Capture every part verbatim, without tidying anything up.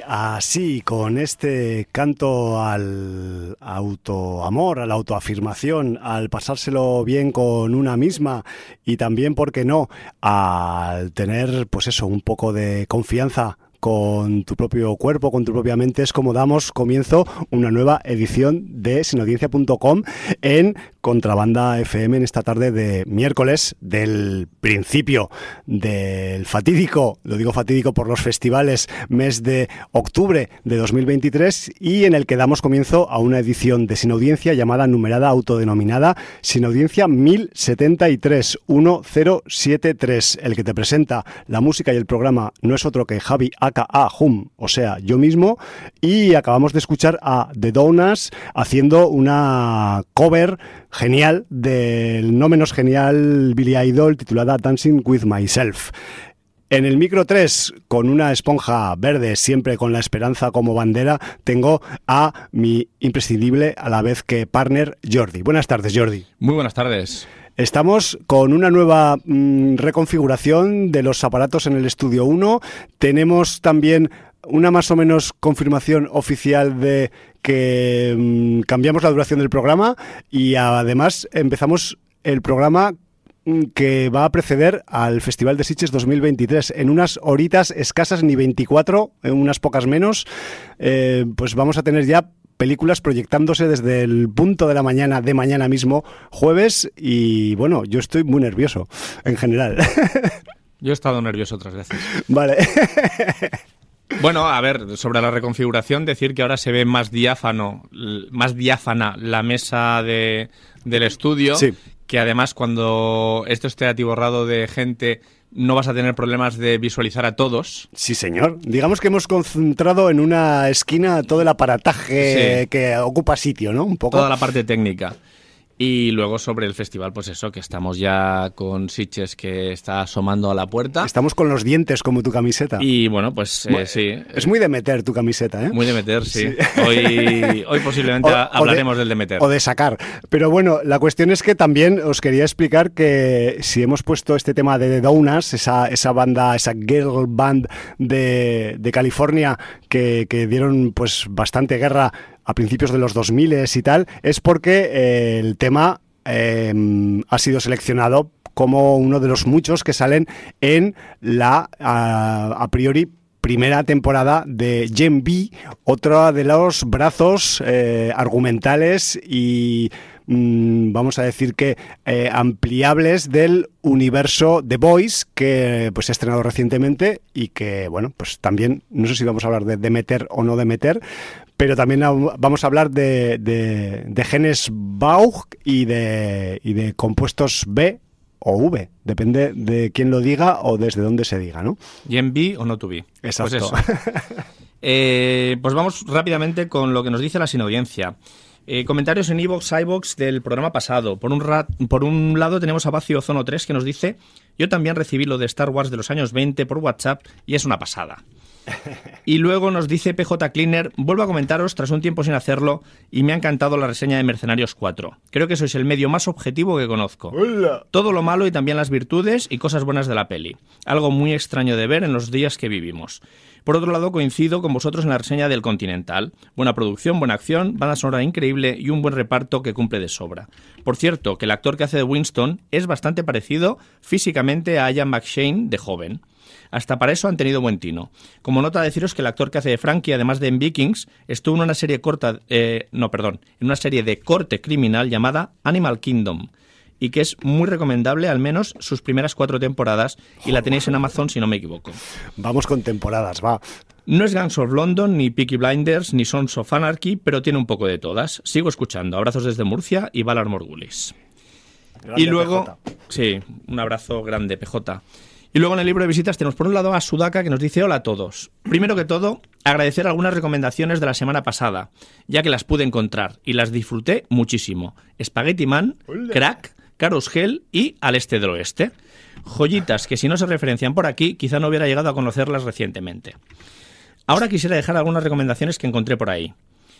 así, con este canto al autoamor, a la autoafirmación, al pasárselo bien con una misma y también, ¿por qué no?, al tener, pues eso, un poco de confianza con tu propio cuerpo, con tu propia mente, es como damos comienzo una nueva edición de sinaudiencia punto com en Contrabanda F M en esta tarde de miércoles del principio del fatídico, lo digo fatídico por los festivales, mes de octubre de dos mil veintitrés, y en el que damos comienzo a una edición de Sinaudiencia llamada, numerada, autodenominada Sinaudiencia mil setenta y tres, mil setenta y tres. El que te presenta la música y el programa no es otro que Javi aka Hum, o sea, yo mismo, y acabamos de escuchar a The Donuts haciendo una cover genial del no menos genial Billy Idol titulada Dancing with Myself. En el micro tres, con una esponja verde, siempre con la esperanza como bandera, tengo a mi imprescindible, a la vez que partner, Jordi. Buenas tardes, Jordi. Muy buenas tardes. Estamos con una nueva mmm, reconfiguración de los aparatos en el estudio uno. Tenemos también una más o menos confirmación oficial de que mmm, cambiamos la duración del programa y además empezamos el programa que va a preceder al Festival de Sitges dos mil veintitrés. En unas horitas escasas, ni veinticuatro, en unas pocas menos, eh, pues vamos a tener ya películas proyectándose desde el punto de la mañana de mañana mismo, jueves, y bueno, yo estoy muy nervioso en general. Yo he estado nervioso otras veces. Vale. Bueno, a ver, sobre la reconfiguración, decir que ahora se ve más diáfano, más diáfana la mesa de, del estudio, sí. Que además cuando esto esté atiborrado de gente no vas a tener problemas de visualizar a todos. Sí, señor. Digamos que hemos concentrado en una esquina todo el aparataje, sí, que ocupa sitio, ¿no? Un poco. Toda la parte técnica. Y luego sobre el festival, pues eso, que estamos ya con Sitges que está asomando a la puerta. Estamos con los dientes como tu camiseta. Y bueno, pues eh, sí. Es muy de meter tu camiseta, ¿eh? Muy de meter, sí. sí. Hoy, hoy posiblemente o, hablaremos o de, del de meter. O de sacar. Pero bueno, la cuestión es que también os quería explicar que si hemos puesto este tema de The Donuts, esa, esa banda, esa girl band de, de California que, que dieron pues bastante guerra a principios de los dos mil y tal, es porque eh, el tema eh, ha sido seleccionado como uno de los muchos que salen en la, a, a priori, primera temporada de Gen V, otro de los brazos eh, argumentales y mmm, vamos a decir que eh, ampliables del universo The Boys, que pues se ha estrenado recientemente y que, bueno, pues también, no sé si vamos a hablar de Demeter o no Demeter, pero también vamos a hablar de, de, de genes Baugh y de, y de compuestos B o V, depende de quién lo diga o desde dónde se diga, ¿no? Gen V o no to be. Exacto. Pues, eso. eh, pues vamos rápidamente con lo que nos dice la sinaudiencia. Eh, comentarios en iVoox, iVoox del programa pasado. Por un, rat, por un lado tenemos a Bacio Ozono tres que nos dice: yo también recibí lo de Star Wars de los años veinte por WhatsApp y es una pasada. Y luego nos dice P J Cleaner: vuelvo a comentaros tras un tiempo sin hacerlo y me ha encantado la reseña de Mercenarios cuatro. Creo que sois el medio más objetivo que conozco. Hola. Todo lo malo y también las virtudes y cosas buenas de la peli. Algo muy extraño de ver en los días que vivimos. Por otro lado, coincido con vosotros en la reseña del Continental. Buena producción, buena acción, banda sonora increíble y un buen reparto que cumple de sobra. Por cierto, que el actor que hace de Winston es bastante parecido físicamente a Ian McShane de joven. Hasta para eso han tenido buen tino. Como nota, deciros que el actor que hace de Frankie, además de en Vikings, estuvo en una serie corta, eh, no, perdón, en una serie de corte criminal llamada Animal Kingdom, y que es muy recomendable, al menos sus primeras cuatro temporadas, y la tenéis en Amazon si no me equivoco. Vamos con temporadas, va. No es Gangs of London, ni Peaky Blinders, ni Sons of Anarchy, pero tiene un poco de todas. Sigo escuchando. Abrazos desde Murcia y Valar Morgulis. Grande y luego, P J. Sí, un abrazo grande, P J. Y luego en el libro de visitas tenemos por un lado a Sudaka, que nos dice: hola a todos. Primero que todo, agradecer algunas recomendaciones de la semana pasada, ya que las pude encontrar y las disfruté muchísimo. Spaghetti Man, Hola. Crack, Caros Hell y Al Este del Oeste. Joyitas que si no se referencian por aquí, quizá no hubiera llegado a conocerlas recientemente. Ahora quisiera dejar algunas recomendaciones que encontré por ahí.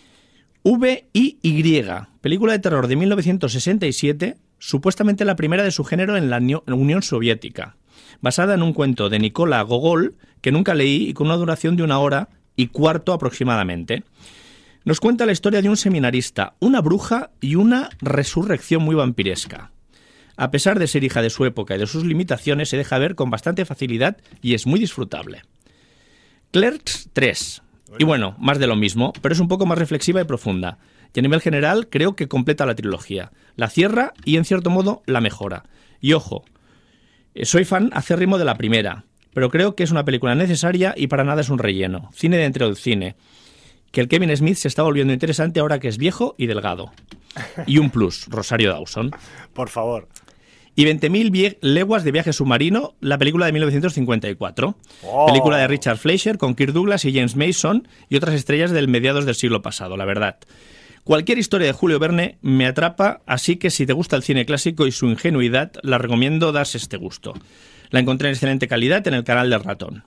V I Y, película de terror de mil novecientos sesenta y siete, supuestamente la primera de su género en la Unión Soviética. Basada en un cuento de Nicola Gogol, que nunca leí y con una duración de una hora y cuarto aproximadamente. Nos cuenta la historia de un seminarista, una bruja y una resurrección muy vampiresca. A pesar de ser hija de su época y de sus limitaciones, se deja ver con bastante facilidad y es muy disfrutable. Clerks tres. Y bueno, más de lo mismo, pero es un poco más reflexiva y profunda. Y a nivel general creo que completa la trilogía. La cierra y en cierto modo la mejora. Y ojo, soy fan acérrimo de la primera, pero creo que es una película necesaria y para nada es un relleno. Cine dentro del cine. Que el Kevin Smith se está volviendo interesante ahora que es viejo y delgado. Y un plus, Rosario Dawson. Por favor. Y veinte mil vie- leguas de viaje submarino, la película de mil novecientos cincuenta y cuatro. Oh. Película de Richard Fleischer con Kirk Douglas y James Mason y otras estrellas del mediados del siglo pasado, la verdad. Cualquier historia de Julio Verne me atrapa, así que si te gusta el cine clásico y su ingenuidad, la recomiendo darse este gusto. La encontré en excelente calidad en el canal del Ratón.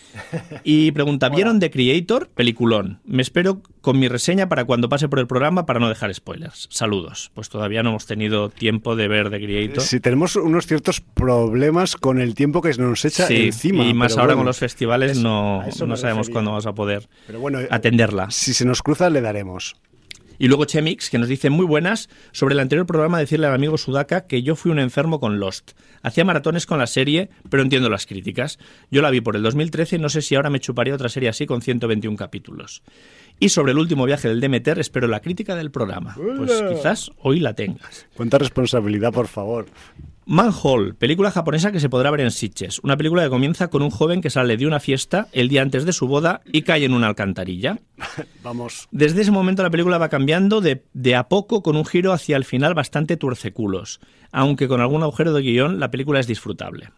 Y pregunta, ¿vieron The Creator? Peliculón. Me espero con mi reseña para cuando pase por el programa para no dejar spoilers. Saludos. Pues todavía no hemos tenido tiempo de ver The Creator. Sí, tenemos unos ciertos problemas con el tiempo que nos echa sí, encima. Y más pero sabemos bueno, con los festivales eso, no, a eso no me sabemos refería. cuándo vamos a poder Pero bueno, atenderla. Si se nos cruza, le daremos. Y luego Chemix, que nos dice muy buenas sobre el anterior programa, decirle al amigo Sudaka que yo fui un enfermo con Lost. Hacía maratones con la serie, pero entiendo las críticas. Yo la vi por el dos mil trece y no sé si ahora me chuparía otra serie así con ciento veintiún capítulos. Y sobre el último viaje del Demeter, espero la crítica del programa. Pues quizás hoy la tengas. Cuánta responsabilidad, por favor. Manhole, película japonesa que se podrá ver en Sitges. Una película que comienza con un joven que sale de una fiesta el día antes de su boda y cae en una alcantarilla. Vamos. Desde ese momento la película va cambiando de, de a poco con un giro hacia el final bastante tuerceculos. Aunque con algún agujero de guión, la película es disfrutable.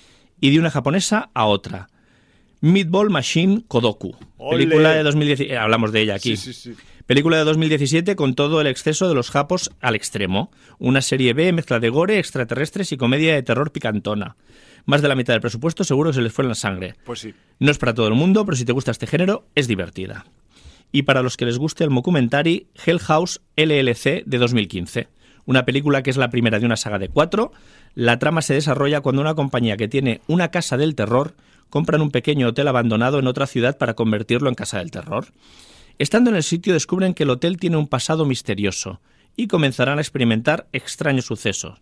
Y de una japonesa a otra. Meatball Machine Kodoku. ¡Ole! Película de dos mil diez. Eh, hablamos de ella aquí. Sí, sí, sí. Película de dos mil diecisiete con todo el exceso de los japos al extremo. Una serie B, mezcla de gore, extraterrestres y comedia de terror picantona. Más de la mitad del presupuesto seguro que se les fue en la sangre. Pues sí. No es para todo el mundo, pero si te gusta este género, es divertida. Y para los que les guste el mockumentary, Hell House L L C de dos mil quince. Una película que es la primera de una saga de cuatro. La trama se desarrolla cuando una compañía que tiene una casa del terror compran un pequeño hotel abandonado en otra ciudad para convertirlo en casa del terror. Estando en el sitio descubren que el hotel tiene un pasado misterioso y comenzarán a experimentar extraños sucesos.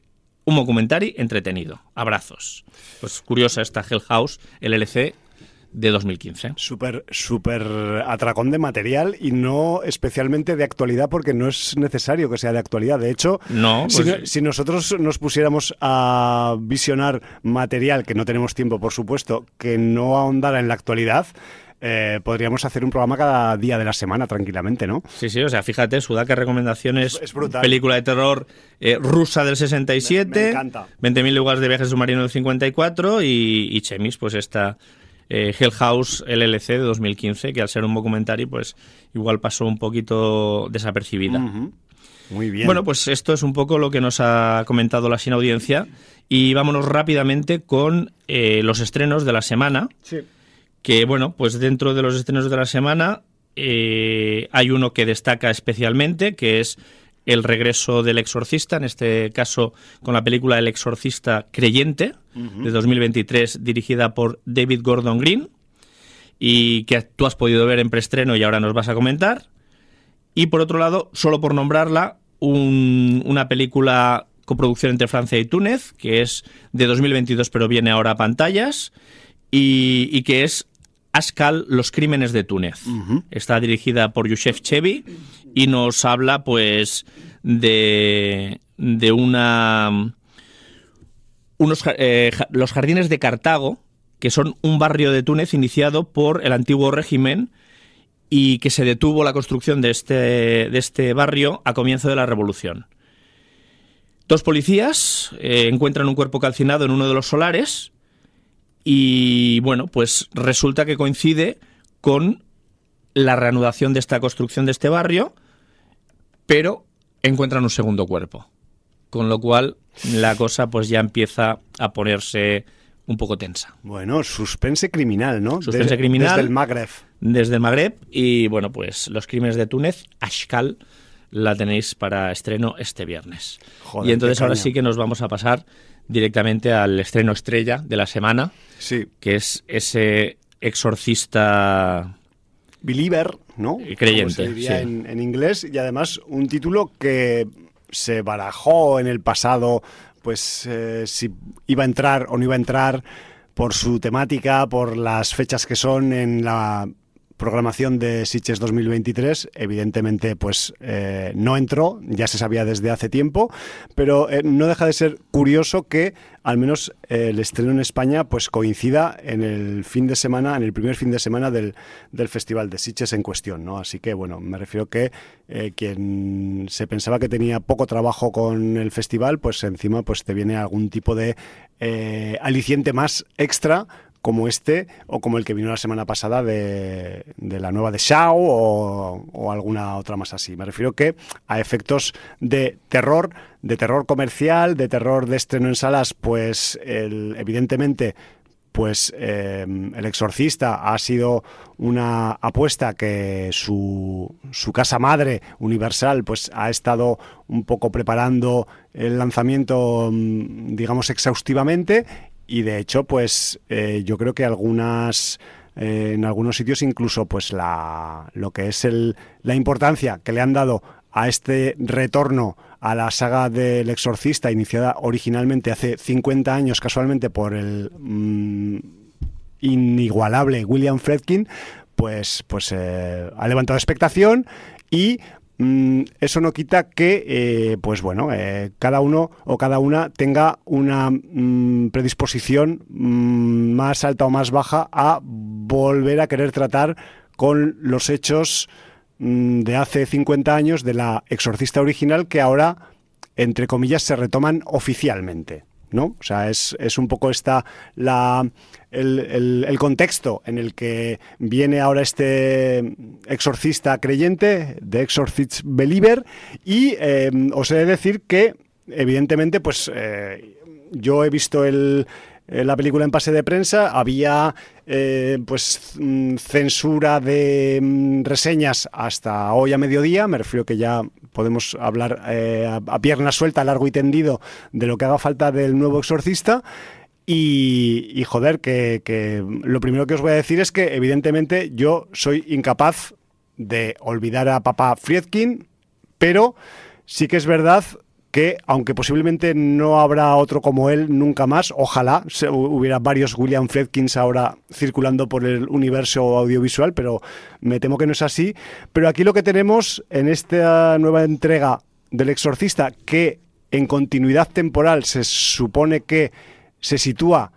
Un mockumentary entretenido. Abrazos. Pues curiosa esta Hell House L L C de dos mil quince. Súper, súper atracón de material y no especialmente de actualidad porque no es necesario que sea de actualidad. De hecho, no, si, pues... no, si nosotros nos pusiéramos a visionar material, que no tenemos tiempo, por supuesto, que no ahondara en la actualidad, Eh, podríamos hacer un programa cada día de la semana tranquilamente, ¿no? Sí, sí, o sea, fíjate, Sudaka recomendaciones, es, es brutal. Película de terror eh, rusa del sesenta y siete, me, me encanta. veinte mil leguas de viaje submarino del cincuenta y cuatro y, y Chemis, pues esta eh, Hell House L L C de dos mil quince, que al ser un documentario, pues igual pasó un poquito desapercibida. Uh-huh. Muy bien. Bueno, pues esto es un poco lo que nos ha comentado la sin audiencia y vámonos rápidamente con eh, los estrenos de la semana. Sí. Que, bueno, pues dentro de los estrenos de la semana eh, hay uno que destaca especialmente, que es el regreso del Exorcista, en este caso con la película El Exorcista Creyente, uh-huh. de dos mil veintitrés, dirigida por David Gordon Green, y que tú has podido ver en preestreno y ahora nos vas a comentar. Y por otro lado, solo por nombrarla, un, una película coproducción entre Francia y Túnez, que es de dos mil veintidós pero viene ahora a pantallas, y, y que es Askal, los crímenes de Túnez. Uh-huh. Está dirigida por Youssef Chevy y nos habla pues de, de una unos eh, los jardines de Cartago, que son un barrio de Túnez iniciado por el antiguo régimen y que se detuvo la construcción de este, de este barrio a comienzo de la revolución. Dos policías eh, encuentran un cuerpo calcinado en uno de los solares. Y bueno, pues resulta que coincide con la reanudación de esta construcción de este barrio, pero encuentran un segundo cuerpo. Con lo cual la cosa pues ya empieza a ponerse un poco tensa. Bueno, suspense criminal, ¿no? Suspense desde, criminal. Desde el Magreb. Desde el Magreb. Y bueno, pues Los crímenes de Túnez, Askal, la tenéis para estreno este viernes. Joder, y entonces ahora caña. sí que nos vamos a pasar directamente al estreno estrella de la semana, sí. que es ese Exorcista Believer, ¿no? Creyente, como se diría sí. en, en inglés, y además un título que se barajó en el pasado, pues eh, si iba a entrar o no iba a entrar por su temática, por las fechas que son en la programación de Sitges dos mil veintitrés. Evidentemente pues eh, no entró, ya se sabía desde hace tiempo, pero eh, no deja de ser curioso que al menos eh, el estreno en España pues coincida en el fin de semana, en el primer fin de semana del, del Festival de Sitges en cuestión, ¿no? Así que bueno, me refiero que eh, quien se pensaba que tenía poco trabajo con el festival, pues encima pues te viene algún tipo de eh, aliciente más extra, como este o como el que vino la semana pasada de, de la nueva de Shaw o, o alguna otra más así. Me refiero que a efectos de terror, de terror comercial, de terror de estreno en salas, pues el, evidentemente pues eh, El Exorcista ha sido una apuesta que su, su casa madre Universal pues ha estado un poco preparando el lanzamiento, digamos, exhaustivamente. Y de hecho, pues eh, yo creo que algunas eh, en algunos sitios incluso pues la lo que es el la importancia que le han dado a este retorno a la saga del Exorcista, iniciada originalmente hace cincuenta años, casualmente por el mmm, inigualable William Friedkin, pues pues eh, ha levantado expectación. Y eso no quita que, eh, pues bueno, eh, cada uno o cada una tenga una mm, predisposición mm, más alta o más baja a volver a querer tratar con los hechos mm, de hace cincuenta años de la Exorcista original, que ahora, entre comillas, se retoman oficialmente, ¿no? O sea, es, es un poco esta la el, el, el contexto en el que viene ahora este exorcista creyente, The Exorcist Believer, y eh, os he de decir que, evidentemente, pues eh, yo he visto el la película en pase de prensa, había eh, pues censura de reseñas hasta hoy a mediodía. Me refiero que ya podemos hablar eh, a, a pierna suelta, largo y tendido, de lo que haga falta del nuevo Exorcista. Y, y joder, que, que lo primero que os voy a decir es que evidentemente yo soy incapaz de olvidar a papá Friedkin, pero sí que es verdad que, aunque posiblemente no habrá otro como él nunca más, ojalá se, hubiera varios William Friedkins ahora circulando por el universo audiovisual, pero me temo que no es así. Pero aquí lo que tenemos en esta nueva entrega del Exorcista, que en continuidad temporal se supone que se sitúa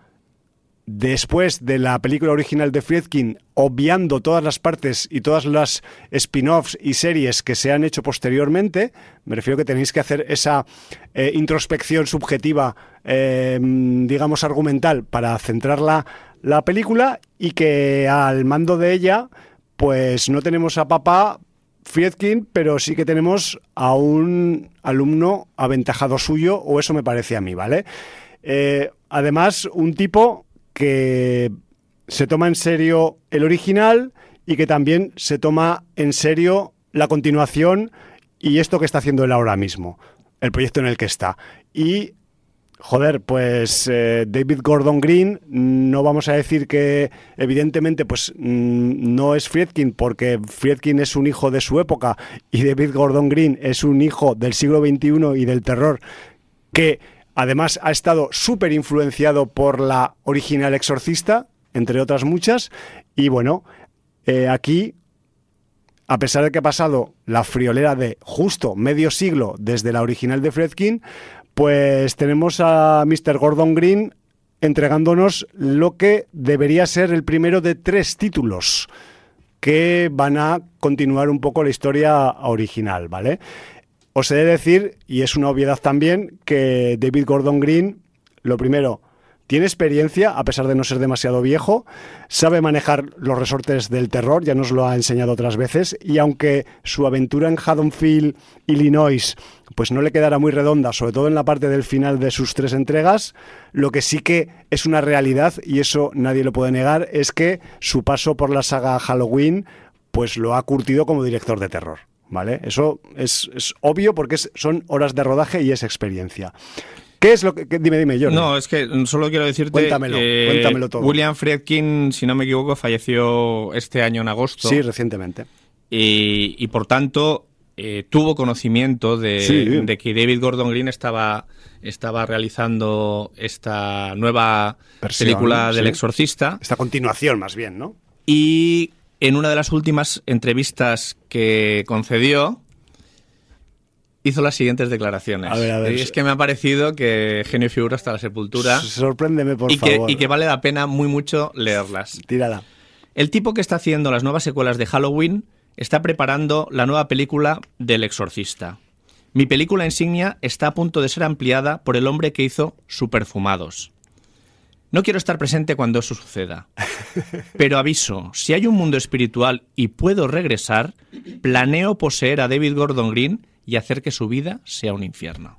después de la película original de Friedkin, obviando todas las partes y todas las spin-offs y series que se han hecho posteriormente. Me refiero que tenéis que hacer esa eh, introspección subjetiva, eh, digamos argumental, para centrar la, la película, y que al mando de ella pues no tenemos a papá Friedkin, pero sí que tenemos a un alumno aventajado suyo, o eso me parece a mí, ¿vale? Eh, además, un tipo que se toma en serio el original y que también se toma en serio la continuación y esto que está haciendo él ahora mismo, el proyecto en el que está. Y, joder, pues eh, David Gordon Green, no vamos a decir que evidentemente pues mmm, no es Friedkin, porque Friedkin es un hijo de su época y David Gordon Green es un hijo del siglo veintiuno y del terror, que además ha estado súper influenciado por la original Exorcista, entre otras muchas. Y bueno, eh, aquí, a pesar de que ha pasado la friolera de justo medio siglo desde la original de Friedkin, pues tenemos a míster Gordon Green entregándonos lo que debería ser el primero de tres títulos que van a continuar un poco la historia original, ¿vale? Os he de decir, y es una obviedad también, que David Gordon Green, lo primero, tiene experiencia, a pesar de no ser demasiado viejo, sabe manejar los resortes del terror, ya nos lo ha enseñado otras veces, y aunque su aventura en Haddonfield, Illinois, pues no le quedará muy redonda, sobre todo en la parte del final de sus tres entregas, lo que sí que es una realidad, y eso nadie lo puede negar, es que su paso por la saga Halloween pues lo ha curtido como director de terror, ¿vale? Eso es, es obvio, porque es, son horas de rodaje y es experiencia. ¿Qué es lo que...? Dime, dime, Jordi. No, es que solo quiero decirte... Cuéntamelo, eh, cuéntamelo todo. William Friedkin, si no me equivoco, falleció este año en agosto. Sí, recientemente. Y, y por tanto, eh, tuvo conocimiento de, sí. de que David Gordon Green estaba, estaba realizando esta nueva Versión, película del sí. Exorcista. Esta continuación, más bien, ¿no? Y en una de las últimas entrevistas que concedió, hizo las siguientes declaraciones. A ver, a ver. Y es que me ha parecido que genio y figura hasta la sepultura. Sorpréndeme, por y favor. Que, y que vale la pena muy mucho leerlas. Tírala. El tipo que está haciendo las nuevas secuelas de Halloween está preparando la nueva película del Exorcista. Mi película insignia está a punto de ser ampliada por el hombre que hizo Superfumados. No quiero estar presente cuando eso suceda. Pero aviso, si hay un mundo espiritual y puedo regresar, planeo poseer a David Gordon Green y hacer que su vida sea un infierno.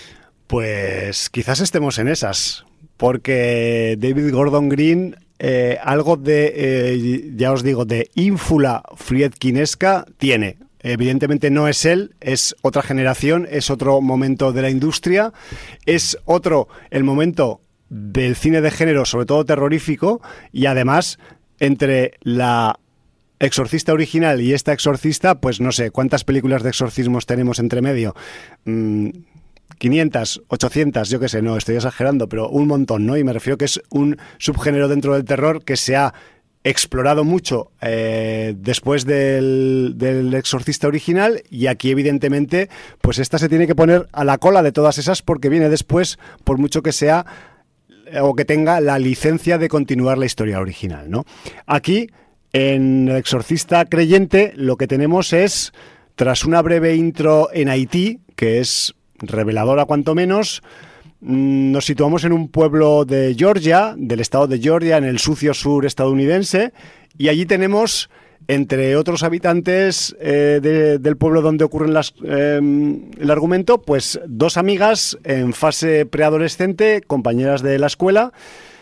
Pues quizás estemos en esas, porque David Gordon Green, eh, algo de, eh, ya os digo, de ínfula friedkinesca tiene. Evidentemente no es él, es otra generación, es otro momento de la industria, es otro el momento del cine de género, sobre todo terrorífico, y además entre la Exorcista original y esta Exorcista, pues no sé, ¿cuántas películas de exorcismos tenemos entre medio? Mm, quinientas, ochocientas, yo qué sé, no, estoy exagerando, pero un montón, ¿no? Y me refiero que es un subgénero dentro del terror que se ha explorado mucho eh, después del, del Exorcista original, y aquí evidentemente pues esta se tiene que poner a la cola de todas esas porque viene después, por mucho que sea o que tenga la licencia de continuar la historia original, ¿no? Aquí, en El Exorcista Creyente, lo que tenemos es, tras una breve intro en Haití, que es reveladora cuanto menos, nos situamos en un pueblo de Georgia, del estado de Georgia, en el sucio sur estadounidense, y allí tenemos, entre otros habitantes eh, de, del pueblo donde ocurre las, eh, el argumento, pues dos amigas en fase preadolescente, compañeras de la escuela,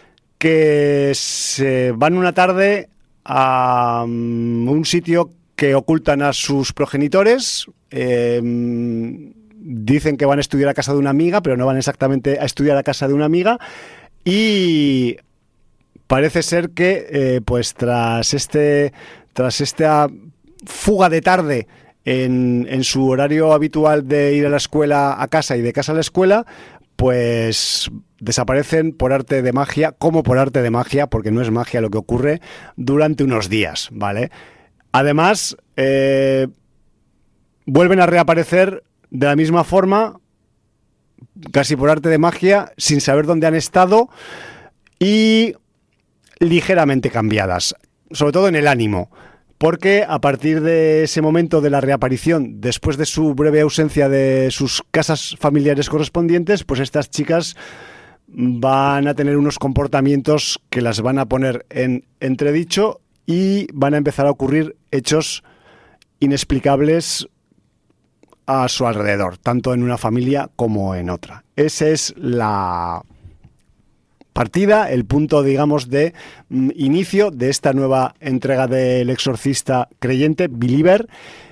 que se van una tarde a um, un sitio que ocultan a sus progenitores. Eh, dicen que van a estudiar a casa de una amiga, pero no van exactamente a estudiar a casa de una amiga, y parece ser que eh, pues tras este tras esta fuga de tarde en, en su horario habitual de ir a la escuela a casa y de casa a la escuela, pues desaparecen por arte de magia, como por arte de magia, porque no es magia lo que ocurre, durante unos días, ¿vale? Además, eh, vuelven a reaparecer de la misma forma, casi por arte de magia, sin saber dónde han estado y ligeramente cambiadas, sobre todo en el ánimo, porque a partir de ese momento de la reaparición, después de su breve ausencia de sus casas familiares correspondientes, pues estas chicas van a tener unos comportamientos que las van a poner en entredicho y van a empezar a ocurrir hechos inexplicables a su alrededor, tanto en una familia como en otra. Esa es la partida, el punto, digamos, de mm, inicio de esta nueva entrega del Exorcista Creyente, Believer,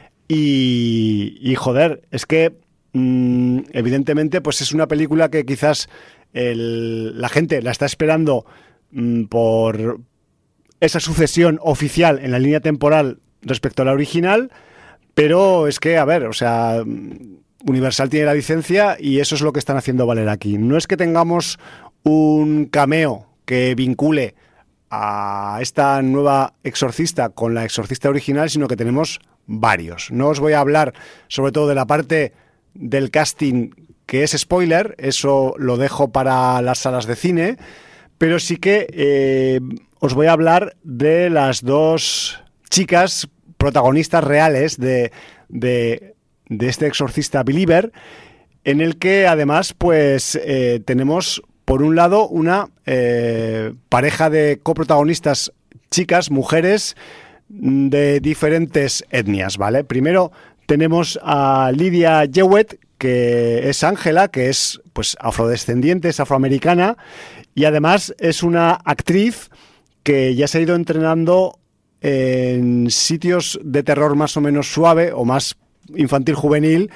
y, y joder, es que mm, evidentemente pues es una película que quizás el, la gente la está esperando mm, por esa sucesión oficial en la línea temporal respecto a la original, pero es que, a ver, o sea, Universal tiene la licencia y eso es lo que están haciendo valer aquí. No es que tengamos un cameo que vincule a esta nueva Exorcista con la Exorcista original, sino que tenemos varios. No os voy a hablar sobre todo de la parte del casting que es spoiler, eso lo dejo para las salas de cine, pero sí que eh, os voy a hablar de las dos chicas protagonistas reales de, de, de este Exorcista Believer, en el que además pues eh, tenemos por un lado una eh, pareja de coprotagonistas chicas, mujeres de diferentes etnias, ¿vale? Primero tenemos a Lydia Jewett, que es Ángela, que es pues afrodescendiente, es afroamericana, y además es una actriz que ya se ha ido entrenando en sitios de terror más o menos suave o más infantil juvenil,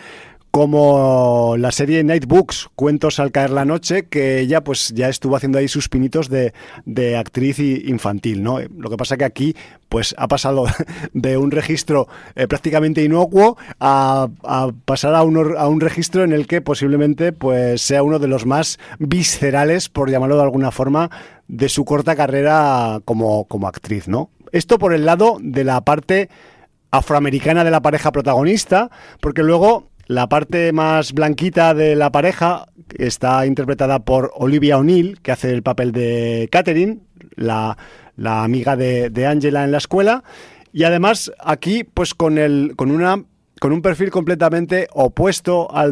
como la serie Nightbooks, Cuentos al caer la noche, que ella pues ya estuvo haciendo ahí sus pinitos de, de actriz infantil, ¿no? Lo que pasa que aquí pues ha pasado de un registro eh, prácticamente inocuo a, a pasar a un, a un registro en el que posiblemente pues sea uno de los más viscerales, por llamarlo de alguna forma, de su corta carrera como, como actriz, ¿no? Esto por el lado de la parte afroamericana de la pareja protagonista, porque luego la parte más blanquita de la pareja está interpretada por Olivia O'Neill, que hace el papel de Catherine, la, la amiga de, de Angela en la escuela, y además aquí pues con, el, con, una, con un perfil completamente opuesto al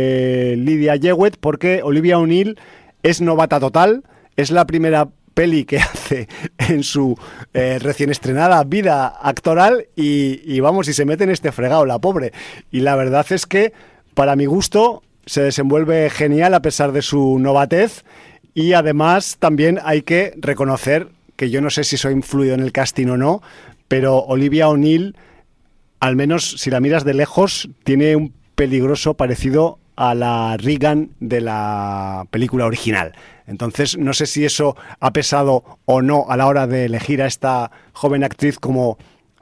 de Lydia Jewett, porque Olivia O'Neill es novata total, es la primera peli que hace en su eh, recién estrenada vida actoral y, y vamos, y se mete en este fregado la pobre, y la verdad es que para mi gusto se desenvuelve genial a pesar de su novatez, y además también hay que reconocer que yo no sé si soy influido en el casting o no, pero Olivia O'Neill, al menos si la miras de lejos, tiene un peligroso parecido a la Regan de la película original. Entonces, no sé si eso ha pesado o no a la hora de elegir a esta joven actriz como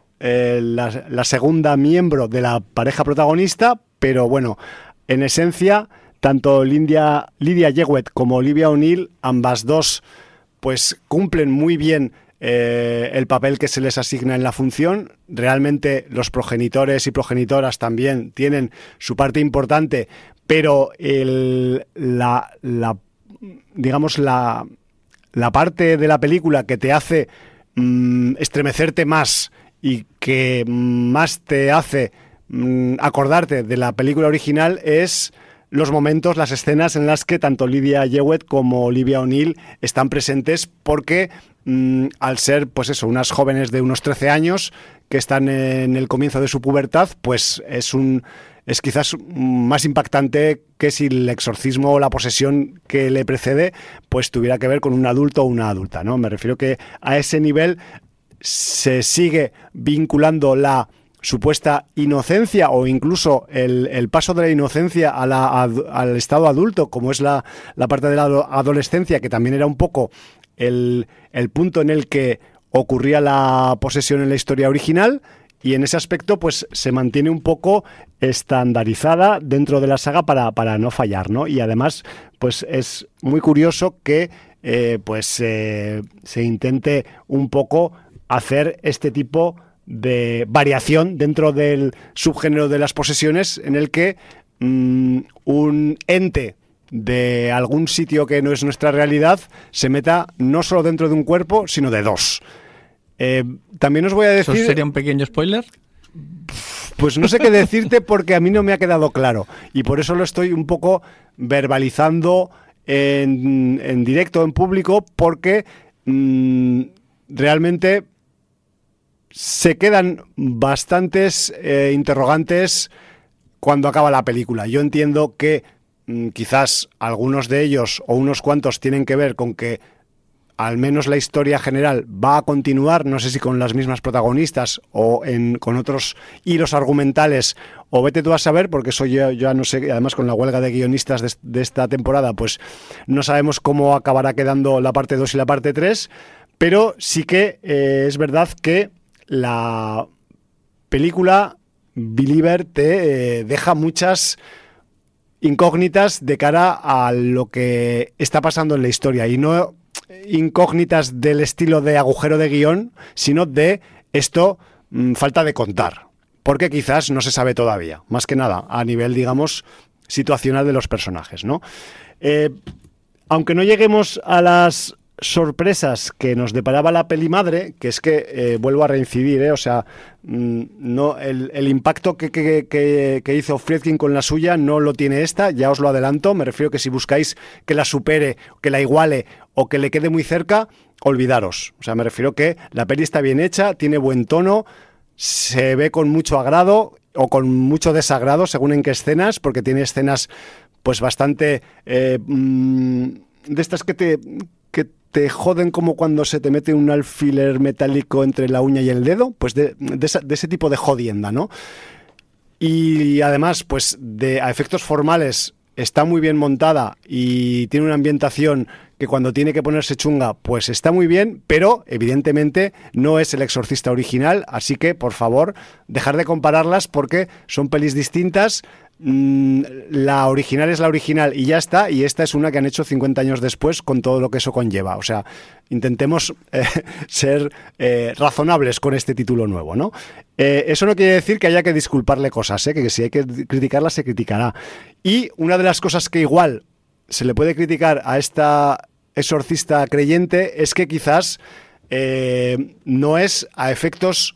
eh, la, la segunda miembro de la pareja protagonista, pero bueno, en esencia, tanto Lydia, Lydia Jewett como Olivia O'Neill, ambas dos, pues cumplen muy bien eh, el papel que se les asigna en la función. Realmente los progenitores y progenitoras también tienen su parte importante, pero el, la, la digamos la, la parte de la película que te hace mmm, estremecerte más y que más te hace mmm, acordarte de la película original es los momentos, las escenas en las que tanto Lydia Jewett como Olivia O'Neill están presentes, porque mmm, al ser pues eso, unas jóvenes de unos trece años que están en el comienzo de su pubertad, pues es un es quizás más impactante que si el exorcismo o la posesión que le precede pues tuviera que ver con un adulto o una adulta, ¿no? Me refiero que a ese nivel se sigue vinculando la supuesta inocencia o incluso el, el paso de la inocencia a la, a, al estado adulto, como es la, la parte de la adolescencia, que también era un poco el, el punto en el que ocurría la posesión en la historia original. Y en ese aspecto pues se mantiene un poco estandarizada dentro de la saga para, para no fallar, ¿no? Y además pues es muy curioso que eh, pues eh, se intente un poco hacer este tipo de variación dentro del subgénero de las posesiones, en el que mmm, un ente de algún sitio que no es nuestra realidad se meta no solo dentro de un cuerpo, sino de dos. Eh, también os voy a decir... ¿Eso sería un pequeño spoiler? Pues no sé qué decirte porque a mí no me ha quedado claro y por eso lo estoy un poco verbalizando en, en directo, en público, porque mmm, realmente se quedan bastantes eh, interrogantes cuando acaba la película. Yo entiendo que mmm, quizás algunos de ellos o unos cuantos tienen que ver con que al menos la historia general va a continuar, no sé si con las mismas protagonistas o en, con otros hilos argumentales, o vete tú a saber, porque eso yo ya no sé, además con la huelga de guionistas de, de esta temporada, pues no sabemos cómo acabará quedando la parte dos y la parte tres, pero sí que eh, es verdad que la película Believer te eh, deja muchas incógnitas de cara a lo que está pasando en la historia, y no incógnitas del estilo de agujero de guión, sino de esto, mmm, falta de contar, porque quizás no se sabe todavía, más que nada a nivel, digamos, situacional de los personajes, ¿no? Eh, aunque no lleguemos a las sorpresas que nos deparaba la peli madre, que es que eh, vuelvo a reincidir, ¿eh? O sea, mmm, no, el, el impacto que, que, que, que hizo Friedkin con la suya no lo tiene esta, ya os lo adelanto. Me refiero que si buscáis que la supere, que la iguale o que le quede muy cerca, olvidaros. O sea, me refiero que la peli está bien hecha, tiene buen tono, se ve con mucho agrado o con mucho desagrado según en qué escenas, porque tiene escenas pues bastante eh, mmm, de estas que te... que te joden, como cuando se te mete un alfiler metálico entre la uña y el dedo, pues de, de, esa, de ese tipo de jodienda, ¿no? y además, pues de a efectos formales está muy bien montada y tiene una ambientación que cuando tiene que ponerse chunga, pues está muy bien, pero evidentemente no es El Exorcista original, así que, por favor, dejar de compararlas porque son pelis distintas. La original es la original y ya está, y esta es una que han hecho cincuenta años después con todo lo que eso conlleva. O sea, intentemos eh, ser eh, razonables con este título nuevo, ¿no? Eh, eso no quiere decir que haya que disculparle cosas, ¿eh? Que si hay que criticarla, se criticará. Y una de las cosas que igual se le puede criticar a esta exorcista creyente es que quizás eh, no es a efectos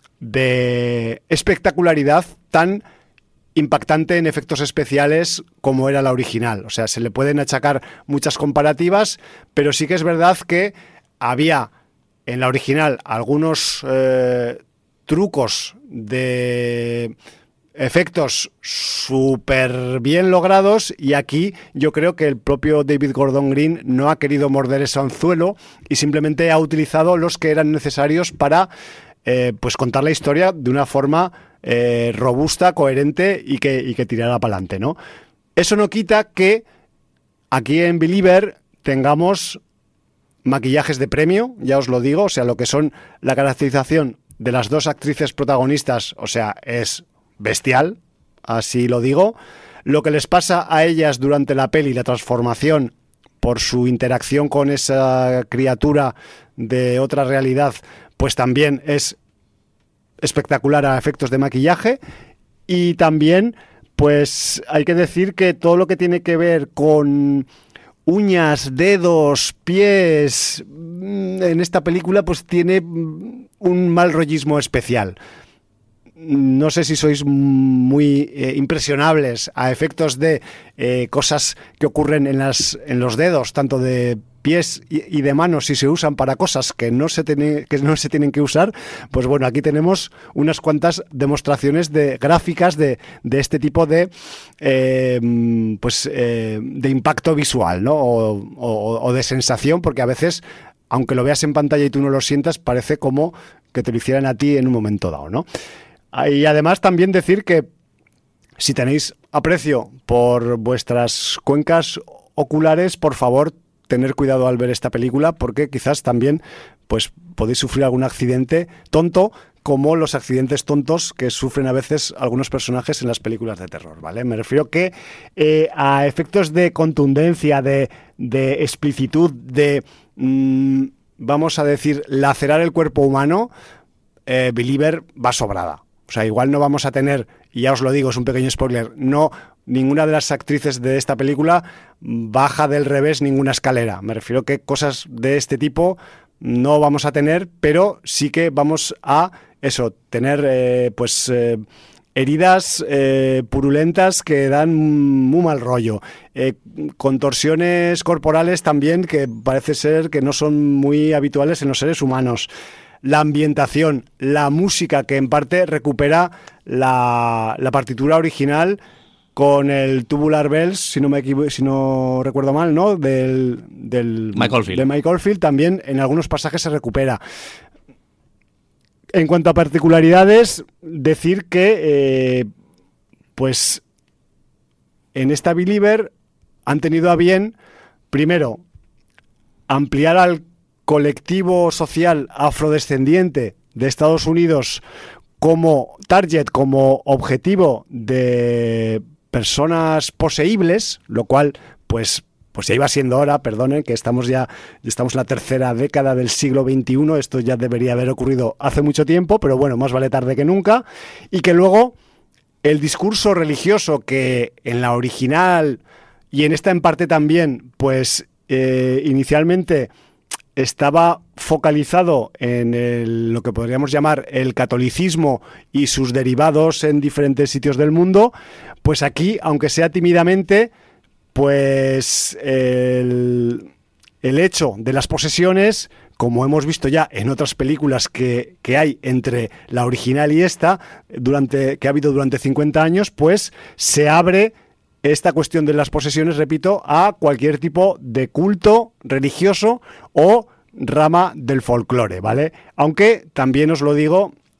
de espectacularidad tan impactante en efectos especiales como era la original. O sea, se le pueden achacar muchas comparativas, pero sí que es verdad que había en la original algunos eh, trucos de efectos súper bien logrados, y aquí yo creo que el propio David Gordon Green no ha querido morder ese anzuelo y simplemente ha utilizado los que eran necesarios para eh, pues contar la historia de una forma eh, robusta, coherente y que, y que tirara para adelante, ¿no? Eso no quita que aquí en Believer tengamos maquillajes de premio, ya os lo digo, o sea, lo que son la caracterización de las dos actrices protagonistas, o sea, es bestial, así lo digo. Lo que les pasa a ellas durante la peli, la transformación por su interacción con esa criatura de otra realidad, pues también es espectacular a efectos de maquillaje. Y también, pues hay que decir que todo lo que tiene que ver con uñas, dedos, pies, en esta película pues tiene un mal rollismo especial. No sé si sois muy eh, impresionables a efectos de eh, cosas que ocurren en, las, en los dedos, tanto de pies y, y de manos, si se usan para cosas que no se tiene, que no se tienen que usar. Pues bueno, aquí tenemos unas cuantas demostraciones de gráficas de, de este tipo de eh, pues eh, de impacto visual, ¿no? O, o, o de sensación, porque a veces, aunque lo veas en pantalla y tú no lo sientas, parece como que te lo hicieran a ti en un momento dado, ¿no? Y además también decir que si tenéis aprecio por vuestras cuencas oculares, por favor, tener cuidado al ver esta película, porque quizás también pues podéis sufrir algún accidente tonto, como los accidentes tontos que sufren a veces algunos personajes en las películas de terror, ¿vale? Me refiero que eh, a efectos de contundencia, de, de explicitud, de, mmm, vamos a decir, lacerar el cuerpo humano, eh, Believer va sobrada. O sea, igual no vamos a tener, y ya os lo digo, es un pequeño spoiler, no, ninguna de las actrices de esta película baja del revés ninguna escalera. Me refiero que cosas de este tipo no vamos a tener, pero sí que vamos a, eso, tener eh, pues eh, heridas eh, purulentas que dan muy mal rollo. Eh, contorsiones corporales también que parece ser que no son muy habituales en los seres humanos. La ambientación, la música que en parte recupera la, la partitura original con el Tubular Bells, si no me equivo- si no recuerdo mal, ¿no? Del, del Mike Oldfield. de Mike Oldfield también en algunos pasajes se recupera. En cuanto a particularidades, decir que eh, pues en esta Believer han tenido a bien, primero, ampliar al colectivo social afrodescendiente de Estados Unidos como target, como objetivo de personas poseíbles, lo cual pues pues ya iba siendo hora, perdonen, que estamos ya estamos en la tercera década del siglo veintiuno, esto ya debería haber ocurrido hace mucho tiempo, pero bueno, más vale tarde que nunca. Y que luego el discurso religioso que en la original y en esta en parte también, pues eh, inicialmente estaba focalizado en el, lo que podríamos llamar el catolicismo y sus derivados en diferentes sitios del mundo, pues aquí, aunque sea tímidamente, pues el, el hecho de las posesiones, como hemos visto ya en otras películas que, que hay entre la original y esta, durante, que ha habido durante cincuenta años, pues se abre esta cuestión de las posesiones, repito, a cualquier tipo de culto religioso o rama del folclore, ¿vale? Aunque también os lo digo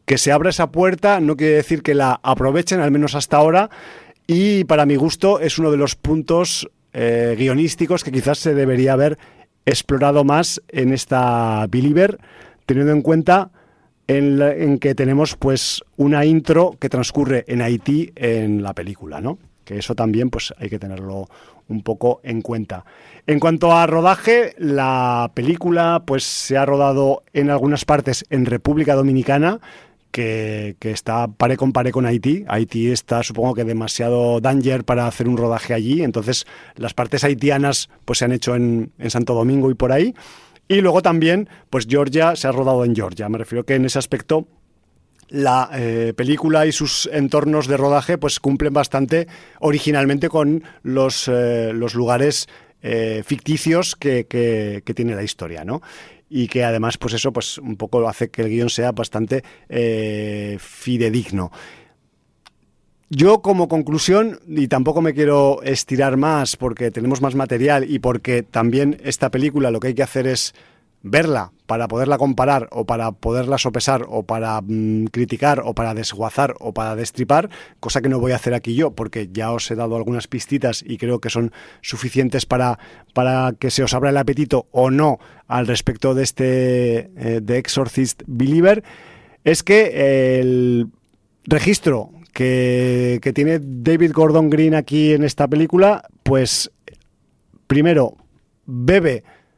que se abra esa puerta no quiere decir que la aprovechen, al menos hasta ahora, y para mi gusto es uno de los puntos eh, guionísticos que quizás se debería haber explorado más en esta Believer, teniendo en cuenta en, la, en que tenemos pues una intro que transcurre en Haití en la película, ¿no? Que eso también pues hay que tenerlo un poco en cuenta. En cuanto a rodaje, la película pues se ha rodado en algunas partes en República Dominicana, que, que está pare con pare con Haití. Haití está, supongo que demasiado danger para hacer un rodaje allí, entonces las partes haitianas pues se han hecho en, en Santo Domingo y por ahí. Y luego también, pues Georgia se ha rodado en Georgia. Me refiero que en ese aspecto la eh, película y sus entornos de rodaje pues cumplen bastante originalmente con los, eh, los lugares eh, ficticios que, que, que tiene la historia, ¿no? Y que además pues eso pues un poco hace que el guión sea bastante eh, fidedigno. Yo como conclusión, y tampoco me quiero estirar más porque tenemos más material y porque también esta película lo que hay que hacer es verla para poderla comparar o para poderla sopesar o para mmm, criticar o para desguazar o para destripar, cosa que no voy a hacer aquí yo porque ya os he dado algunas pistitas y creo que son suficientes para, para que se os abra el apetito o no al respecto de este eh, The Exorcist Believer. Es que el registro que, que tiene David Gordon Green aquí en esta película, pues primero bebe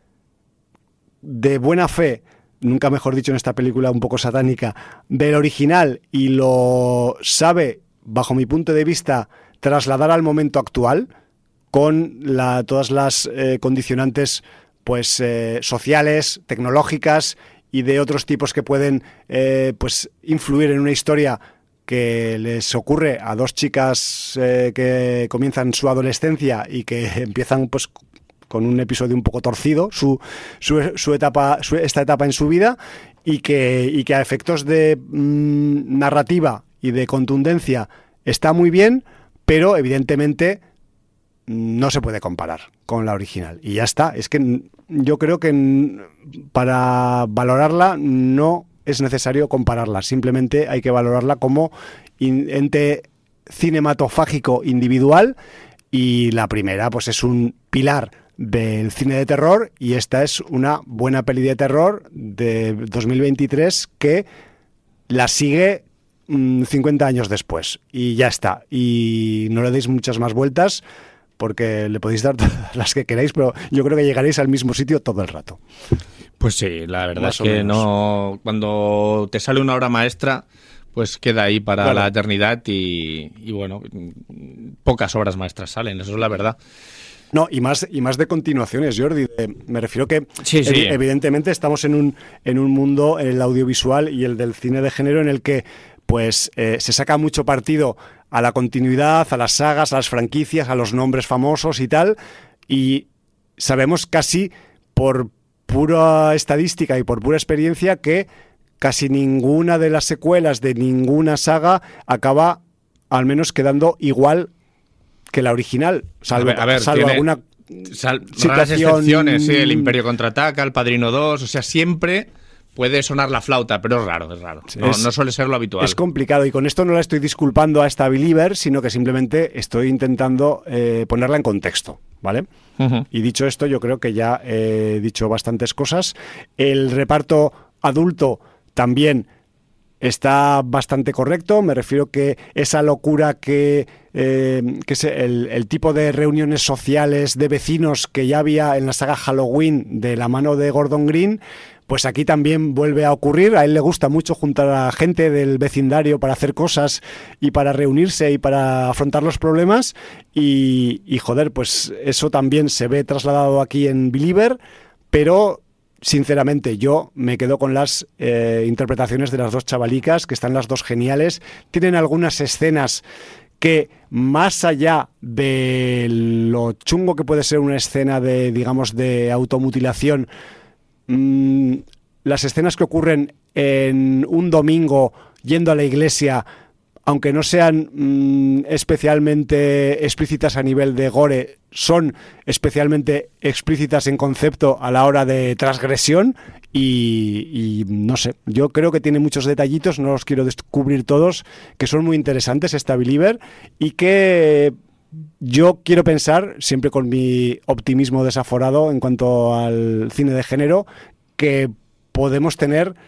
de buena fe, nunca mejor dicho en esta película un poco satánica, del original y lo sabe, bajo mi punto de vista, trasladar al momento actual con la, todas las eh, condicionantes pues eh, sociales, tecnológicas y de otros tipos que pueden eh, pues influir en una historia que les ocurre a dos chicas eh, que comienzan su adolescencia y que empiezan pues con un episodio un poco torcido, su, su, su etapa, su, esta etapa en su vida, y que, y que a efectos de mmm, narrativa y de contundencia está muy bien, pero evidentemente no se puede comparar con la original. Y ya está. Es que yo creo que para valorarla no es necesario compararla, simplemente hay que valorarla como ente cinematográfico individual, y la primera pues es un pilar del cine de terror y esta es una buena peli de terror de dos mil veintitrés que la sigue mmm, cincuenta años después y ya está. Y no le deis muchas más vueltas porque le podéis dar todas las que queráis, pero yo creo que llegaréis al mismo sitio todo el rato. Pues sí, la verdad más es que no, cuando te sale una obra maestra pues queda ahí para claro. la eternidad y, y bueno, pocas obras maestras salen, eso es la verdad. No, y más y más de continuaciones, Jordi. Eh, me refiero que sí, sí. ev- evidentemente estamos en un en un mundo, el audiovisual y el del cine de género, en el que pues eh, se saca mucho partido a la continuidad, a las sagas, a las franquicias, a los nombres famosos y tal, y sabemos casi por pura estadística y por pura experiencia que casi ninguna de las secuelas de ninguna saga acaba al menos quedando igual que la original, salvo, a ver, a ver, salvo tiene, alguna sal, situación... raras excepciones, sí, el Imperio Contraataca, el Padrino dos, o sea, siempre puede sonar la flauta, pero es raro, es raro, no, es, no suele ser lo habitual. Es complicado, y con esto no la estoy disculpando a esta Believer, sino que simplemente estoy intentando eh, ponerla en contexto, ¿vale? Uh-huh. Y dicho esto, yo creo que ya he dicho bastantes cosas. El reparto adulto también está bastante correcto, me refiero que esa locura que, eh, que es el, el tipo de reuniones sociales de vecinos que ya había en la saga Halloween de la mano de Gordon Green, pues aquí también vuelve a ocurrir. A él le gusta mucho juntar a gente del vecindario para hacer cosas y para reunirse y para afrontar los problemas y, y joder, pues eso también se ve trasladado aquí en Believer, pero sinceramente yo me quedo con las eh, interpretaciones de las dos chavalicas, que están las dos geniales. Tienen algunas escenas que, más allá de lo chungo que puede ser una escena de, digamos, de automutilación, mmm, las escenas que ocurren en un domingo yendo a la iglesia aunque no sean mmm, especialmente explícitas a nivel de gore, son especialmente explícitas en concepto a la hora de transgresión y, y no sé, yo creo que tiene muchos detallitos, no los quiero descubrir todos, que son muy interesantes esta Believer y que yo quiero pensar, siempre con mi optimismo desaforado en cuanto al cine de género, que podemos tener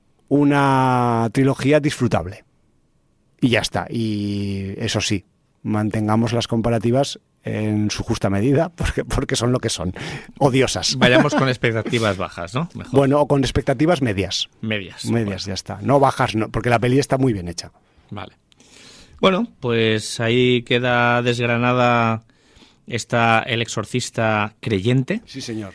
una trilogía disfrutable. Y ya está. Y eso sí, mantengamos las comparativas en su justa medida, porque, porque son lo que son. Odiosas. Vayamos con expectativas bajas, ¿no? Mejor. Bueno, o con expectativas medias. Medias. Medias, bueno. Ya está. No bajas, no, porque la peli está muy bien hecha. Vale. Bueno, pues ahí queda desgranada esta El Exorcista creyente. Sí, señor.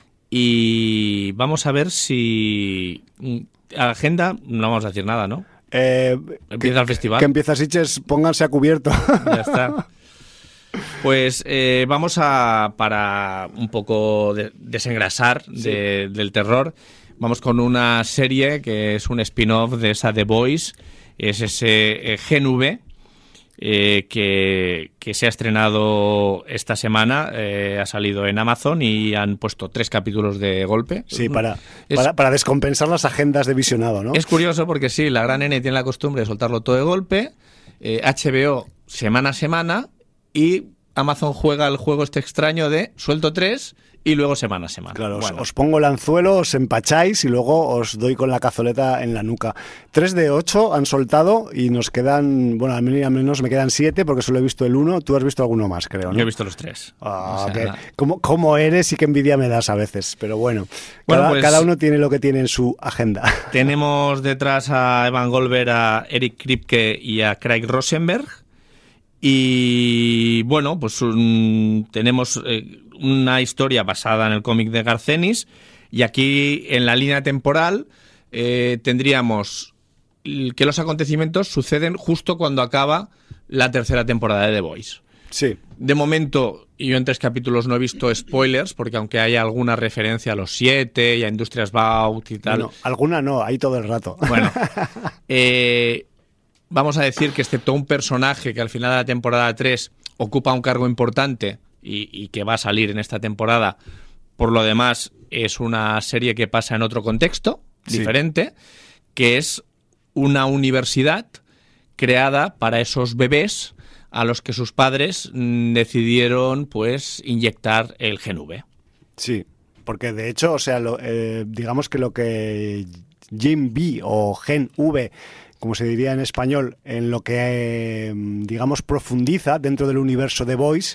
Y vamos a ver si... Agenda, no vamos a decir nada, ¿no? Eh, empieza que, el festival. Que empieza Sitges, pónganse a cubierto. Ya está. Pues eh, vamos a, para un poco de, desengrasar sí. de, del terror, vamos con una serie que es un spin-off de esa The Boys, es ese eh, Gen V, eh, que, que se ha estrenado esta semana, eh, ha salido en Amazon y han puesto tres capítulos de golpe. Sí, para, es, para, para descompensar las agendas de visionado, ¿no? Es curioso porque sí, la gran N tiene la costumbre de soltarlo todo de golpe, eh, H B O semana a semana y Amazon juega el juego este extraño de suelto tres y luego semana a semana. Claro, bueno. os, os pongo el anzuelo, os empacháis y luego os doy con la cazoleta en la nuca. Tres de ocho han soltado y nos quedan, bueno, al menos, al menos me quedan siete porque solo he visto el uno. Tú has visto alguno más, creo, ¿no? Yo he visto los tres. Ah, o sea, okay. ¿Cómo, ¿Cómo eres y qué envidia me das a veces? Pero bueno, bueno cada, pues, cada uno tiene lo que tiene en su agenda. Tenemos detrás a Evan Goldberg, a Eric Kripke y a Craig Rosenberg. Y bueno, pues um, tenemos eh, una historia basada en el cómic de Garth Ennis y aquí en la línea temporal eh, tendríamos que los acontecimientos suceden justo cuando acaba la tercera temporada de The Boys. Sí. De momento, yo en tres capítulos no he visto spoilers, porque aunque haya alguna referencia a los siete y a Industrias Baut y tal... No, alguna no, ahí todo el rato. Bueno, eh... vamos a decir que excepto un personaje que al final de la temporada tres ocupa un cargo importante y, y que va a salir en esta temporada, por lo demás es una serie que pasa en otro contexto sí. diferente, que es una universidad creada para esos bebés a los que sus padres mm, decidieron pues inyectar el Gen V. Sí, porque de hecho, o sea, lo, eh, digamos que lo que Gen V o Gen V, como se diría en español, en lo que, eh, digamos, profundiza dentro del universo de Boys,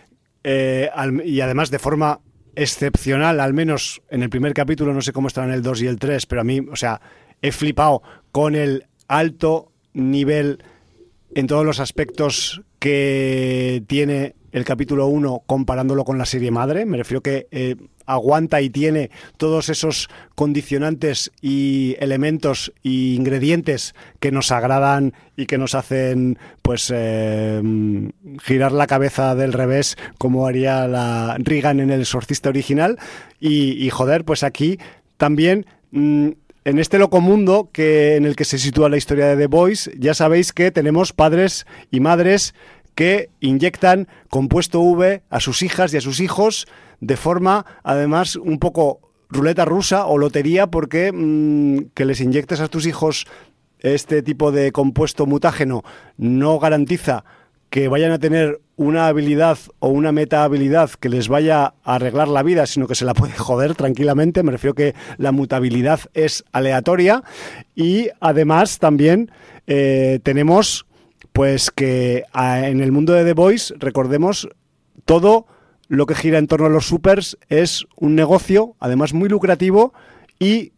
eh, al, y además de forma excepcional, al menos en el primer capítulo, no sé cómo estará en el dos y el tres, pero a mí, o sea, he flipado con el alto nivel en todos los aspectos que tiene el capítulo uno comparándolo con la serie madre. Me refiero que eh, aguanta y tiene todos esos condicionantes y elementos y ingredientes que nos agradan y que nos hacen pues eh, girar la cabeza del revés como haría la Regan en El Exorcista original y, y joder, pues aquí también mmm, en este locomundo que, en el que se sitúa la historia de The Boys, ya sabéis que tenemos padres y madres que inyectan compuesto V a sus hijas y a sus hijos de forma, además, un poco ruleta rusa o lotería, porque mmm, que les inyectes a tus hijos este tipo de compuesto mutágeno no garantiza que vayan a tener una habilidad o una meta habilidad que les vaya a arreglar la vida, sino que se la puede joder tranquilamente. Me refiero que la mutabilidad es aleatoria y además también eh, tenemos pues que a, en el mundo de The Boys, recordemos, todo lo que gira en torno a los supers es un negocio, además muy lucrativo, y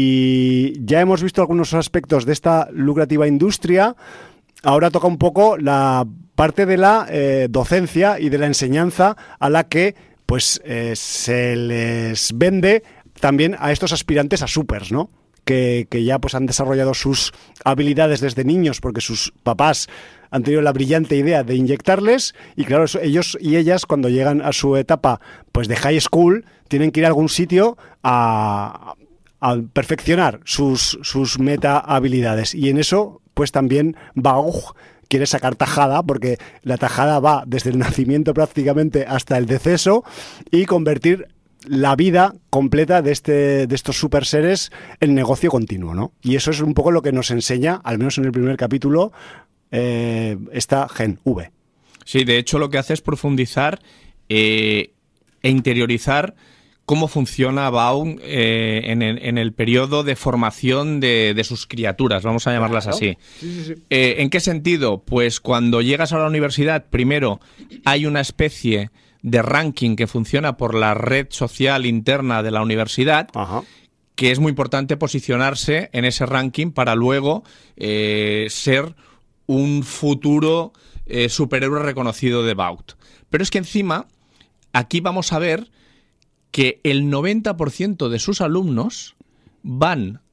si ya hemos visto algunos aspectos de esta lucrativa industria, ahora toca un poco la parte de la eh, docencia y de la enseñanza a la que pues eh, se les vende también a estos aspirantes a supers, ¿no? Que, que ya pues han desarrollado sus habilidades desde niños porque sus papás han tenido la brillante idea de inyectarles y claro, eso, ellos y ellas cuando llegan a su etapa pues de high school tienen que ir a algún sitio a, a perfeccionar sus, sus meta habilidades y en eso pues también Baugh, quiere sacar tajada, porque la tajada va desde el nacimiento prácticamente hasta el deceso, y convertir la vida completa de este de estos super seres en negocio continuo, ¿no? Y eso es un poco lo que nos enseña, al menos en el primer capítulo, eh, esta Gen V. Sí, de hecho lo que hace es profundizar eh, e interiorizar cómo funciona Vaughn eh, en, el, en el periodo de formación de, de sus criaturas, vamos a llamarlas claro. así. Sí, sí, sí. Eh, ¿En qué sentido? Pues cuando llegas a la universidad, primero hay una especie de ranking que funciona por la red social interna de la universidad, Ajá. que es muy importante posicionarse en ese ranking para luego eh, ser un futuro eh, superhéroe reconocido de Vaughn. Pero es que encima, aquí vamos a ver que el noventa por ciento de sus alumnos van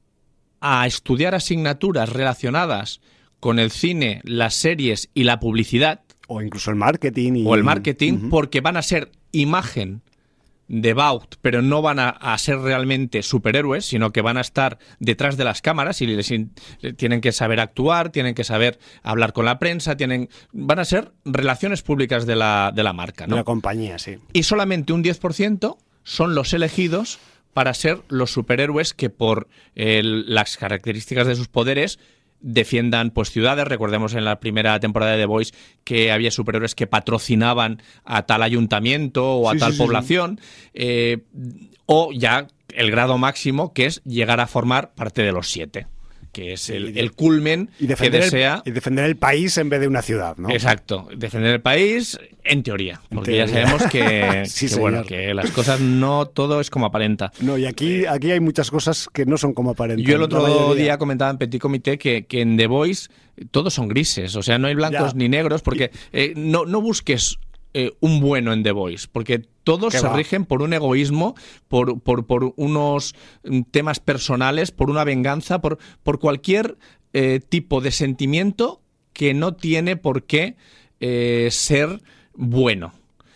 a estudiar asignaturas relacionadas con el cine, las series y la publicidad. O incluso el marketing. Y... O el marketing, uh-huh. porque van a ser imagen de Vaughn, pero no van a, a ser realmente superhéroes, sino que van a estar detrás de las cámaras y les in, tienen que saber actuar, tienen que saber hablar con la prensa, tienen van a ser relaciones públicas de la, de la marca, ¿no? De la compañía, sí. Y solamente un diez por ciento son los elegidos para ser los superhéroes que por eh, las características de sus poderes defiendan pues ciudades. Recordemos en la primera temporada de The Voice que había superhéroes que patrocinaban a tal ayuntamiento o a sí, tal sí, población, sí. Eh, o ya el grado máximo, que es llegar a formar parte de los siete, que es el, el culmen y defender que desea... El, y defender el país en vez de una ciudad, ¿no? Exacto, defender el país en teoría, porque en teoría. Ya sabemos que, sí, que, bueno, que las cosas no todo es como aparenta. No, y aquí, aquí hay muchas cosas que no son como aparentan. Yo el otro día comentaba en Petit Comité que, que en The Voice todos son grises, o sea, no hay blancos ya. ni negros, porque eh, no, no busques... Eh, un bueno en The Voice, porque todos se va? rigen por un egoísmo, por, por, por unos temas personales, por una venganza, por, por cualquier eh, tipo de sentimiento que no tiene por qué eh, ser bueno.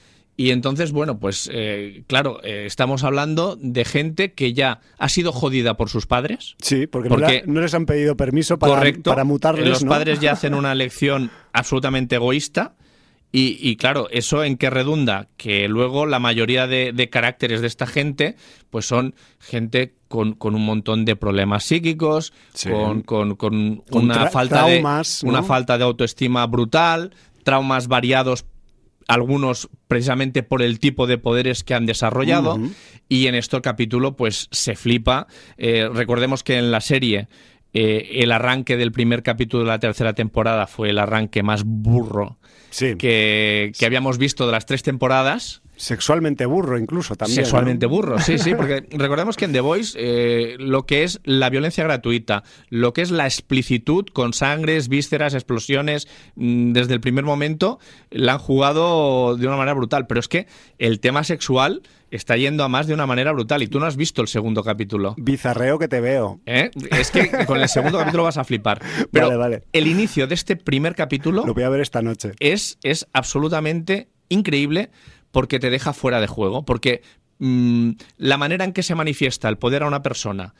Y entonces, bueno, pues eh, claro, eh, estamos hablando de gente que ya ha sido jodida por sus padres. Sí, porque, porque no, la, no les han pedido permiso para, correcto, para mutarles, los ¿no? padres ya hacen una elección absolutamente egoísta. Y, y claro, ¿eso en qué redunda? Que luego la mayoría de, de caracteres de esta gente pues son gente con, con un montón de problemas psíquicos, sí. con, con, con, con una, falta traumas, de, ¿no? una falta de autoestima brutal, traumas variados, algunos precisamente por el tipo de poderes que han desarrollado. Uh-huh. Y en este capítulo pues se flipa. Eh, recordemos que en la serie... Eh, el arranque del primer capítulo de la tercera temporada fue el arranque más burro sí. que, que habíamos visto de las tres temporadas. Sexualmente burro incluso también. Sexualmente ¿no? burro, sí, sí, porque recordemos que en The Voice eh, lo que es la violencia gratuita, lo que es la explicitud con sangres, vísceras, explosiones, mmm, desde el primer momento la han jugado de una manera brutal, pero es que el tema sexual está yendo a más de una manera brutal y tú no has visto el segundo capítulo. Bizarreo que te veo. ¿Eh? Es que con el segundo capítulo vas a flipar. Pero vale, vale. El inicio de este primer capítulo... Lo voy a ver esta noche. Es, es absolutamente increíble porque te deja fuera de juego, porque mmm, la manera en que se manifiesta el poder a una persona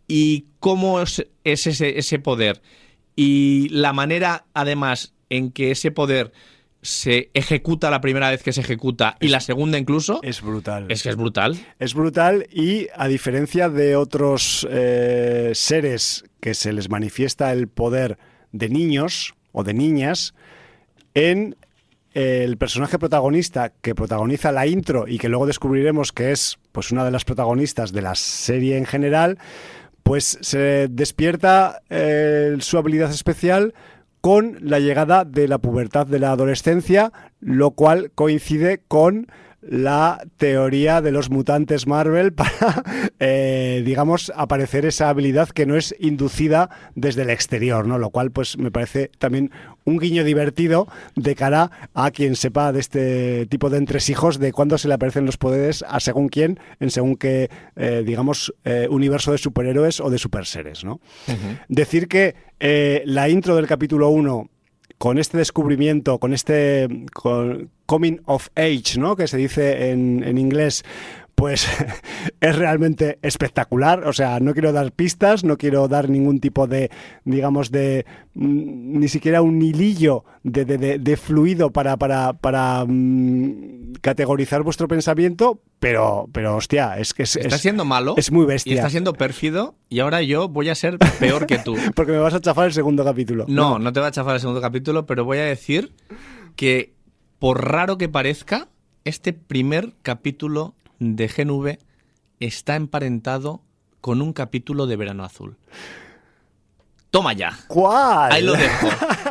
y cómo es, es ese, ese poder y la manera además en que ese poder... se ejecuta la primera vez que se ejecuta y es, la segunda incluso... Es brutal. Es que es brutal. Es brutal y a diferencia de otros eh, seres que se les manifiesta el poder de niños o de niñas, en eh, el personaje protagonista que protagoniza la intro y que luego descubriremos que es pues una de las protagonistas de la serie en general, pues se despierta eh, su habilidad especial con la llegada de la pubertad de la adolescencia, lo cual coincide con la teoría de los mutantes Marvel para, eh, digamos, aparecer esa habilidad que no es inducida desde el exterior, ¿no? Lo cual, pues, me parece también un guiño divertido de cara a quien sepa de este tipo de entresijos de cuándo se le aparecen los poderes a según quién, en según qué, eh, digamos, eh, universo de superhéroes o de superseres, ¿no? Uh-huh. Decir que eh, la intro del capítulo uno con este descubrimiento, con este con coming of age, ¿no? Que se dice en, en inglés, pues es realmente espectacular. O sea, no quiero dar pistas, no quiero dar ningún tipo de, digamos, de mm, ni siquiera un hilillo de, de, de, de fluido para, para, para mm, categorizar vuestro pensamiento, pero, pero hostia, es que es, está es, siendo malo, es muy bestia. Y está siendo pérfido, y ahora yo voy a ser peor que tú. Porque me vas a chafar el segundo capítulo. No, no, no te va a chafar el segundo capítulo, pero voy a decir que, por raro que parezca, este primer capítulo de Gen V está emparentado con un capítulo de Verano Azul. Toma ya. ¿Cuál? Ahí lo dejo.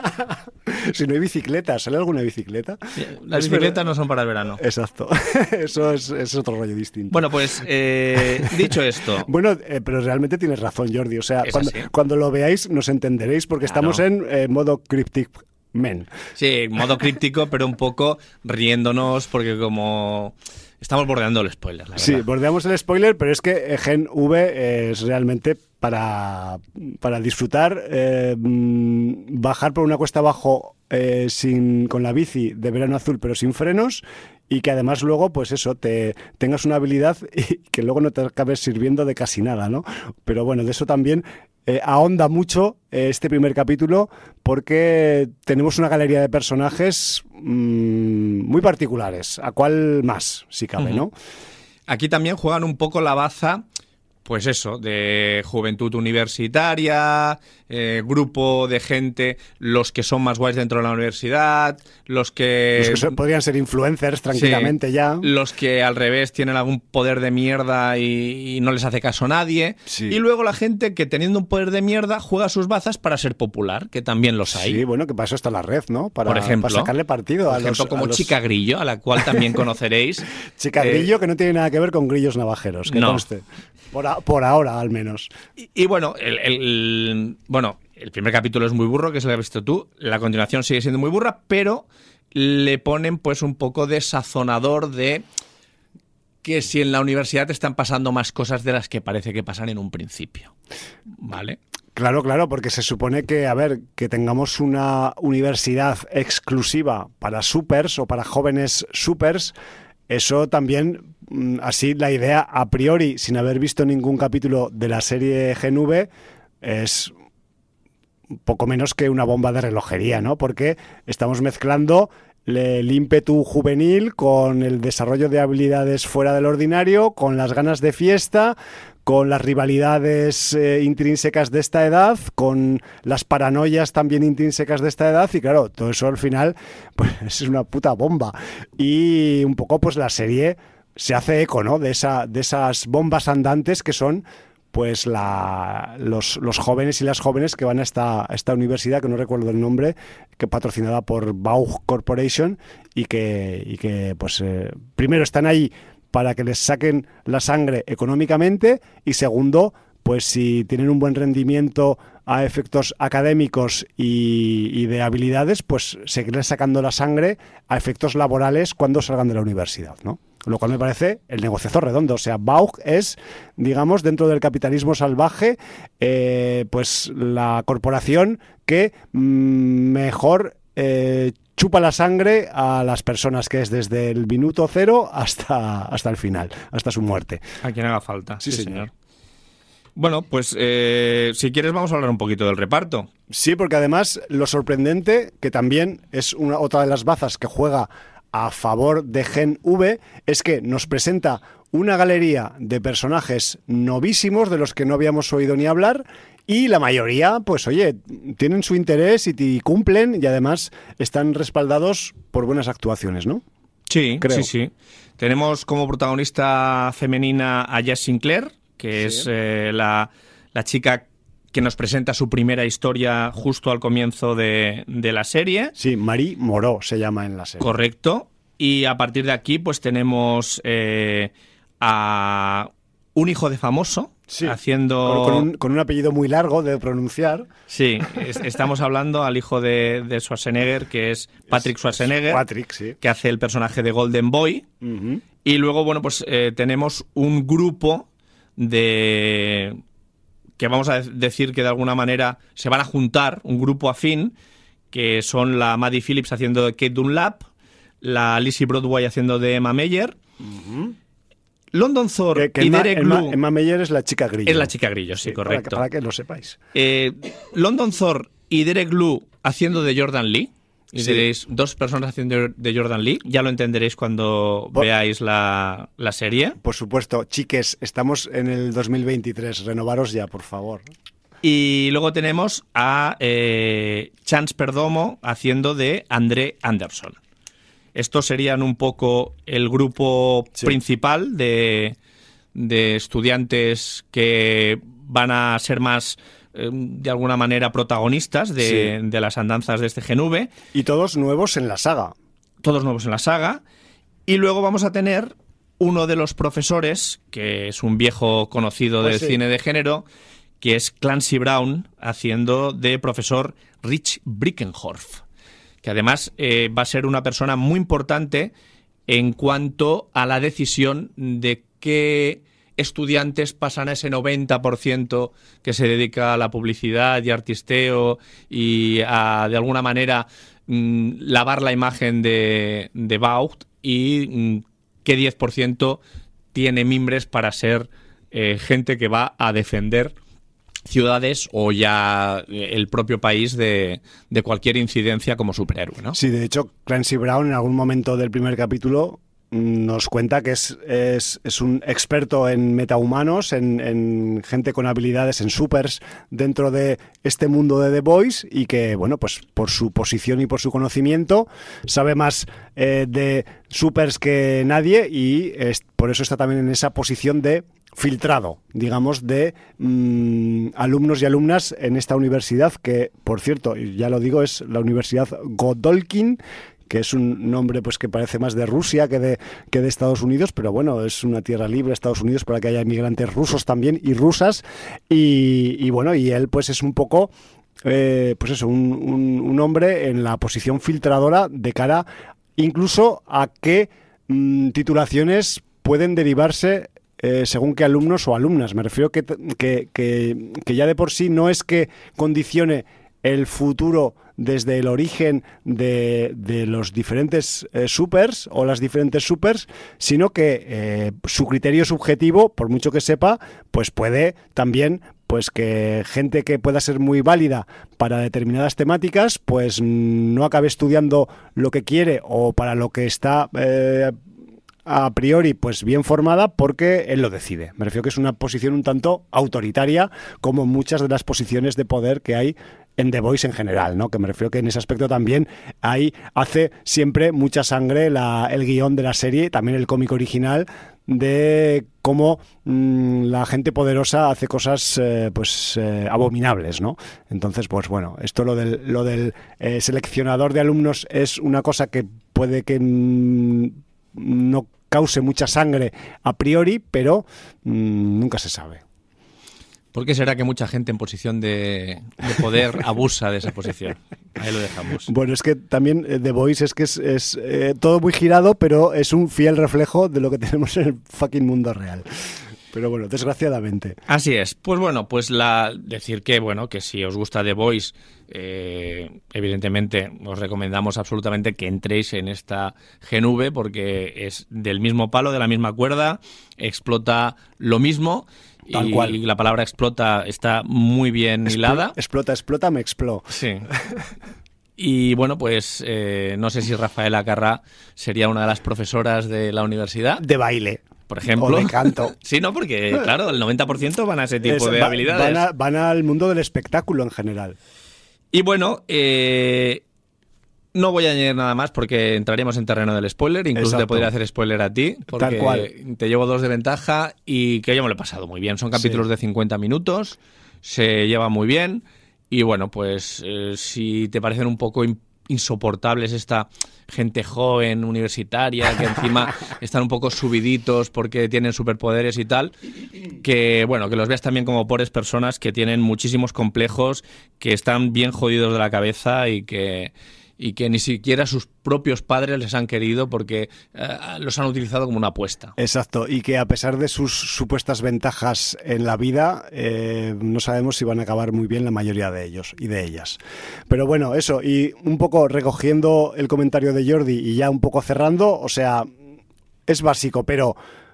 Si no hay bicicleta, ¿sale alguna bicicleta? Las bicicletas no son para el verano. Exacto. Eso es, es otro rollo distinto. Bueno, pues eh, dicho esto... Bueno, eh, pero realmente tienes razón, Jordi. O sea, cuando, cuando lo veáis nos entenderéis porque claro. Estamos en eh, modo cryptic men. Sí, modo críptico, pero un poco riéndonos porque como... Estamos bordeando el spoiler, la verdad. Sí, bordeamos el spoiler, pero es que Gen V es realmente para, para disfrutar, eh, bajar por una cuesta abajo eh, sin, con la bici de Verano Azul, pero sin frenos, y que además luego, pues eso, te tengas una habilidad y que luego no te acabes sirviendo de casi nada, ¿no? Pero bueno, de eso también... Eh, ahonda mucho eh, este primer capítulo porque tenemos una galería de personajes mmm, muy particulares, a cuál más, si cabe, uh-huh. ¿no? Aquí también juegan un poco la baza, pues eso, de juventud universitaria, eh, grupo de gente, los que son más guays dentro de la universidad, los que... Los que son, podrían ser influencers tranquilamente sí, ya. Los que al revés tienen algún poder de mierda y, y no les hace caso a nadie. Sí. Y luego la gente que teniendo un poder de mierda juega sus bazas para ser popular, que también los hay. Sí, bueno, que para eso está la red, ¿no? Para, por ejemplo, para sacarle partido por a ejemplo, los... como a los... Chica Grillo, a la cual también conoceréis. Chica eh, Grillo, que no tiene nada que ver con grillos navajeros, que no. conste. Por, a, por ahora, al menos. Y, y bueno, el, el, el, bueno, el primer capítulo es muy burro, que es el que has visto tú. La continuación sigue siendo muy burra, pero le ponen pues un poco de sazonador de que si en la universidad te están pasando más cosas de las que parece que pasan en un principio. ¿Vale? Claro, claro, porque se supone que, a ver, que tengamos una universidad exclusiva para supers o para jóvenes supers, eso también, así la idea a priori, sin haber visto ningún capítulo de la serie Gen V, es poco menos que una bomba de relojería, ¿no? Porque estamos mezclando el ímpetu juvenil con el desarrollo de habilidades fuera del ordinario, con las ganas de fiesta, con las rivalidades eh, intrínsecas de esta edad, con las paranoias también intrínsecas de esta edad, y claro, todo eso al final pues es una puta bomba. Y un poco pues la serie se hace eco, ¿no? De esa, de esas bombas andantes que son pues la, los, los jóvenes y las jóvenes que van a esta, a esta universidad, que no recuerdo el nombre, que patrocinada por Baugh Corporation, y que, y que pues eh, primero están ahí para que les saquen la sangre económicamente, y segundo, pues si tienen un buen rendimiento a efectos académicos y, y de habilidades, pues seguirles sacando la sangre a efectos laborales cuando salgan de la universidad, ¿no? Lo cual me parece el negociazo redondo. O sea, Baugh es, digamos, dentro del capitalismo salvaje, eh, pues la corporación que mmm, mejor eh, chupa la sangre a las personas, que es desde el minuto cero hasta, hasta el final, hasta su muerte. A quien haga falta. Sí, sí señor. señor. Bueno, pues eh, si quieres vamos a hablar un poquito del reparto. Sí, porque además lo sorprendente, que también es una otra de las bazas que juega a favor de Gen V, es que nos presenta una galería de personajes novísimos de los que no habíamos oído ni hablar, y la mayoría, pues oye, tienen su interés y, y cumplen, y además están respaldados por buenas actuaciones, ¿no? Sí, Creo. sí, sí. Tenemos como protagonista femenina a Jess Sinclair, que sí. es eh, la, la chica que nos presenta su primera historia justo al comienzo de, de la serie. Sí, Marie Moreau se llama en la serie. Correcto. Y a partir de aquí pues tenemos eh, a un hijo de famoso, sí, haciendo... Con, con, un, con un apellido muy largo de pronunciar. Sí, es, estamos hablando al hijo de, de Schwarzenegger, que es Patrick Schwarzenegger, es Patrick, sí. que hace el personaje de Golden Boy. Uh-huh. Y luego, bueno, pues eh, tenemos un grupo de... que vamos a decir que de alguna manera se van a juntar, un grupo afín, que son la Maddie Phillips haciendo de Kate Dunlap, la Lizzie Broadway haciendo de Emma Meyer, uh-huh. London Thor que, que y Emma, Derek Emma, Lou... Emma Meyer es la chica grillo. Es la chica grillo, sí, sí correcto. Para que, para que lo sepáis. Eh, London Thor y Derek Lou haciendo de Jordan Lee. Y sí. diréis, dos personas haciendo de Jordan Lee. Ya lo entenderéis cuando por, veáis la, la serie. Por supuesto. Chiques, estamos en el dos mil veintitrés. Renovaros ya, por favor. Y luego tenemos a eh, Chance Perdomo haciendo de André Anderson. Estos serían un poco el grupo sí. principal de, de estudiantes que van a ser más, eh, de alguna manera, protagonistas de, sí. de las andanzas de este G N V. Y todos nuevos en la saga. Todos nuevos en la saga. Y luego vamos a tener uno de los profesores, que es un viejo conocido pues del sí. cine de género, que es Clancy Brown, haciendo de profesor Rich Brickenhorf, que además eh, va a ser una persona muy importante en cuanto a la decisión de qué estudiantes pasan a ese noventa por ciento que se dedica a la publicidad y artisteo y a, de alguna manera, mmm, lavar la imagen de, de Vought y mmm, qué diez por ciento tiene mimbres para ser eh, gente que va a defender ciudades o ya el propio país de, de cualquier incidencia como superhéroe, ¿no? Sí, de hecho, Clancy Brown en algún momento del primer capítulo nos cuenta que es, es, es un experto en metahumanos, en, en gente con habilidades, en supers dentro de este mundo de The Boys y que, bueno, pues por su posición y por su conocimiento sabe más eh, de supers que nadie y es, por eso está también en esa posición de filtrado, digamos, de mmm, alumnos y alumnas en esta universidad que, por cierto, ya lo digo, es la Universidad Godolkin, que es un nombre pues que parece más de Rusia que de, que de Estados Unidos, pero bueno, es una tierra libre, Estados Unidos, para que haya inmigrantes rusos también y rusas, y, y bueno, y él pues es un poco, eh, pues eso, un, un, un hombre en la posición filtradora de cara incluso a qué mmm, titulaciones pueden derivarse Eh, según qué alumnos o alumnas. Me refiero que, que, que, que ya de por sí no es que condicione el futuro desde el origen de, de los diferentes eh, supers o las diferentes supers, sino que eh, su criterio subjetivo, por mucho que sepa, pues puede también pues que gente que pueda ser muy válida para determinadas temáticas, pues no acabe estudiando lo que quiere o para lo que está eh, a priori pues bien formada porque él lo decide. Me refiero que es una posición un tanto autoritaria como muchas de las posiciones de poder que hay en The Voice en general, ¿no? Que me refiero que en ese aspecto también ahí hace siempre mucha sangre la, el guión de la serie, también el cómic original, de cómo mmm, la gente poderosa hace cosas eh, pues eh, abominables, ¿no? Entonces, pues bueno, esto lo del, lo del eh, seleccionador de alumnos es una cosa que puede que mmm, no cause mucha sangre a priori, pero mmm, nunca se sabe. ¿Por qué será que mucha gente en posición de, de poder abusa de esa posición? Ahí lo dejamos. Bueno, es que también eh, The Voice es que es, es eh, todo muy girado, pero es un fiel reflejo de lo que tenemos en el fucking mundo real. Pero bueno, desgraciadamente. Así es. Pues bueno, pues la decir que bueno, que si os gusta The Voice, eh, evidentemente os recomendamos absolutamente que entréis en esta G N V porque es del mismo palo, de la misma cuerda, explota lo mismo. Tal y, cual. y la palabra explota está muy bien Expl- hilada. Explota, explota, me expló. Sí. Y bueno, pues eh, no sé si Rafaela Carrà sería una de las profesoras de la universidad. De baile. Por ejemplo. O de canto. Sí, no, porque claro, el noventa por ciento van a ese tipo Es, de va, habilidades. Van, a, van al mundo del espectáculo en general. Y bueno, eh, no voy a añadir nada más porque entraríamos en terreno del spoiler. Incluso Exacto. te podría hacer spoiler a ti. Porque Tal cual. te llevo dos de ventaja y que yo me lo he pasado muy bien. Son capítulos sí. de cincuenta minutos, se lleva muy bien. Y bueno, pues eh, si te parecen un poco insoportables esta gente joven, universitaria, que encima están un poco subiditos porque tienen superpoderes y tal, que bueno, que los veas también como pobres personas que tienen muchísimos complejos, que están bien jodidos de la cabeza y que... y que ni siquiera sus propios padres les han querido porque eh, los han utilizado como una apuesta. Exacto, y que a pesar de sus supuestas ventajas en la vida, eh, no sabemos si van a acabar muy bien la mayoría de ellos y de ellas. Pero bueno, eso, y un poco recogiendo el comentario de Jordi y ya un poco cerrando, o sea, es básico, pero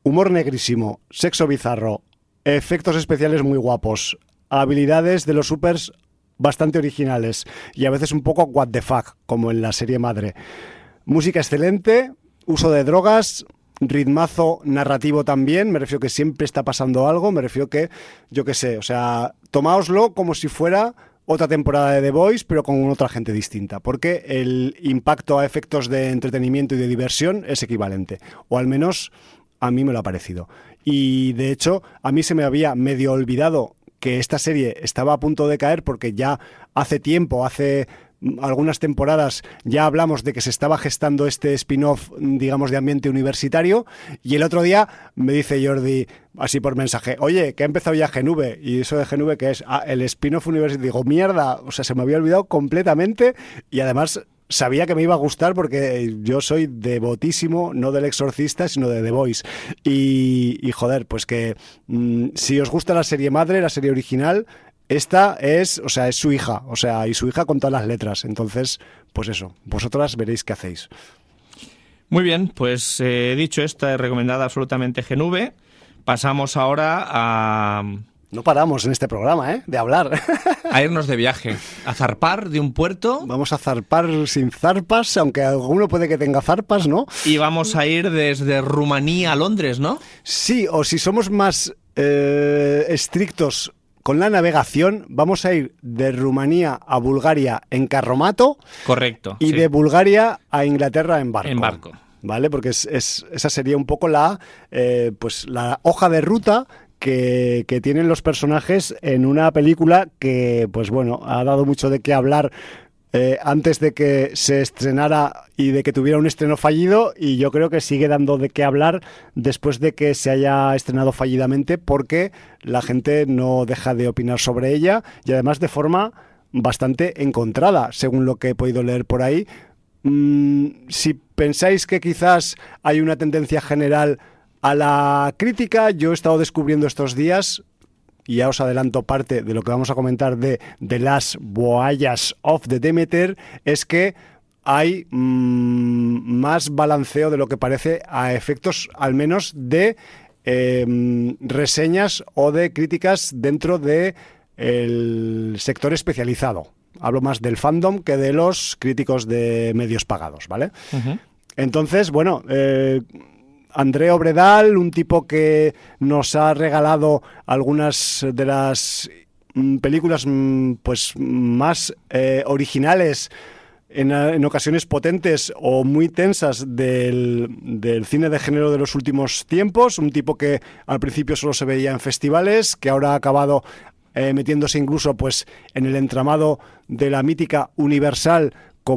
humor negrísimo, sexo bizarro, efectos especiales muy guapos, habilidades de los supers bastante originales y a veces un poco what the fuck, como en la serie madre. Música excelente, uso de drogas, ritmazo narrativo también, me refiero que siempre está pasando algo, me refiero que, yo qué sé, o sea, tomáoslo como si fuera otra temporada de The Voice, pero con otra gente distinta, porque el impacto a efectos de entretenimiento y de diversión es equivalente, o al menos a mí me lo ha parecido. Y de hecho, a mí se me había medio olvidado que esta serie estaba a punto de caer, porque ya hace tiempo, hace algunas temporadas, ya hablamos de que se estaba gestando este spin-off, digamos, de ambiente universitario, y el otro día me dice Jordi, así por mensaje, oye, que ha empezado ya G N V, y eso de G N V que es ah, el spin-off universitario. Digo, mierda, o sea, se me había olvidado completamente, y además sabía que me iba a gustar porque yo soy devotísimo, no del Exorcista, sino de The Voice. Y, y joder, pues que mmm, si os gusta la serie madre, la serie original, esta es, o sea, es su hija, o sea, y su hija con todas las letras. Entonces, pues eso, vosotras veréis qué hacéis. Muy bien, pues eh, dicho esto, es recomendada absolutamente G N V. Pasamos ahora a... No paramos en este programa, ¿eh? De hablar. A irnos de viaje, a zarpar de un puerto. Vamos a zarpar sin zarpas, aunque alguno puede que tenga zarpas, ¿no? Y vamos a ir desde Rumanía a Londres, ¿no? Sí, o si somos más eh, estrictos con la navegación, vamos a ir de Rumanía a Bulgaria en carromato. Correcto. Y sí, de Bulgaria a Inglaterra en barco. En barco. ¿Vale? Porque es, es, esa sería un poco la, eh, pues la hoja de ruta que, que tienen los personajes en una película que, pues bueno, ha dado mucho de qué hablar eh, antes de que se estrenara y de que tuviera un estreno fallido, y yo creo que sigue dando de qué hablar después de que se haya estrenado fallidamente, porque la gente no deja de opinar sobre ella, y además de forma bastante encontrada, según lo que he podido leer por ahí. Mm, si pensáis que quizás hay una tendencia general a la crítica, yo he estado descubriendo estos días, y ya os adelanto parte de lo que vamos a comentar de The Last Voyage of the Demeter, es que hay mmm, más balanceo de lo que parece a efectos al menos de eh, reseñas o de críticas dentro de el sector especializado. Hablo más del fandom que de los críticos de medios pagados, ¿vale? Uh-huh. Entonces, bueno, eh, André Obredal, un tipo que nos ha regalado algunas de las mm, películas mm, pues más eh, originales, en, en ocasiones potentes o muy tensas del, del cine de género de los últimos tiempos, un tipo que al principio solo se veía en festivales, que ahora ha acabado eh, metiéndose incluso pues en el entramado de la mítica Universal,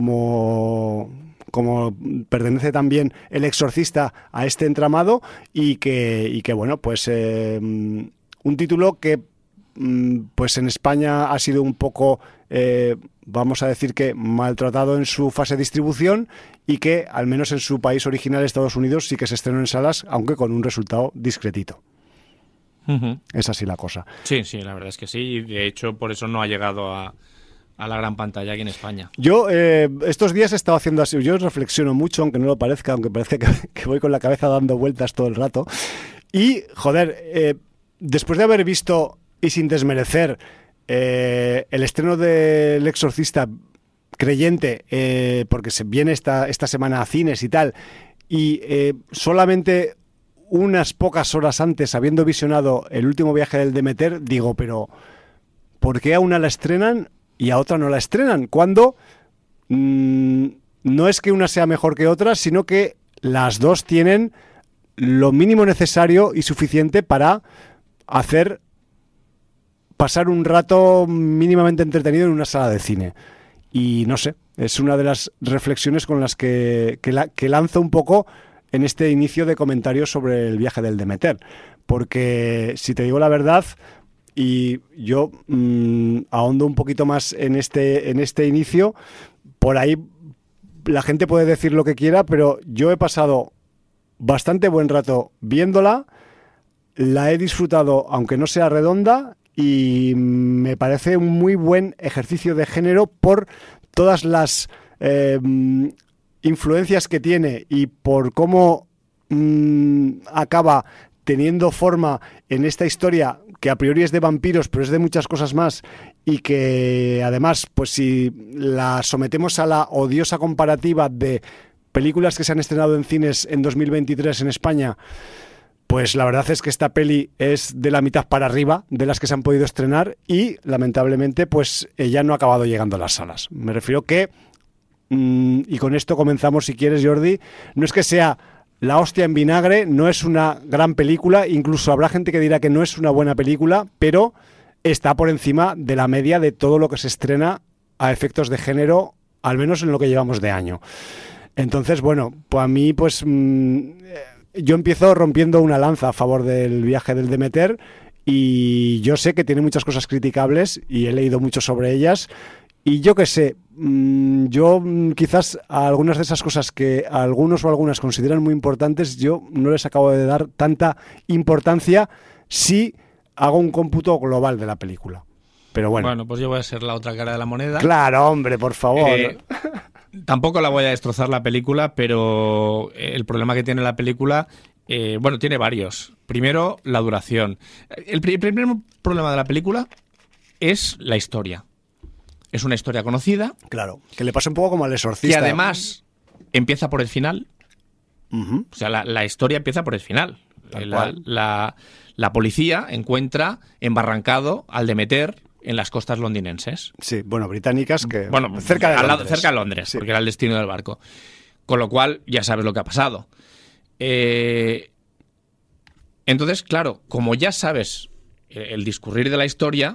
como... como pertenece también El Exorcista a este entramado, y que, y que bueno, pues eh, un título que pues en España ha sido un poco, eh, vamos a decir que maltratado en su fase de distribución, y que al menos en su país original, Estados Unidos, sí que se estrenó en salas, aunque con un resultado discretito. Uh-huh. Es así la cosa. Sí, sí, la verdad es que sí, y de hecho por eso no ha llegado a... a la gran pantalla aquí en España. Yo eh, estos días he estado haciendo así, yo reflexiono mucho, aunque no lo parezca, aunque parezca que, que voy con la cabeza dando vueltas todo el rato. Y, joder, eh, después de haber visto, y sin desmerecer, eh, el estreno del Exorcista creyente, eh, porque se viene esta, esta semana a cines y tal, y eh, solamente unas pocas horas antes, habiendo visionado El último viaje del Demeter, digo, pero ¿por qué a una la estrenan y a otra no la estrenan? Cuando mmm, no es que una sea mejor que otra, sino que las dos tienen lo mínimo necesario y suficiente para hacer pasar un rato mínimamente entretenido en una sala de cine. Y no sé, es una de las reflexiones con las que, que, la, que lanzo un poco en este inicio de comentarios sobre el viaje del Demeter. Porque, si te digo la verdad, y yo mmm, ahondo un poquito más en este, en este inicio, por ahí la gente puede decir lo que quiera, pero yo he pasado bastante buen rato viéndola, la he disfrutado aunque no sea redonda, y me parece un muy buen ejercicio de género por todas las eh, influencias que tiene y por cómo mmm, acaba teniendo forma en esta historia que a priori es de vampiros, pero es de muchas cosas más, y que además, pues si la sometemos a la odiosa comparativa de películas que se han estrenado en cines en dos mil veintitrés en España, pues la verdad es que esta peli es de la mitad para arriba de las que se han podido estrenar y lamentablemente pues ya no ha acabado llegando a las salas. Me refiero que, mmm, y con esto comenzamos si quieres, Jordi, no es que sea la hostia en vinagre, no es una gran película, incluso habrá gente que dirá que no es una buena película, pero está por encima de la media de todo lo que se estrena a efectos de género, al menos en lo que llevamos de año. Entonces, bueno, pues a mí, pues mmm, yo empiezo rompiendo una lanza a favor del viaje del Demeter y yo sé que tiene muchas cosas criticables y he leído mucho sobre ellas. Y yo qué sé, yo quizás a algunas de esas cosas que algunos o algunas consideran muy importantes, yo no les acabo de dar tanta importancia si hago un cómputo global de la película. Pero bueno. Bueno, pues yo voy a ser la otra cara de la moneda. Claro, hombre, por favor. Eh, tampoco la voy a destrozar la película, pero el problema que tiene la película, eh, bueno, tiene varios. Primero, la duración. El, pr- el primer problema de la película es la historia. Es una historia conocida. Claro, que le pasa un poco como al Exorcista. Que además empieza por el final. Uh-huh. O sea, la, la historia empieza por el final. La, la, la policía encuentra embarrancado al Demeter en las costas londinenses. Sí, bueno, británicas, que bueno, cerca de Londres. Lado, cerca de Londres, sí. Porque era el destino del barco. Con lo cual, ya sabes lo que ha pasado. Eh, entonces, claro, como ya sabes el discurrir de la historia,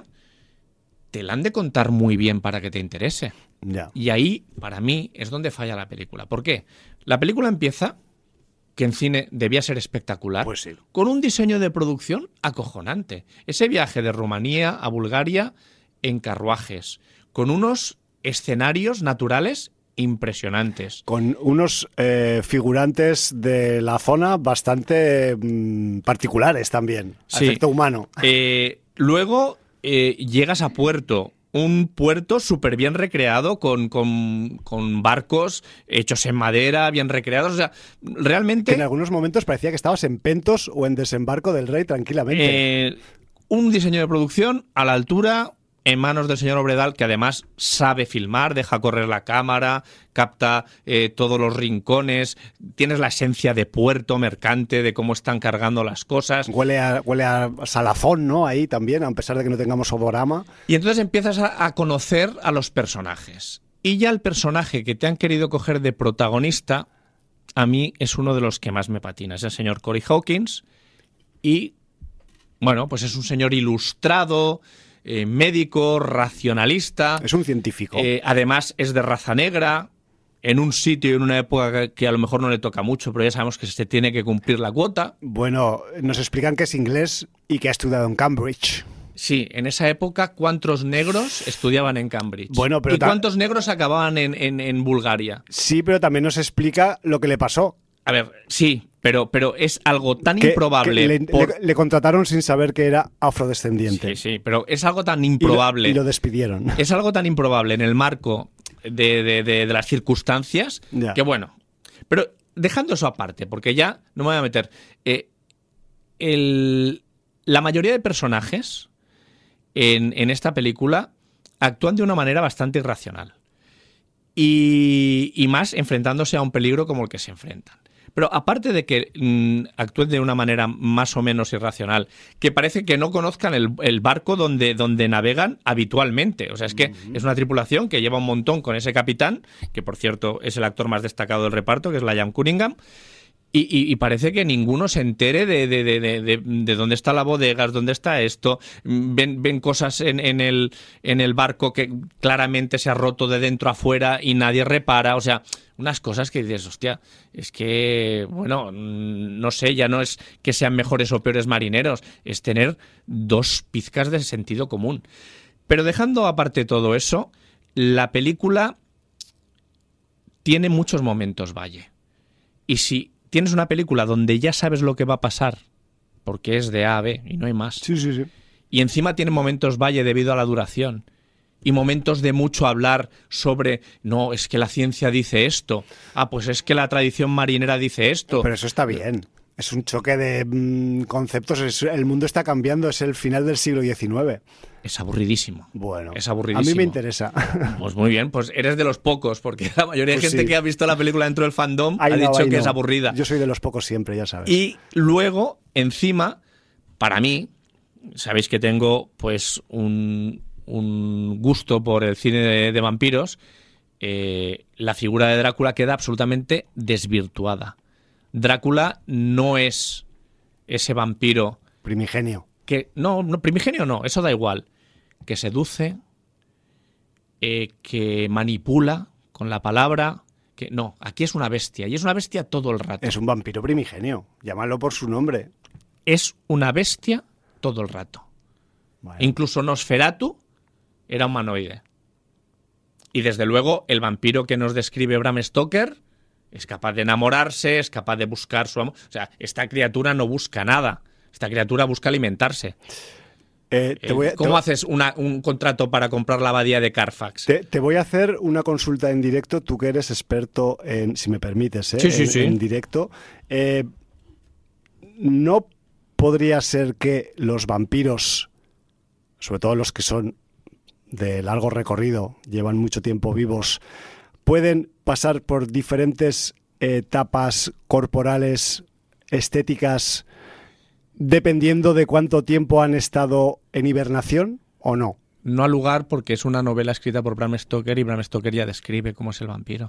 te la han de contar muy bien para que te interese. Ya. Y ahí, para mí, es donde falla la película. ¿Por qué? La película empieza, que en cine debía ser espectacular, pues sí, con un diseño de producción acojonante. Ese viaje de Rumanía a Bulgaria en carruajes, con unos escenarios naturales impresionantes. Con unos eh, figurantes de la zona bastante mmm, particulares también, sí. Efecto humano. Eh, luego... Eh, llegas a Puerto, un puerto súper bien recreado, con, con, con barcos hechos en madera, bien recreados. O sea, realmente... Que en algunos momentos parecía que estabas en Pentos o en Desembarco del Rey tranquilamente. Eh, un diseño de producción a la altura, en manos del señor Obredal, que además sabe filmar, deja correr la cámara, capta eh, todos los rincones, tienes la esencia de puerto mercante, de cómo están cargando las cosas. Huele a, huele a salazón, ¿no? Ahí también, a pesar de que no tengamos odorama. Y entonces empiezas a, a conocer a los personajes. Y ya el personaje que te han querido coger de protagonista, a mí es uno de los que más me patina. Es el señor Corey Hawkins. Y, bueno, pues es un señor ilustrado... Eh, médico, racionalista. Es un científico. Eh, además es de raza negra, en un sitio y en una época que, que a lo mejor no le toca mucho, pero ya sabemos que se tiene que cumplir la cuota. Bueno, nos explican que es inglés y que ha estudiado en Cambridge. Sí, en esa época, ¿cuántos negros estudiaban en Cambridge? Bueno, pero ¿Y cuántos negros acababan en, en, en Bulgaria? Sí, pero también nos explica lo que le pasó. A ver, sí, pero, pero es algo tan que, improbable. Que le, por... le, le contrataron sin saber que era afrodescendiente. Sí, sí, pero es algo tan improbable. Y lo, y lo despidieron. Es algo tan improbable en el marco de, de, de, de las circunstancias ya. Que bueno. Pero dejando eso aparte, porque ya no me voy a meter. Eh, el, la mayoría de personajes en, en esta película actúan de una manera bastante irracional. Y, y más enfrentándose a un peligro como el que se enfrentan. Pero aparte de que mmm, actúen de una manera más o menos irracional, que parece que no conozcan el, el barco donde, donde navegan habitualmente. O sea, es que uh-huh. es una tripulación que lleva un montón con ese capitán, que por cierto es el actor más destacado del reparto, que es Liam Cunningham, y, y, y parece que ninguno se entere de, de, de, de, de, de dónde está la bodega, dónde está esto. Ven, ven cosas en, en, el, en el barco que claramente se ha roto de dentro a afuera y nadie repara. O sea, unas cosas que dices, hostia, es que, bueno, no sé, ya no es que sean mejores o peores marineros, es tener dos pizcas de sentido común. Pero dejando aparte todo eso, la película tiene muchos momentos valle. Y si tienes una película donde ya sabes lo que va a pasar, porque es de A a B y no hay más, sí, sí, sí. y encima tiene momentos valle debido a la duración, y momentos de mucho hablar sobre, no, es que la ciencia dice esto, ah, pues es que la tradición marinera dice esto. Pero eso está bien. Es un choque de mmm, conceptos. Es, el mundo está cambiando, es el final del siglo diecinueve. Es aburridísimo. Bueno, es aburridísimo. A mí me interesa. Pues muy bien, pues eres de los pocos, porque la mayoría de pues gente sí. que ha visto la película dentro del fandom ahí ha no, dicho que no. es aburrida. Yo soy de los pocos siempre, ya sabes. Y luego, encima, para mí, sabéis que tengo pues un, un gusto por el cine de, de vampiros, eh, la figura de Drácula queda absolutamente desvirtuada. Drácula no es ese vampiro... Primigenio. Que, no, no, primigenio no, eso da igual. Que seduce, eh, que manipula con la palabra... que no, aquí es una bestia, y es una bestia todo el rato. Es un vampiro primigenio, llámalo por su nombre. Es una bestia todo el rato. Bueno. Incluso Nosferatu era humanoide. Y desde luego el vampiro que nos describe Bram Stoker es capaz de enamorarse, es capaz de buscar su amor. O sea, esta criatura no busca nada. Esta criatura busca alimentarse. Eh, te voy a, ¿Cómo te... haces una, un contrato para comprar la abadía de Carfax? Te, te voy a hacer una consulta en directo, tú que eres experto en, si me permites, ¿eh? Sí, sí, en, sí. en directo. Eh, ¿No podría ser que los vampiros, sobre todo los que son de largo recorrido, llevan mucho tiempo vivos, pueden pasar por diferentes etapas corporales, estéticas, dependiendo de cuánto tiempo han estado en hibernación o no? No al lugar, porque es una novela escrita por Bram Stoker y Bram Stoker ya describe cómo es el vampiro.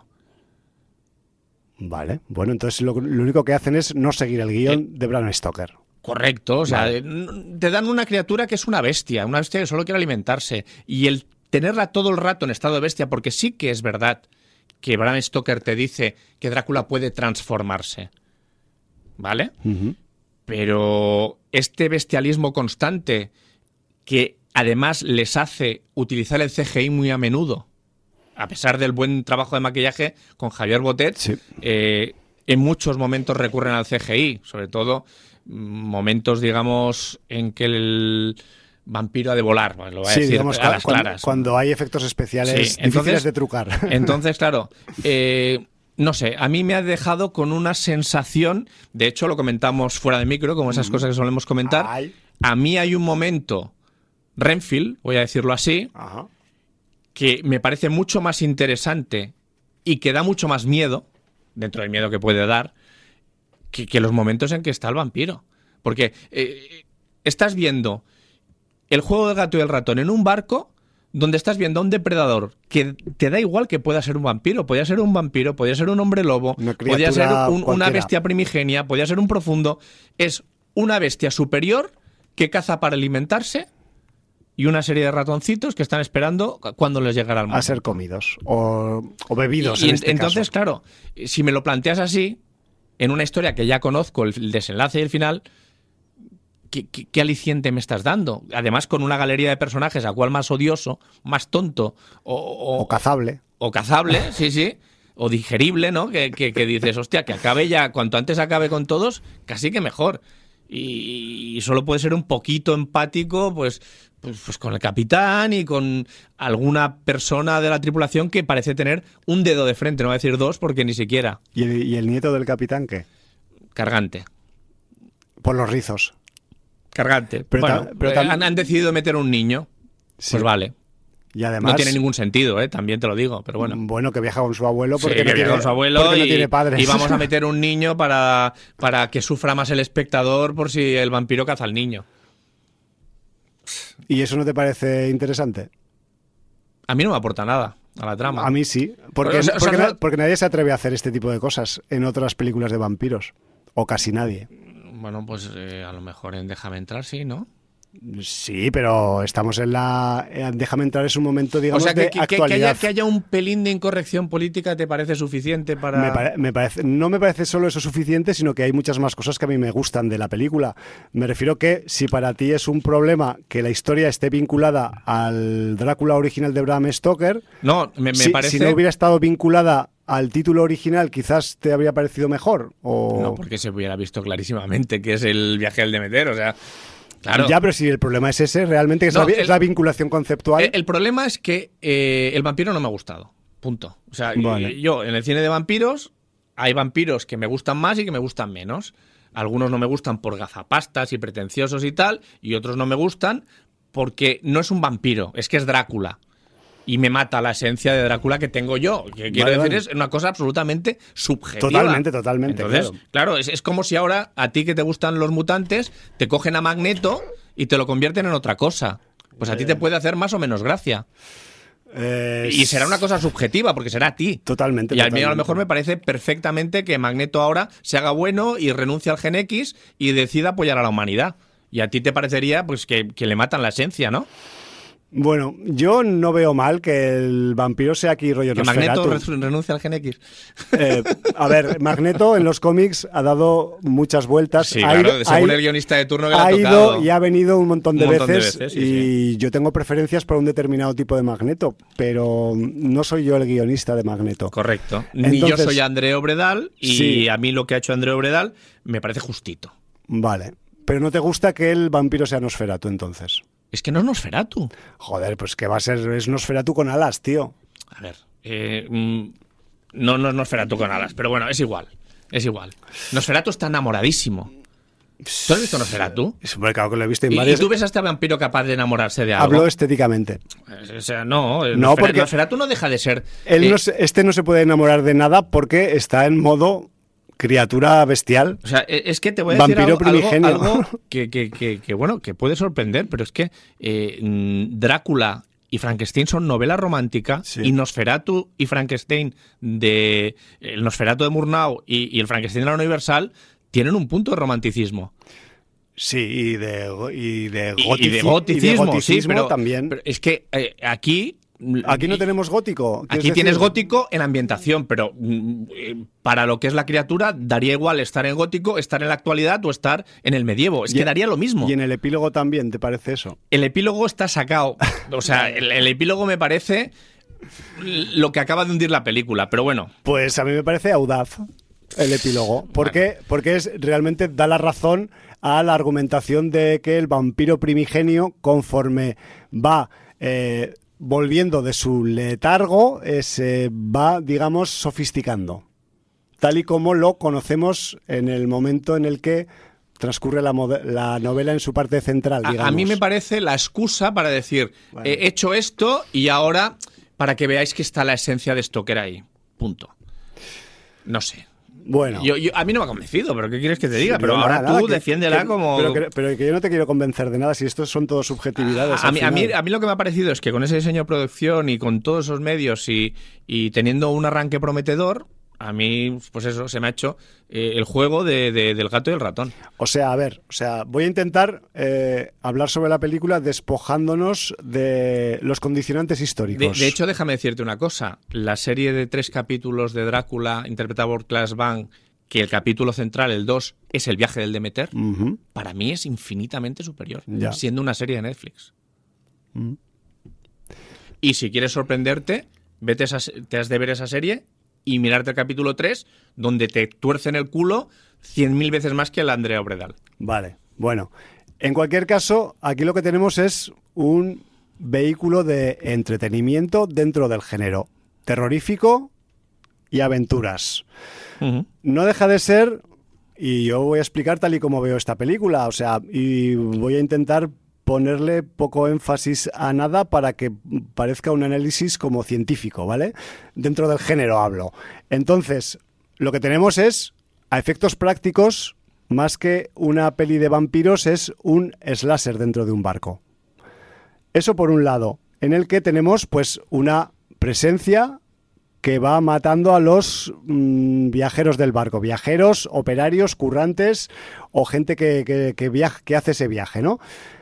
Vale, bueno, entonces lo, lo único que hacen es no seguir el guión eh, de Bram Stoker. Correcto, o sea, vale. te dan una criatura que es una bestia, una bestia que solo quiere alimentarse. Y el tenerla todo el rato en estado de bestia, porque sí que es verdad que Bram Stoker te dice que Drácula puede transformarse, ¿vale? Uh-huh. Pero este bestialismo constante que además les hace utilizar el C G I muy a menudo, a pesar del buen trabajo de maquillaje con Javier Botet, sí. eh, en muchos momentos recurren al C G I, sobre todo momentos, digamos, en que el vampiro ha de volar, lo voy a sí, decir digamos, a las cuando, claras. Cuando hay efectos especiales sí, difíciles entonces, de trucar. Entonces, claro, eh, no sé, a mí me ha dejado con una sensación, de hecho lo comentamos fuera de micro, como esas mm. cosas que solemos comentar. Ay. A mí hay un momento, Renfield, voy a decirlo así, Ajá. que me parece mucho más interesante y que da mucho más miedo, dentro del miedo que puede dar, que, que los momentos en que está el vampiro. Porque eh, estás viendo el juego del gato y el ratón en un barco donde estás viendo a un depredador que te da igual que pueda ser un vampiro, podía ser un vampiro, podía ser un hombre lobo, podía ser un, una bestia primigenia, podía ser un profundo. Es una bestia superior que caza para alimentarse y una serie de ratoncitos que están esperando cuando les llegará el momento. A ser comidos o, o bebidos. Y, en y este entonces, caso. claro, si me lo planteas así, en una historia que ya conozco el desenlace y el final, ¿qué, qué, qué aliciente me estás dando? Además, con una galería de personajes, a cual más odioso, más tonto o, o, o cazable. O cazable, sí, sí. O digerible, ¿no? Que, que, que dices, hostia, que acabe ya, cuanto antes acabe con todos, casi que mejor. Y, y solo puede ser un poquito empático, pues, pues, pues con el capitán y con alguna persona de la tripulación que parece tener un dedo de frente, no voy a decir dos, porque ni siquiera. ¿Y el, y el nieto del capitán qué? Cargante. Por los rizos. Cargante. Pero bueno, ta, pero ta, han, han decidido meter un niño, sí. Pues vale. Y además, no tiene ningún sentido, ¿eh? También te lo digo, pero bueno. Bueno, que viaja con su abuelo porque, sí, no, que tiene, con su abuelo y, y, no tiene padres. Y vamos a meter un niño para, para que sufra más el espectador por si el vampiro caza al niño. ¿Y eso no te parece interesante? A mí no me aporta nada a la trama. A mí sí, porque, o sea, porque, o sea, porque nadie se atreve a hacer este tipo de cosas en otras películas de vampiros. O casi nadie. Bueno, pues eh, a lo mejor en Déjame entrar sí, ¿no? Sí, pero estamos en la... Déjame entrar, es un momento, digamos, o sea, que, de que, actualidad. Que haya, que haya un pelín de incorrección política, ¿te parece suficiente para...? Me pare, me parece, no me parece solo eso suficiente, sino que hay muchas más cosas que a mí me gustan de la película. Me refiero que si para ti es un problema que la historia esté vinculada al Drácula original de Bram Stoker... No, me, me si, parece... Si no hubiera estado vinculada al título original, quizás te habría parecido mejor, o... No, porque se hubiera visto clarísimamente que es el viaje del Demeter, o sea... Claro. Ya, pero si el problema es ese, realmente es, No, la, el, es la vinculación conceptual. El, el problema es que eh, el vampiro no me ha gustado. Punto. O sea, vale. yo en el cine de vampiros hay vampiros que me gustan más y que me gustan menos. Algunos no me gustan por gazapastas y pretenciosos y tal, y otros no me gustan porque no es un vampiro, es que es Drácula. Y me mata la esencia de Drácula que tengo yo. Que quiero vale, decir, vale. es una cosa absolutamente subjetiva. Totalmente, totalmente. Entonces, claro, claro es, es como si ahora a ti que te gustan los mutantes, te cogen a Magneto y te lo convierten en otra cosa. Pues a eh. ti te puede hacer más o menos gracia. Eh, y será una cosa subjetiva, porque será a ti. Totalmente. Y al totalmente. mío a lo mejor me parece perfectamente que Magneto ahora se haga bueno y renuncie al Gen X y decida apoyar a la humanidad. Y a ti te parecería pues que, que le matan la esencia, ¿no? Bueno, yo no veo mal que el vampiro sea aquí rollo que Nosferatu. Magneto renuncia al Gen X. Eh, a ver, Magneto en los cómics ha dado muchas vueltas. Sí, ha claro, ido, según ha, el guionista de turno que ha le ha ido tocado. y ha venido un montón de un montón veces, de veces sí, y sí. yo tengo preferencias por un determinado tipo de Magneto, pero no soy yo el guionista de Magneto. Correcto. Ni Entonces, yo soy Andreu Obredal y sí. a mí lo que ha hecho Andreu Obredal me parece justito. Vale, pero ¿no te gusta que el vampiro sea Nosferatu entonces? Es que no es Nosferatu. Joder, pues que va a ser, es Nosferatu con alas, tío. A ver, eh, no, no es Nosferatu con alas, pero bueno, es igual, es igual. Nosferatu está enamoradísimo. ¿Tú has visto Nosferatu? Es muy claro que lo he visto en ¿Y, varias... ¿Y tú ves a este vampiro capaz de enamorarse de algo? Hablo estéticamente. O sea, no, no Nosferatu, porque Nosferatu no deja de ser... Él eh, no se, este no se puede enamorar de nada porque está en modo... criatura bestial. O sea, es que te voy a decir vampiro algo, primigenio. algo, algo que, que, que, que, bueno, que puede sorprender, pero es que eh, Drácula y Frankenstein son novela romántica sí. y Nosferatu y Frankenstein de el Nosferatu de Murnau y, y el Frankenstein de la Universal tienen un punto de romanticismo. Sí, y de, y de, gotici y de goticismo, y de goticismo sí, pero, también. Pero es que eh, aquí... Aquí no tenemos gótico. Aquí decir? tienes gótico en ambientación, pero mm, para lo que es la criatura, daría igual estar en gótico, estar en la actualidad o estar en el medievo. Es y, que daría lo mismo. Y en el epílogo también, ¿te parece eso? El epílogo está sacado. O sea, el, el epílogo me parece lo que acaba de hundir la película, pero bueno. Pues a mí me parece audaz el epílogo. ¿Por qué? Bueno. Porque es, realmente da la razón a la argumentación de que el vampiro primigenio, conforme va... Eh, volviendo de su letargo, eh, se va, digamos, sofisticando, tal y como lo conocemos en el momento en el que transcurre la, la novela en su parte central, digamos. A, a mí me parece la excusa para decir, bueno. he hecho esto y ahora para que veáis que está la esencia de Stoker ahí. Punto. No sé. Bueno, yo, yo, a mí no me ha convencido, pero ¿qué quieres que te diga? Sí, pero ahora nada, tú que, defiéndela que, como... Pero que, pero que yo no te quiero convencer de nada, si estos son todos subjetividades. A, a, mí, a, mí, a mí lo que me ha parecido es que con ese diseño de producción y con todos esos medios y, y teniendo un arranque prometedor, a mí, pues eso, se me ha hecho eh, el juego de, de, del gato y el ratón. O sea, a ver, o sea, voy a intentar eh, hablar sobre la película despojándonos de los condicionantes históricos. De, de hecho, déjame decirte una cosa. La serie de tres capítulos de Drácula, interpretada por Claes Bang, que el capítulo central, el dos, es el viaje del Demeter, uh-huh. para mí es infinitamente superior, ya. siendo una serie de Netflix. Uh-huh. Y si quieres sorprenderte, vete a esa, te has de ver esa serie y mirarte el capítulo tres, donde te tuercen el culo cien mil veces más que el Andrea Obredal. Vale, bueno. En cualquier caso, aquí lo que tenemos es un vehículo de entretenimiento dentro del género terrorífico y aventuras. Uh-huh. No deja de ser, y yo voy a explicar tal y como veo esta película, o sea, y voy a intentar ponerle poco énfasis a nada para que parezca un análisis como científico, ¿vale? Dentro del género hablo. Entonces, lo que tenemos es, a efectos prácticos, más que una peli de vampiros, es un slasher dentro de un barco. Eso por un lado, en el que tenemos pues una presencia que va matando a los mmm, viajeros del barco, viajeros, operarios, currantes o gente que, que, que, viaja, que hace ese viaje, ¿no?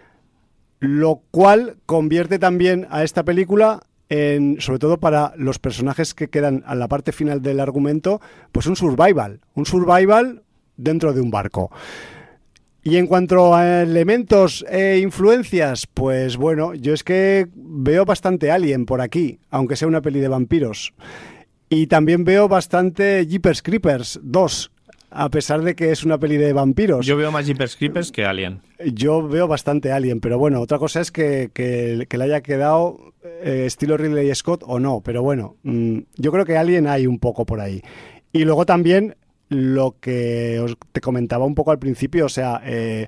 Lo cual convierte también a esta película en, sobre todo para los personajes que quedan a la parte final del argumento, pues un survival, un survival dentro de un barco. Y en cuanto a elementos e influencias, pues bueno, yo es que veo bastante Alien por aquí, aunque sea una peli de vampiros. Y también veo bastante Jeepers Creepers dos. a pesar de que es una peli de vampiros. Yo veo más Jeepers Creepers que Alien. Yo veo bastante Alien, pero bueno, otra cosa es que, que, que le haya quedado eh, estilo Ridley Scott o no, pero bueno, mmm, yo creo que Alien hay un poco por ahí. Y luego también lo que os, te comentaba un poco al principio, o sea, eh,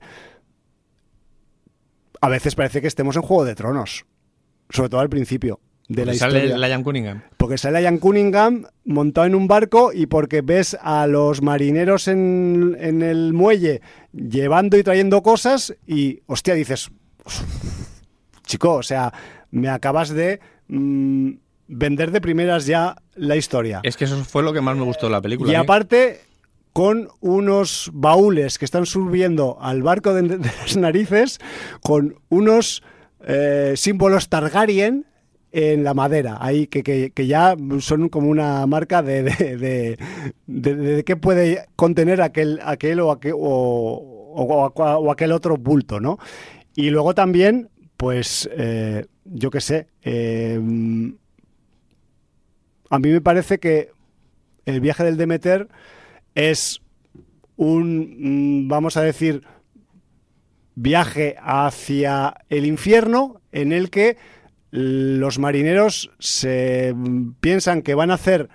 a veces parece que estemos en Juego de Tronos, sobre todo al principio de porque la sale historia. Ian Cunningham. Porque sale Ian Cunningham montado en un barco y porque ves a los marineros en, en el muelle llevando y trayendo cosas y, hostia, dices, chico, o sea, me acabas de mmm, vender de primeras ya la historia. Es que eso fue lo que más me gustó de la película. Y ¿eh? aparte, con unos baúles que están subiendo al barco de, de las narices, con unos eh, símbolos Targaryen en la madera, ahí que, que, que ya son como una marca de, de, de, de, de qué puede contener aquel, aquel, o, aquel o, o, o aquel otro bulto, ¿no? Y luego también, pues, eh, yo qué sé, eh, a mí me parece que el viaje del Demeter es un, vamos a decir, viaje hacia el infierno en el que los marineros se piensan que van a hacer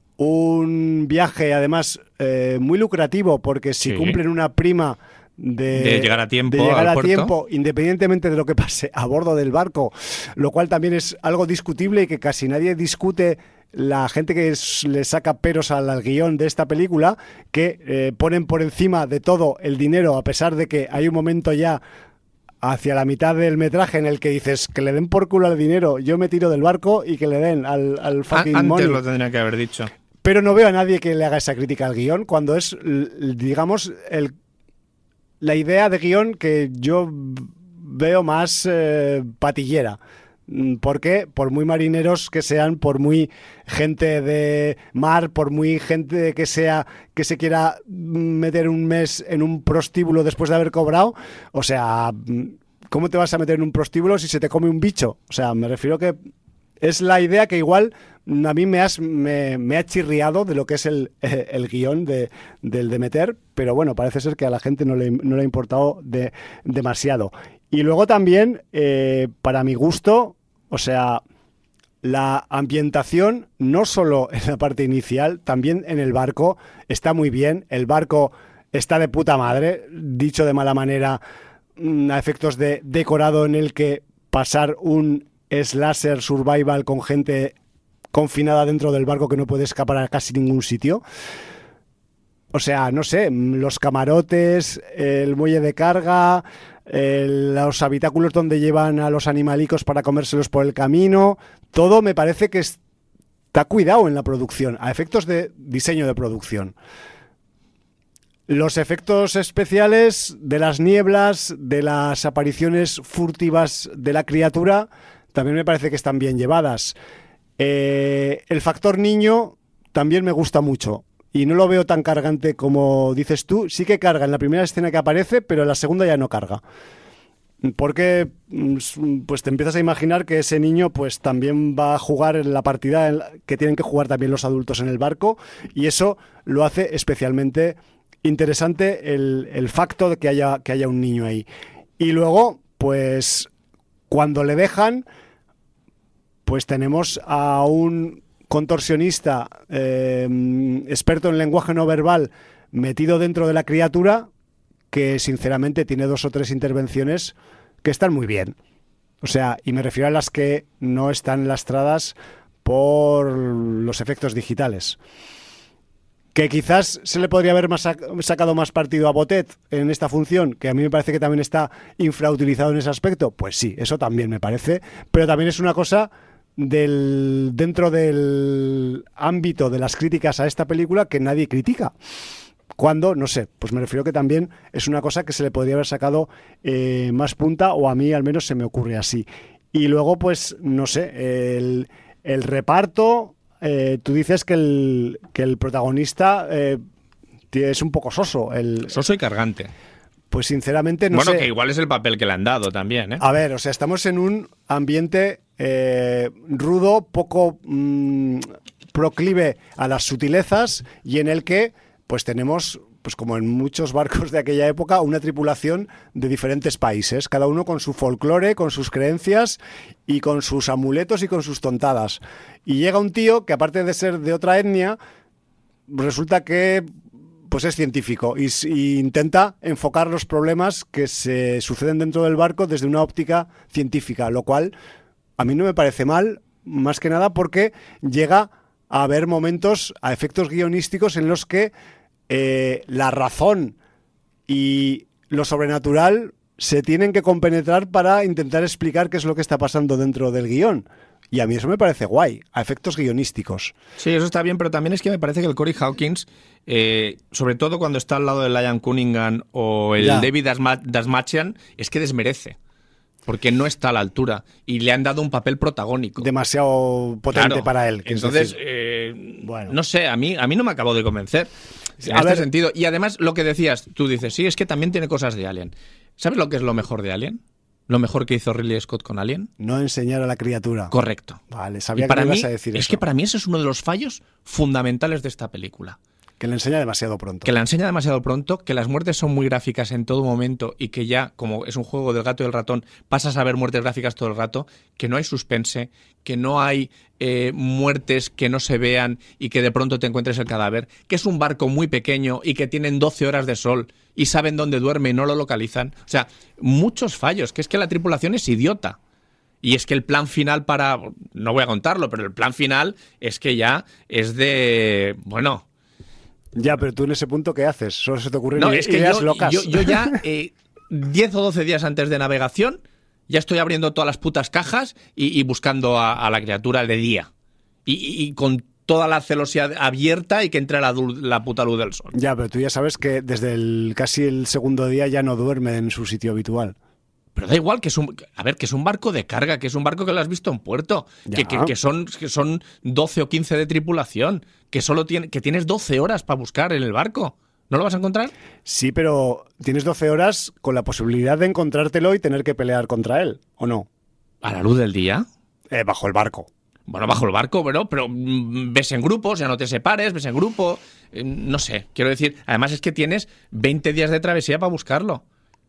un viaje, además, eh, muy lucrativo, porque si sí. cumplen una prima de, de llegar a tiempo, de llegar al a tiempo, independientemente de lo que pase a bordo del barco, lo cual también es algo discutible y que casi nadie discute. La gente que es, le saca peros al, al guión de esta película, que eh, ponen por encima de todo el dinero, a pesar de que hay un momento ya hacia la mitad del metraje en el que dices que le den por culo al dinero, yo me tiro del barco y que le den al, al fucking Antes money. Lo tendría que haber dicho. Pero no veo a nadie que le haga esa crítica al guión, cuando es, digamos, el, la idea de guión que yo veo más eh, patillera. Porque por muy marineros que sean, por muy gente de mar, por muy gente que sea que se quiera meter un mes en un prostíbulo después de haber cobrado, o sea, ¿cómo te vas a meter en un prostíbulo si se te come un bicho? O sea, me refiero que es la idea que igual a mí me, has, me, me ha chirriado de lo que es el, el guión de, del Demeter, pero bueno, parece ser que a la gente no le, no le ha importado de, demasiado. Y luego también, eh, para mi gusto, o sea, la ambientación, no solo en la parte inicial, también en el barco, está muy bien. El barco está de puta madre, dicho de mala manera, a efectos de decorado en el que pasar un slasher survival con gente confinada dentro del barco que no puede escapar a casi ningún sitio. O sea, no sé, los camarotes, el muelle de carga, el, los habitáculos donde llevan a los animalicos para comérselos por el camino, todo me parece que está cuidado en la producción, a efectos de diseño de producción. Los efectos especiales de las nieblas, de las apariciones furtivas de la criatura, también me parece que están bien llevadas. Eh, el factor niño también me gusta mucho. Y no lo veo tan cargante como dices tú. Sí que carga en la primera escena que aparece, pero en la segunda ya no carga. Porque pues te empiezas a imaginar que ese niño pues también va a jugar en la partida en la que tienen que jugar también los adultos en el barco. Y eso lo hace especialmente interesante el, el facto de que haya, que haya un niño ahí. Y luego, pues cuando le dejan, pues tenemos a un contorsionista eh, experto en lenguaje no verbal metido dentro de la criatura que sinceramente tiene dos o tres intervenciones que están muy bien. O sea, y me refiero a las que no están lastradas por los efectos digitales. Que quizás se le podría haber más sac- sacado más partido a Botet en esta función, que a mí me parece que también está infrautilizado en ese aspecto. Pues sí, eso también me parece. Pero también es una cosa del dentro del ámbito de las críticas a esta película que nadie critica. Cuando, no sé, pues me refiero que también es una cosa que se le podría haber sacado eh, más punta, o a mí al menos se me ocurre así. Y luego, pues, no sé, el, el reparto, eh, tú dices que el, que el protagonista eh, es un poco soso. El, soso y cargante. Pues sinceramente no bueno, sé. Bueno, que igual es el papel que le han dado también, ¿eh? A ver, o sea, estamos en un ambiente eh, rudo, poco mmm, proclive a las sutilezas y en el que pues tenemos pues como en muchos barcos de aquella época, una tripulación de diferentes países, cada uno con su folclore, con sus creencias y con sus amuletos y con sus tontadas. Y llega un tío que, aparte de ser de otra etnia, resulta que pues es científico y, y intenta enfocar los problemas que se suceden dentro del barco desde una óptica científica, lo cual a mí no me parece mal, más que nada porque llega a haber momentos, a efectos guionísticos en los que Eh, la razón y lo sobrenatural se tienen que compenetrar para intentar explicar qué es lo que está pasando dentro del guión. Y a mí eso me parece guay, a efectos guionísticos. Sí, eso está bien, pero también es que me parece que el Corey Hawkins, eh, sobre todo cuando está al lado de Ian Cunningham o el ya. David Dastmalchian, es que desmerece. Porque no está a la altura y le han dado un papel protagónico. Demasiado potente claro. para él. Entonces, eh, bueno. no sé, a mí, a mí no me acabó de convencer en a este ver. sentido. Y además, lo que decías, tú dices, sí, es que también tiene cosas de Alien. ¿Sabes lo que es lo mejor de Alien? Lo mejor que hizo Ridley Scott con Alien. No enseñar a la criatura. Correcto. Vale, sabía y para que me mí, ibas a decir es eso. que para mí ese es uno de los fallos fundamentales de esta película. Que le enseña demasiado pronto. Que la enseña demasiado pronto, que las muertes son muy gráficas en todo momento y que ya, como es un juego del gato y el ratón, pasas a ver muertes gráficas todo el rato, que no hay suspense, que no hay eh, muertes que no se vean y que de pronto te encuentres el cadáver, que es un barco muy pequeño y que tienen doce horas de sol y saben dónde duerme y no lo localizan. O sea, muchos fallos, que es que la tripulación es idiota. Y es que el plan final para... No voy a contarlo, pero el plan final es que ya es de... Bueno... Ya, pero tú en ese punto, ¿qué haces? Solo se te ocurren no, es que ideas yo, locas. Yo, yo ya, eh, diez o doce días antes de navegación, ya estoy abriendo todas las putas cajas y, y buscando a, a la criatura de día. Y, y, y con toda la celosía abierta y que entre la, la puta luz del sol. Ya, pero tú ya sabes que desde el casi el segundo día ya no duerme en su sitio habitual. Pero da igual, que es un, a ver, que es un barco de carga, que es un barco que lo has visto en puerto, que, que, que, son, que son doce o quince de tripulación, que solo tiene, que tienes doce horas para buscar en el barco. ¿No lo vas a encontrar? Sí, pero tienes doce horas con la posibilidad de encontrártelo y tener que pelear contra él, ¿o no? ¿A la luz del día? Eh, bajo el barco. Bueno, bajo el barco, pero, pero ves en grupos, ya no te separes, ves en grupo, eh, no sé, quiero decir, además es que tienes veinte días de travesía para buscarlo.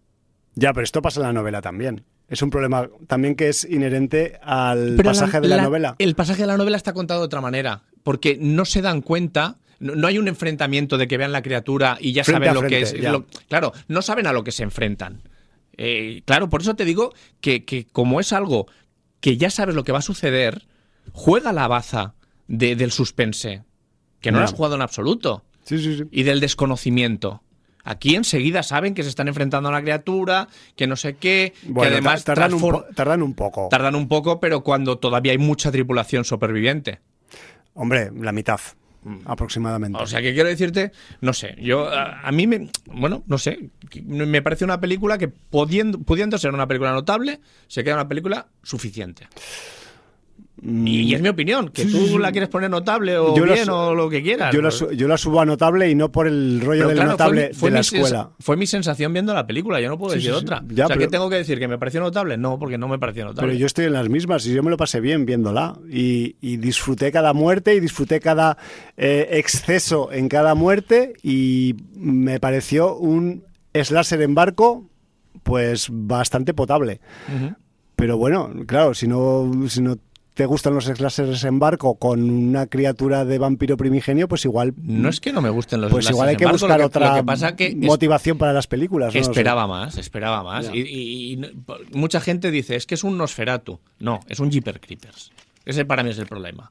Ya, pero esto pasa en la novela también. Es un problema también que es inherente al pero pasaje la, de la, la novela. El pasaje de la novela está contado de otra manera, porque no se dan cuenta, no, no hay un enfrentamiento de que vean la criatura y ya frente saben lo frente, que es. Ya. Lo, claro, no saben a lo que se enfrentan. Eh, claro, por eso te digo que, que como es algo que ya sabes lo que va a suceder, juega la baza de, del suspense, que no, no. lo has jugado en absoluto, sí, sí, sí. y del desconocimiento. Aquí enseguida saben que se están enfrentando a una criatura, que no sé qué, bueno, que además tardan un, po tardan un poco. Tardan un poco, pero cuando todavía hay mucha tripulación superviviente. Hombre, la mitad, aproximadamente. O sea, que quiero decirte, no sé, yo a, a mí me, bueno, no sé, me parece una película que pudiendo, pudiendo ser una película notable, se queda una película suficiente. Y, y es mi opinión, que sí, tú sí, sí. la quieres poner notable o yo bien la, o lo que quieras. Yo la, yo la subo a notable y no por el rollo del claro, notable fue, fue de la mi escuela. Fue mi sensación viendo la película, yo no puedo sí, decir sí, otra. Sí. Ya, o sea, pero, ¿qué tengo que decir? ¿Que me pareció notable? No, porque no me pareció notable. Pero yo estoy en las mismas y yo me lo pasé bien viéndola. Y, y disfruté cada muerte y disfruté cada eh, exceso en cada muerte y me pareció un slasher en barco pues bastante potable. Uh-huh. Pero bueno, claro, si no... Si no te gustan los slashers en barco con una criatura de vampiro primigenio, pues igual... No es que no me gusten los pues slashers igual hay en que barco, buscar lo que, otra lo que pasa que motivación es, para las películas. ¿no? Esperaba no sé. más, esperaba más. Y, y, y mucha gente dice, es que es un Nosferatu. No, es un Jeepers Creepers. Ese para mí es el problema.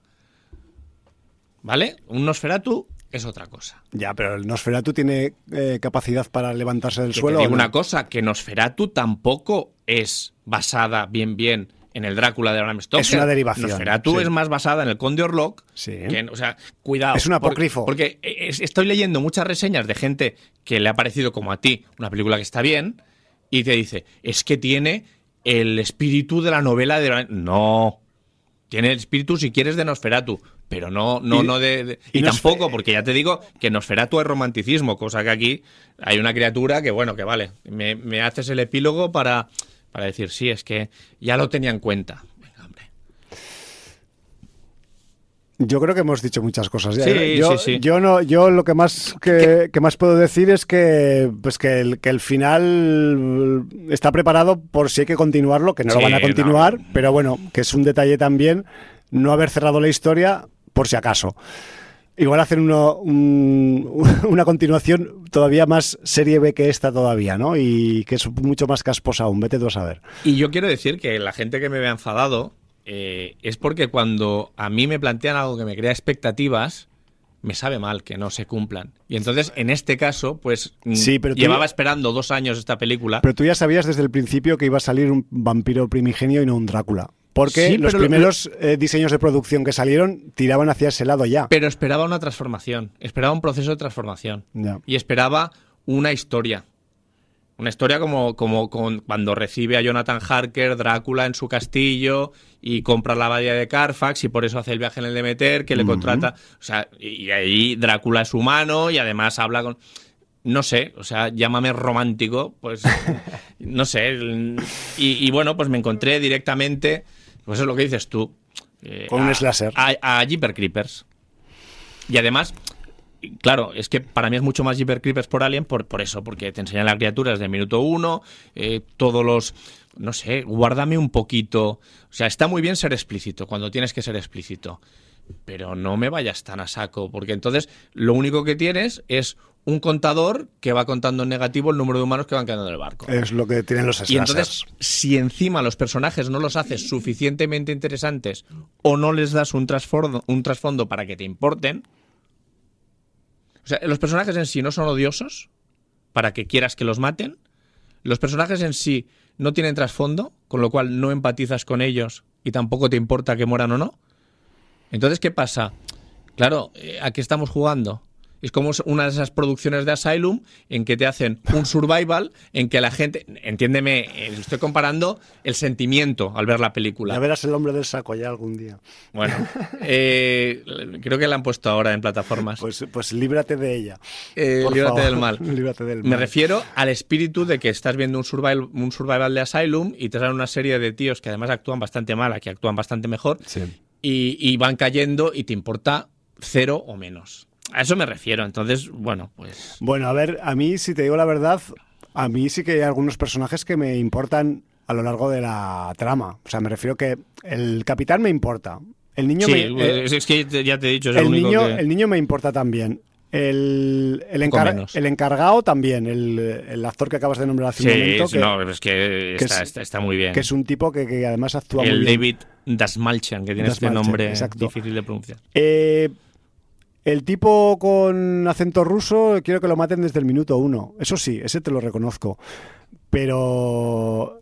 ¿Vale? Un Nosferatu es otra cosa. Ya, pero el Nosferatu tiene eh, capacidad para levantarse del que suelo. Te digo ¿o no? una cosa, que Nosferatu tampoco es basada bien bien en el Drácula de Bram Stoker. Es una derivación. Nosferatu sí. es más basada en el Conde Orlok. Sí. Que, o sea, cuidado. Es un apócrifo. Porque, porque es, estoy leyendo muchas reseñas de gente que le ha parecido como a ti una película que está bien y te dice, es que tiene el espíritu de la novela de... No, tiene el espíritu si quieres de Nosferatu, pero no, no, y, no de... de y, y tampoco, porque ya te digo que Nosferatu es romanticismo, cosa que aquí hay una criatura que, bueno, que vale, me, me haces el epílogo para... Para decir, sí, es que ya lo tenía en cuenta. Venga, hombre. Yo creo que hemos dicho muchas cosas. Ya, Sí, ¿eh? yo, sí, sí. yo no, yo lo que más que, que más puedo decir es que, pues que el, que el final está preparado por si hay que continuarlo, que no Sí, lo van a continuar, no. pero bueno, que es un detalle también no haber cerrado la historia por si acaso. Igual hacer uno, un, una continuación todavía más serie B que esta todavía, ¿no? Y que es mucho más casposa aún, vete tú a saber. Y yo quiero decir que la gente que me vea enfadado eh, es porque cuando a mí me plantean algo que me crea expectativas, me sabe mal que no se cumplan. Y entonces, en este caso, pues Sí, pero tú- llevaba esperando dos años esta película. Pero tú ya sabías desde el principio que iba a salir un vampiro primigenio y no un Drácula. Porque Sí, los pero lo- primeros eh, diseños de producción que salieron tiraban hacia ese lado ya. Pero esperaba una transformación, esperaba un proceso de transformación. Ya. Y esperaba una historia. Una historia como, como con, cuando recibe a Jonathan Harker, Drácula en su castillo y compra la abadía de Carfax y por eso hace el viaje en el Demeter, que le contrata. O sea, y, y ahí Drácula es humano y además habla con. No sé, o sea, llámame romántico, pues no sé. Y, y bueno, pues me encontré directamente, pues es lo que dices tú. eh, Con un a- slasher. A, a Jeepers Creepers. Y además. Claro, es que para mí es mucho más Jeepers Creepers por Alien por, por eso, porque te enseñan las criaturas de minuto uno, eh, todos los... No sé, guárdame un poquito... O sea, está muy bien ser explícito, cuando tienes que ser explícito, pero no me vayas tan a saco, porque entonces lo único que tienes es un contador que va contando en negativo el número de humanos que van quedando en el barco. Es lo que tienen los slashers. Y entonces, si encima los personajes no los haces suficientemente interesantes o no les das un trasfondo, un trasfondo para que te importen... O sea, los personajes en sí no son odiosos para que quieras que los maten. Los personajes en sí no tienen trasfondo, con lo cual no empatizas con ellos y tampoco te importa que mueran o no. Entonces, ¿qué pasa? Claro, eh, ¿a qué estamos jugando? Es como una de esas producciones de Asylum en que te hacen un survival en que la gente... Entiéndeme, eh, estoy comparando el sentimiento al ver la película. Ya verás el hombre del saco ya algún día. Bueno, eh, creo que la han puesto ahora en plataformas. Pues, pues líbrate de ella. Eh, Por líbrate favor, del mal. líbrate del Me mal. refiero al espíritu de que estás viendo un survival, un survival de Asylum y te salen una serie de tíos que además actúan bastante mal, aquí actúan bastante mejor, Sí. y, y van cayendo y te importa cero o menos. A eso me refiero. Entonces, bueno, pues... Bueno, a ver, a mí, si te digo la verdad, a mí sí que hay algunos personajes que me importan a lo largo de la trama. O sea, me refiero que el capitán me importa. El niño Sí, me... eh, es, es que ya te he dicho, es el, el, único niño, que... el niño me importa también. El, el, Poco encar- menos. el encargado también, el, el actor que acabas de nombrar hace un Sí, momento, que, no, es que, que está, es- está, está muy bien. que es un tipo que, que además actúa muy el bien. David Dasmalchian, que tiene este Dasmalchian, nombre exacto. difícil de pronunciar. Eh, el tipo con acento ruso, quiero que lo maten desde el minuto uno. Eso sí, ese te lo reconozco. Pero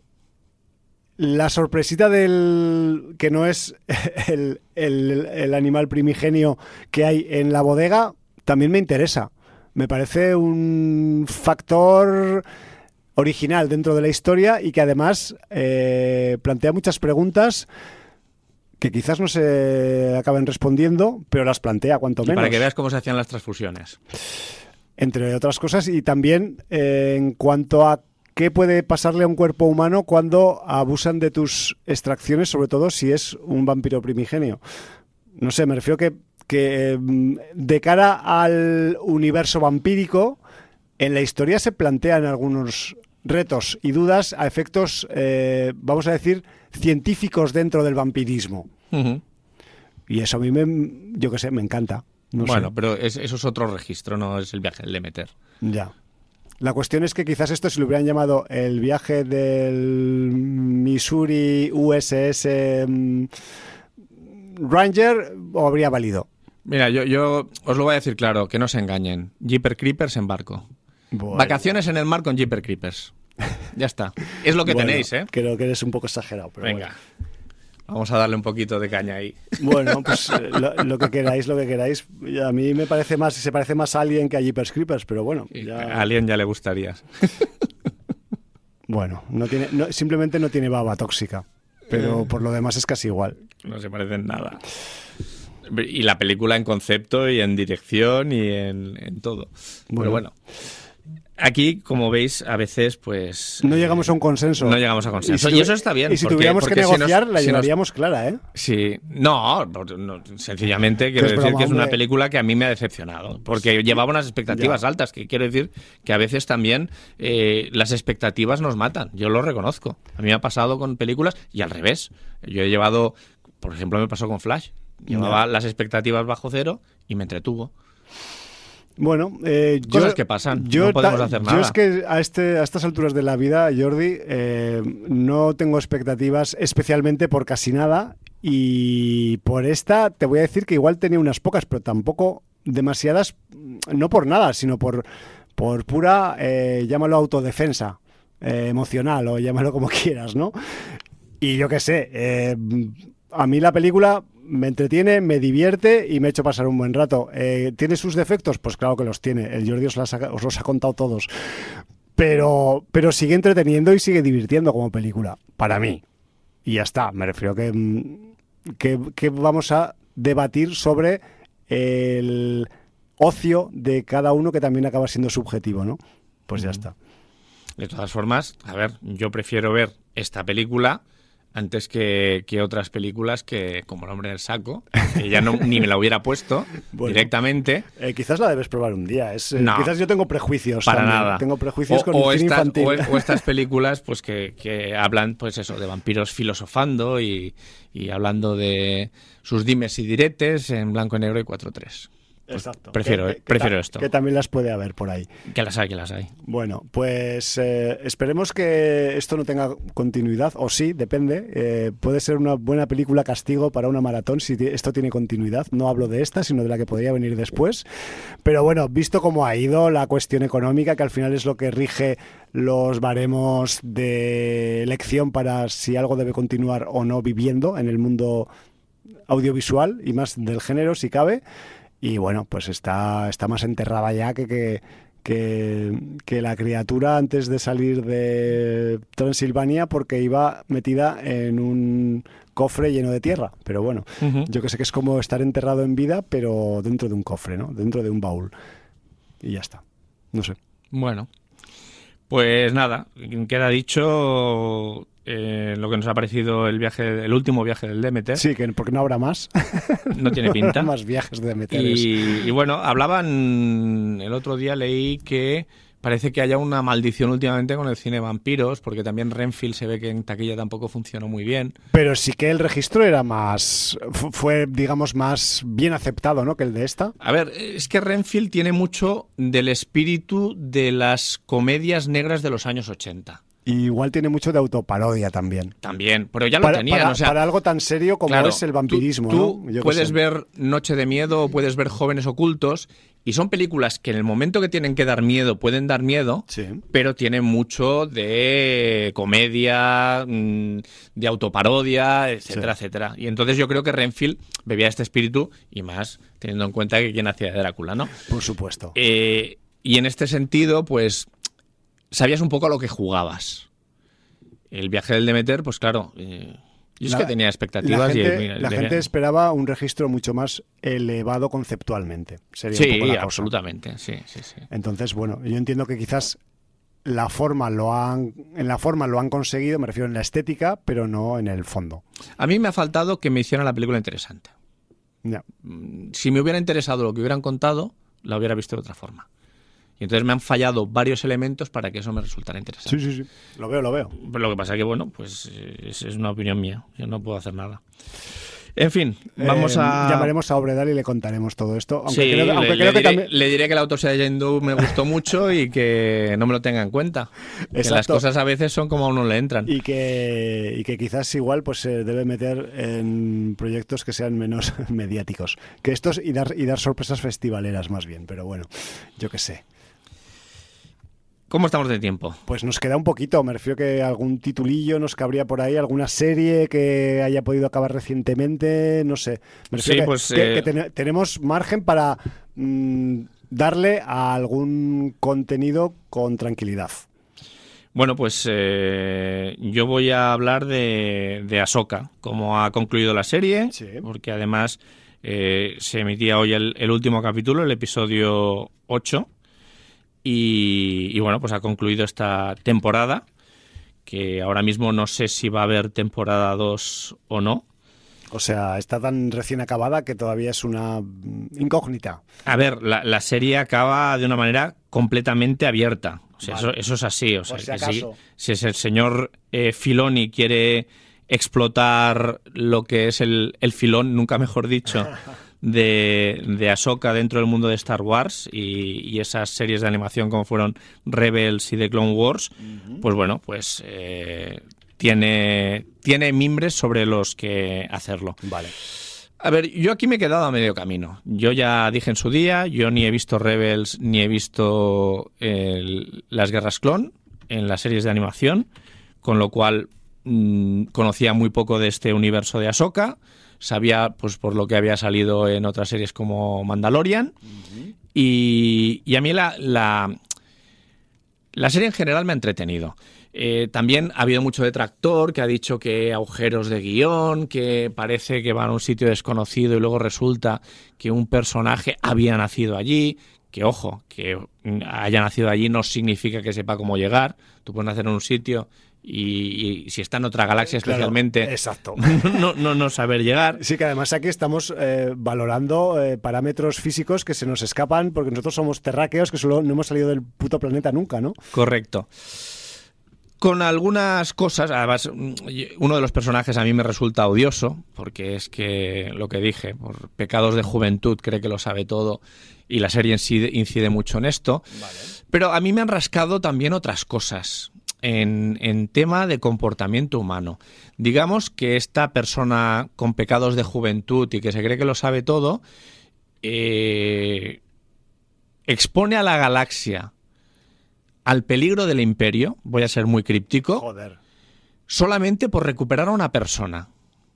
la sorpresita del que no es el, el- el animal primigenio que hay en la bodega también me interesa. Me parece un factor original dentro de la historia y que además eh, plantea muchas preguntas que quizás no se acaben respondiendo, pero las plantea cuanto Y menos. para que veas cómo se hacían las transfusiones. Entre otras cosas, y también eh, en cuanto a qué puede pasarle a un cuerpo humano cuando abusan de tus extracciones, sobre todo si es un vampiro primigenio. No sé, me refiero que, que mm, de cara al universo vampírico, en la historia se plantean algunos retos y dudas a efectos, eh, vamos a decir, científicos dentro del vampirismo. Ujú. Y eso a mí, me, yo qué sé, me encanta. No bueno, sé. pero es- eso es otro registro, no es el viaje del Demeter. Ya. La cuestión es que quizás esto, si lo hubieran llamado el viaje del Missouri U S S mm, Ranger, o habría valido. Mira, yo, yo os lo voy a decir claro, que no se engañen. Jeepers Creepers en barco. Bueno. Vacaciones en el mar con Jeepers Creepers. Ya está. Es lo que Bueno, tenéis, ¿eh? Creo que eres un poco exagerado, pero Venga. Vamos a darle un poquito de caña ahí. bueno. Bueno, pues eh, lo, lo que queráis, lo que queráis. Y a mí me parece más, se parece más a Alien que a Jeepers Creepers, pero bueno. Ya... A alguien ya le gustaría. Bueno, no tiene, no, simplemente no tiene baba tóxica, pero por lo demás es casi igual. No se parecen nada. Y la película en concepto y en dirección y en, en todo. Bueno. Pero bueno. Aquí, como veis, a veces, pues... No llegamos a un consenso. No llegamos a consenso. Y, si y eso está bien. Y si porque, tuviéramos porque que negociar, si nos, la si llevaríamos nos, clara, ¿eh? Sí. No, no sencillamente quiero que decir broma, que es una hombre. película que a mí me ha decepcionado. Porque pues, llevaba unas expectativas ya. altas, que quiero decir que a veces también eh, las expectativas nos matan. Yo lo reconozco. A mí me ha pasado con películas y al revés. Yo he llevado... Por ejemplo, me pasó con Flash. Llevaba ya. las expectativas bajo cero y me entretuvo. Bueno, eh, cosas yo, que pasan, yo no podemos hacer nada. Yo es que a, este, a estas alturas de la vida, Jordi, eh, no tengo expectativas especialmente por casi nada, y por esta te voy a decir que igual tenía unas pocas, pero tampoco demasiadas, no por nada, sino por, por pura, eh, llámalo autodefensa eh, emocional, o llámalo como quieras, ¿no? Y yo qué sé, eh, a mí la película... me entretiene, me divierte y me ha hecho pasar un buen rato. Eh, ¿Tiene sus defectos? Pues claro que los tiene. El Jordi os, las ha, os los ha contado todos. Pero, pero sigue entreteniendo y sigue divirtiendo como película. Para mí. Y ya está. Me refiero que, que, que vamos a debatir sobre el ocio de cada uno, que también acaba siendo subjetivo, ¿no? Pues ya está. De todas formas, a ver, yo prefiero ver esta película antes que, que otras películas que, como El hombre del saco, que ya no, ni me la hubiera puesto bueno, directamente. Eh, quizás la debes probar un día. Es, eh, no, quizás yo tengo prejuicios. Para también. nada. Tengo prejuicios o, con o el cine estas, infantil. O, o estas películas pues que, que hablan pues eso de vampiros filosofando y, y hablando de sus dimes y diretes en blanco y negro y cuatro tres. Pues exacto. Prefiero, que, que, prefiero que esto. Que también las puede haber por ahí. Que las hay, que las hay. Bueno, pues eh, esperemos que esto no tenga continuidad, o sí, depende. Eh, puede ser una buena película castigo para una maratón si esto tiene continuidad. No hablo de esta, sino de la que podría venir después. Pero bueno, visto cómo ha ido la cuestión económica, que al final es lo que rige los baremos de elección para si algo debe continuar o no viviendo en el mundo audiovisual y más del género, si cabe. Y bueno, pues está, está más enterrada ya que, que, que, que la criatura antes de salir de Transilvania, porque iba metida en un cofre lleno de tierra. Pero bueno, uh-huh. yo que sé que es como estar enterrado en vida, pero dentro de un cofre, ¿no? Dentro de un baúl. Y ya está. No sé. Bueno, pues nada, queda dicho... Eh, lo que nos ha parecido el viaje, el último viaje del Demeter. Sí, que porque no habrá más. No tiene pinta. No habrá más viajes de Demeter. Y, y bueno, hablaban, el otro día leí que parece que haya una maldición últimamente con el cine de vampiros, porque también Renfield se ve que en taquilla tampoco funcionó muy bien. Pero sí que el registro era más, fue digamos más bien aceptado, ¿no? Que el de esta. A ver, es que Renfield tiene mucho del espíritu de las comedias negras de los años ochenta. Y igual tiene mucho de autoparodia también. También, pero ya lo para, tenían. Para, o sea, para algo tan serio como claro, es el vampirismo. Tú, ¿no? tú Yo puedes sé. ver Noche de Miedo o puedes ver Jóvenes Ocultos y son películas que en el momento que tienen que dar miedo pueden dar miedo, sí. pero tienen mucho de comedia, de autoparodia, etcétera, sí. etcétera. Y entonces yo creo que Renfield bebía este espíritu y más teniendo en cuenta que quien hacía de Drácula, ¿no? Por supuesto. Eh, y en este sentido, pues sabías un poco a lo que jugabas. El viaje del Demeter, pues claro, eh, yo es la, que tenía expectativas. La gente, y, y, la de... gente esperaba un registro mucho más elevado conceptualmente. Sería sí, un poco la cosa. absolutamente, sí, sí, sí. Entonces, bueno, yo entiendo que quizás la forma lo han, en la forma lo han conseguido, me refiero en la estética, pero no en el fondo. A mí me ha faltado que me hicieran la película interesante. Ya. Si me hubiera interesado lo que hubieran contado, la hubiera visto de otra forma. Y entonces me han fallado varios elementos para que eso me resultara interesante. Sí, sí, sí. Lo veo, lo veo. Pero lo que pasa es que, bueno, pues es, es una opinión mía. Yo no puedo hacer nada. En fin, vamos eh, a... Llamaremos a Obredal y le contaremos todo esto. Aunque sí, creo, aunque le, creo le, que diré, también... le diré que la autopsia de Jane Doe me gustó mucho y que no me lo tenga en cuenta. Que las cosas a veces son como a uno le entran. Y que, y que quizás igual pues se debe meter en proyectos que sean menos mediáticos. Que estos y dar, y dar sorpresas festivaleras más bien. Pero bueno, yo qué sé. ¿Cómo estamos de tiempo? Pues nos queda un poquito, me refiero que algún titulillo nos cabría por ahí, alguna serie que haya podido acabar recientemente, no sé. Me refiero sí, que, pues, que, eh... que ten, tenemos margen para mmm, darle a algún contenido con tranquilidad. Bueno, pues eh, yo voy a hablar de, de Ahsoka, cómo ha concluido la serie, sí. porque además eh, se emitía hoy el, el último capítulo, el episodio ocho. y, y bueno, pues ha concluido esta temporada, que ahora mismo no sé si va a haber temporada dos o no. O sea, está tan recién acabada que todavía es una incógnita. A ver, la, la serie acaba de una manera completamente abierta. O sea, Vale. eso, eso es así. O sea, Por si que acaso. si, si el señor eh, Filoni quiere explotar lo que es el, el filón, nunca mejor dicho, de, de Ahsoka dentro del mundo de Star Wars y, y esas series de animación como fueron Rebels y The Clone Wars, uh-huh. pues bueno, pues eh, tiene, tiene mimbres sobre los que hacerlo. Vale. A ver, yo aquí me he quedado a medio camino. Yo ya dije en su día, yo ni he visto Rebels ni he visto el, las Guerras Clon en las series de animación, con lo cual mmm, conocía muy poco de este universo de Ahsoka. Sabía, pues, por lo que había salido en otras series como Mandalorian. Uh-huh. Y, y a mí la, la, la serie en general me ha entretenido. Eh, también ha habido mucho detractor que ha dicho que agujeros de guión, que parece que van a un sitio desconocido y luego resulta que un personaje había nacido allí. Que, ojo, que haya nacido allí no significa que sepa cómo llegar. Tú puedes nacer en un sitio y, y si está en otra galaxia especialmente, claro, exacto. No, no, no saber llegar. Sí, que además aquí estamos eh, valorando eh, parámetros físicos que se nos escapan porque nosotros somos terráqueos que solo no hemos salido del puto planeta nunca, ¿no? Correcto. Con algunas cosas, además, uno de los personajes a mí me resulta odioso, porque es que, lo que dije, por pecados de juventud cree que lo sabe todo y la serie en sí incide mucho en esto. Vale. Pero a mí me han rascado también otras cosas en, en tema de comportamiento humano. Digamos que esta persona con pecados de juventud y que se cree que lo sabe todo, eh, expone a la galaxia al peligro del Imperio, voy a ser muy críptico, Joder. solamente por recuperar a una persona.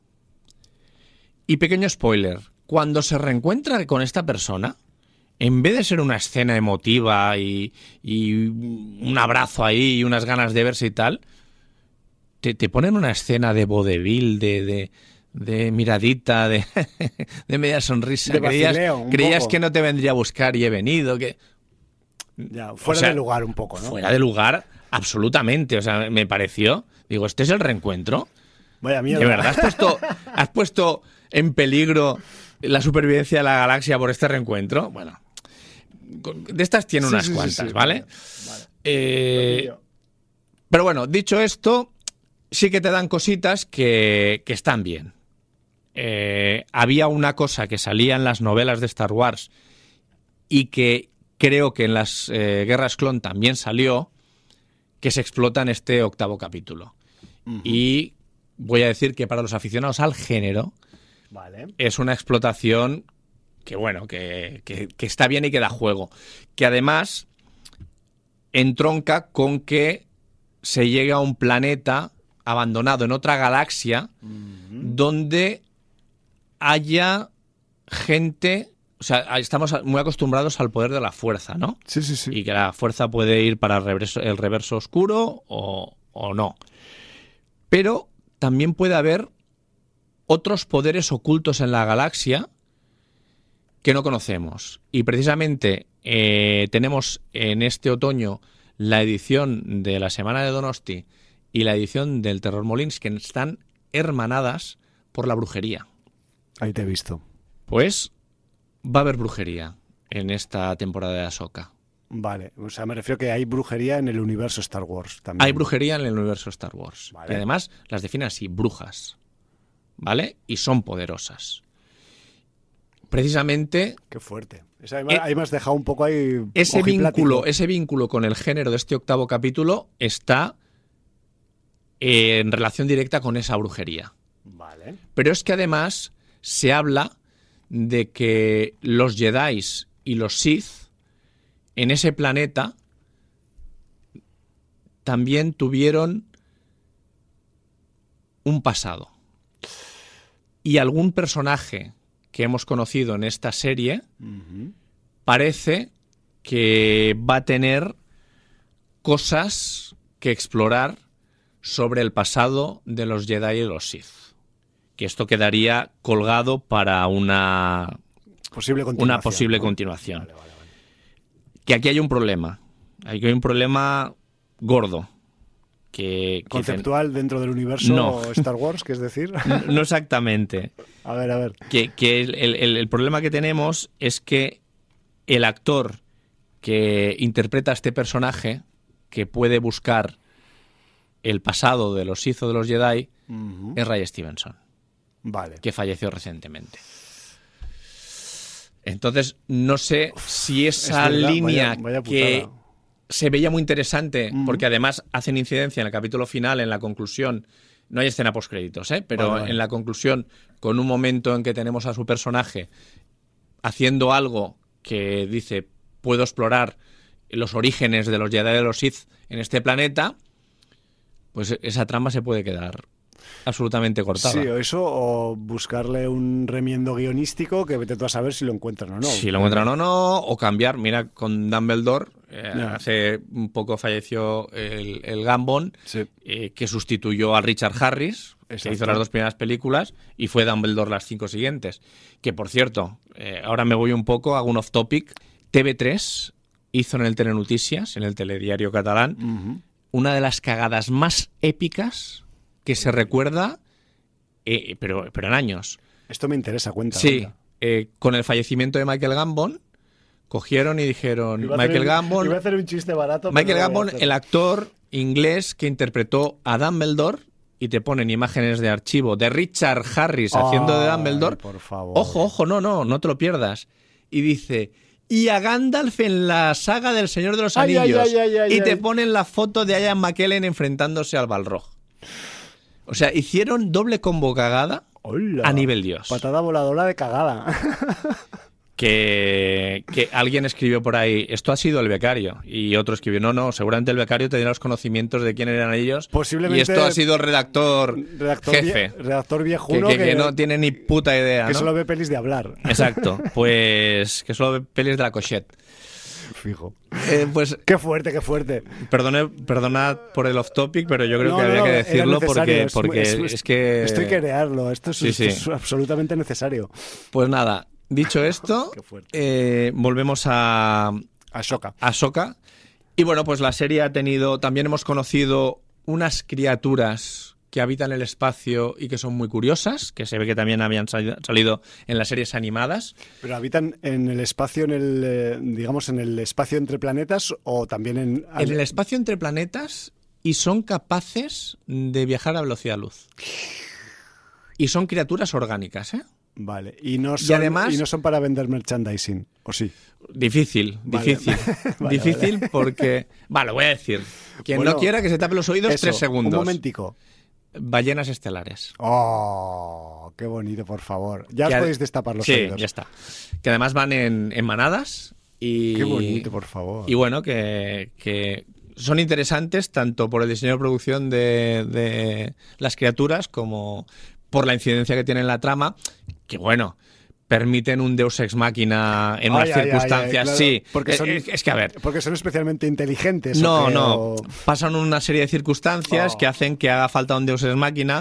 Y pequeño spoiler, cuando se reencuentra con esta persona, en vez de ser una escena emotiva y, y un abrazo ahí y unas ganas de verse y tal, te, te ponen una escena de vodevil, de, de, de miradita, de, de media sonrisa. De creías vacileo, creías que no te vendría a buscar y he venido, que... Ya, fuera o sea, de lugar un poco, ¿no? Fuera de lugar, absolutamente. O sea, me pareció... Digo, ¿este es el reencuentro? Vaya mierda. ¿De verdad has puesto, has puesto en peligro la supervivencia de la galaxia por este reencuentro? Bueno, de estas tiene sí, unas sí, cuantas, sí, sí, ¿vale? Vale. Eh, pero bueno, dicho esto, sí que te dan cositas que, que están bien. Eh, había una cosa que salía en las novelas de Star Wars y que... creo que en las eh, Guerras Clon también salió, que se explota en este octavo capítulo. Uh-huh. Y voy a decir que para los aficionados al género, vale, es una explotación que, bueno, que, que, que está bien y que da juego. Que además entronca con que se llegue a un planeta abandonado en otra galaxia, uh-huh, donde haya gente... O sea, estamos muy acostumbrados al poder de la fuerza, ¿no? Sí, sí, sí. Y que la fuerza puede ir para el reverso, el reverso oscuro o, o no. Pero también puede haber otros poderes ocultos en la galaxia que no conocemos. Y precisamente eh, tenemos en este otoño la edición de la Semana de Donosti y la edición del Terror Molins, que están hermanadas por la brujería. Ahí te he visto. Pues... va a haber brujería en esta temporada de Ahsoka. Vale, o sea, me refiero que hay brujería en el universo Star Wars también. Hay brujería en el universo Star Wars. Vale. Y además las definen así, brujas. ¿Vale? Y son poderosas. Precisamente... Qué fuerte. O sea, ahí me has dejado un poco ahí... Ese vínculo, ese vínculo con el género de este octavo capítulo está en relación directa con esa brujería. Vale. Pero es que además se habla... de que los Jedi y los Sith en ese planeta también tuvieron un pasado. Y algún personaje que hemos conocido en esta serie uh-huh. parece que va a tener cosas que explorar sobre el pasado de los Jedi y los Sith. Que esto quedaría colgado para una posible continuación. Una posible ¿no? continuación. Vale, vale, vale. Que aquí hay un problema. Aquí hay un problema gordo. Que, que ¿Conceptual ten... dentro del universo no. Star Wars, que es decir? No, no exactamente. A ver, a ver. Que, que el, el, el problema que tenemos es que el actor que interpreta a este personaje, que puede buscar el pasado de los Sith o de los Jedi, uh-huh. es Ray Stevenson. Vale. Que falleció recientemente. Entonces, no sé si esa es línea vaya, vaya que se veía muy interesante, uh-huh. porque además hacen incidencia en el capítulo final, en la conclusión. No hay escena postcréditos, ¿eh? Pero vale, vale. en la conclusión, con un momento en que tenemos a su personaje haciendo algo que dice, puedo explorar los orígenes de los Jedi y de los Sith en este planeta, pues esa trama se puede quedar absolutamente cortada. Sí, o eso, o buscarle un remiendo guionístico que vete tú a saber si lo encuentran o no. Si lo encuentran o no, o cambiar. Mira, con Dumbledore, eh, no. hace un poco falleció el, el Gambon, sí. eh, que sustituyó a Richard Harris, Exacto. que hizo las dos primeras películas, y fue Dumbledore las cinco siguientes. Que, por cierto, eh, ahora me voy un poco, hago un off-topic. T V tres hizo en el Telenoticias, en el telediario catalán, uh-huh. una de las cagadas más épicas que se recuerda, eh, pero, pero en años. Esto me interesa, cuenta. Sí, eh, con el fallecimiento de Michael Gambon, cogieron y dijeron, Michael un, Gambon... Iba a hacer un chiste barato. Michael no Gambon, el actor inglés que interpretó a Dumbledore, y te ponen imágenes de archivo de Richard Harris Ay, haciendo de Dumbledore. Por favor. Ojo, ojo, no, no, no te lo pierdas. Y dice... Y a Gandalf en la saga del Señor de los ay, Anillos. Ay, ay, ay, y te ay. ponen la foto de Ian McKellen enfrentándose al Balrog. O sea, hicieron doble combo cagada Hola. a nivel Dios. Patada voladora de cagada. Que, que alguien escribió por ahí, esto ha sido el becario. Y otro escribió, no, no, seguramente el becario tenía los conocimientos de quién eran ellos. Posiblemente. Y esto ha sido el redactor, redactor jefe. Vie, redactor viejuno. Que, que, que, que no tiene ni puta idea. Que ¿no? solo ve pelis de hablar. Exacto. Pues que solo ve pelis de la Cochette. Fijo. Eh, pues, qué fuerte, qué fuerte. Perdone, perdonad por el off topic, pero yo creo no, que había no, que decirlo porque, es, porque es, es, es que... Esto hay que crearlo, esto es, sí, esto sí. es absolutamente necesario. Pues nada, dicho esto, eh, volvemos a... Ahsoka. A Ahsoka. Y bueno, pues la serie ha tenido... También hemos conocido unas criaturas que habitan el espacio y que son muy curiosas, que se ve que también habían salido en las series animadas. ¿Pero habitan en el espacio, en el eh, digamos, en el espacio entre planetas o también en...? En el espacio entre planetas y son capaces de viajar a velocidad luz. Y son criaturas orgánicas, ¿eh? Vale. Y no son, y además, y no son para vender merchandising, ¿o sí? Difícil, vale. difícil. vale, difícil vale. porque... Vale, lo voy a decir. Quien bueno, no quiera que se tape los oídos, eso, tres segundos. Un momentico. Ballenas estelares. ¡Oh! ¡Qué bonito, por favor! Ya os que podéis destapar los sí, oídos. Sí, ya está. Que además van en, en manadas y... ¡Qué bonito, por favor! Y bueno, que, que son interesantes tanto por el diseño de producción de, de las criaturas como por la incidencia que tiene en la trama, que bueno... permiten un Deus Ex Machina en unas ay, circunstancias, ay, ay, claro, sí. Porque son, es, es que, a ver... Porque son especialmente inteligentes. No, ¿o qué? no. O... Pasan una serie de circunstancias oh. que hacen que haga falta un Deus Ex Machina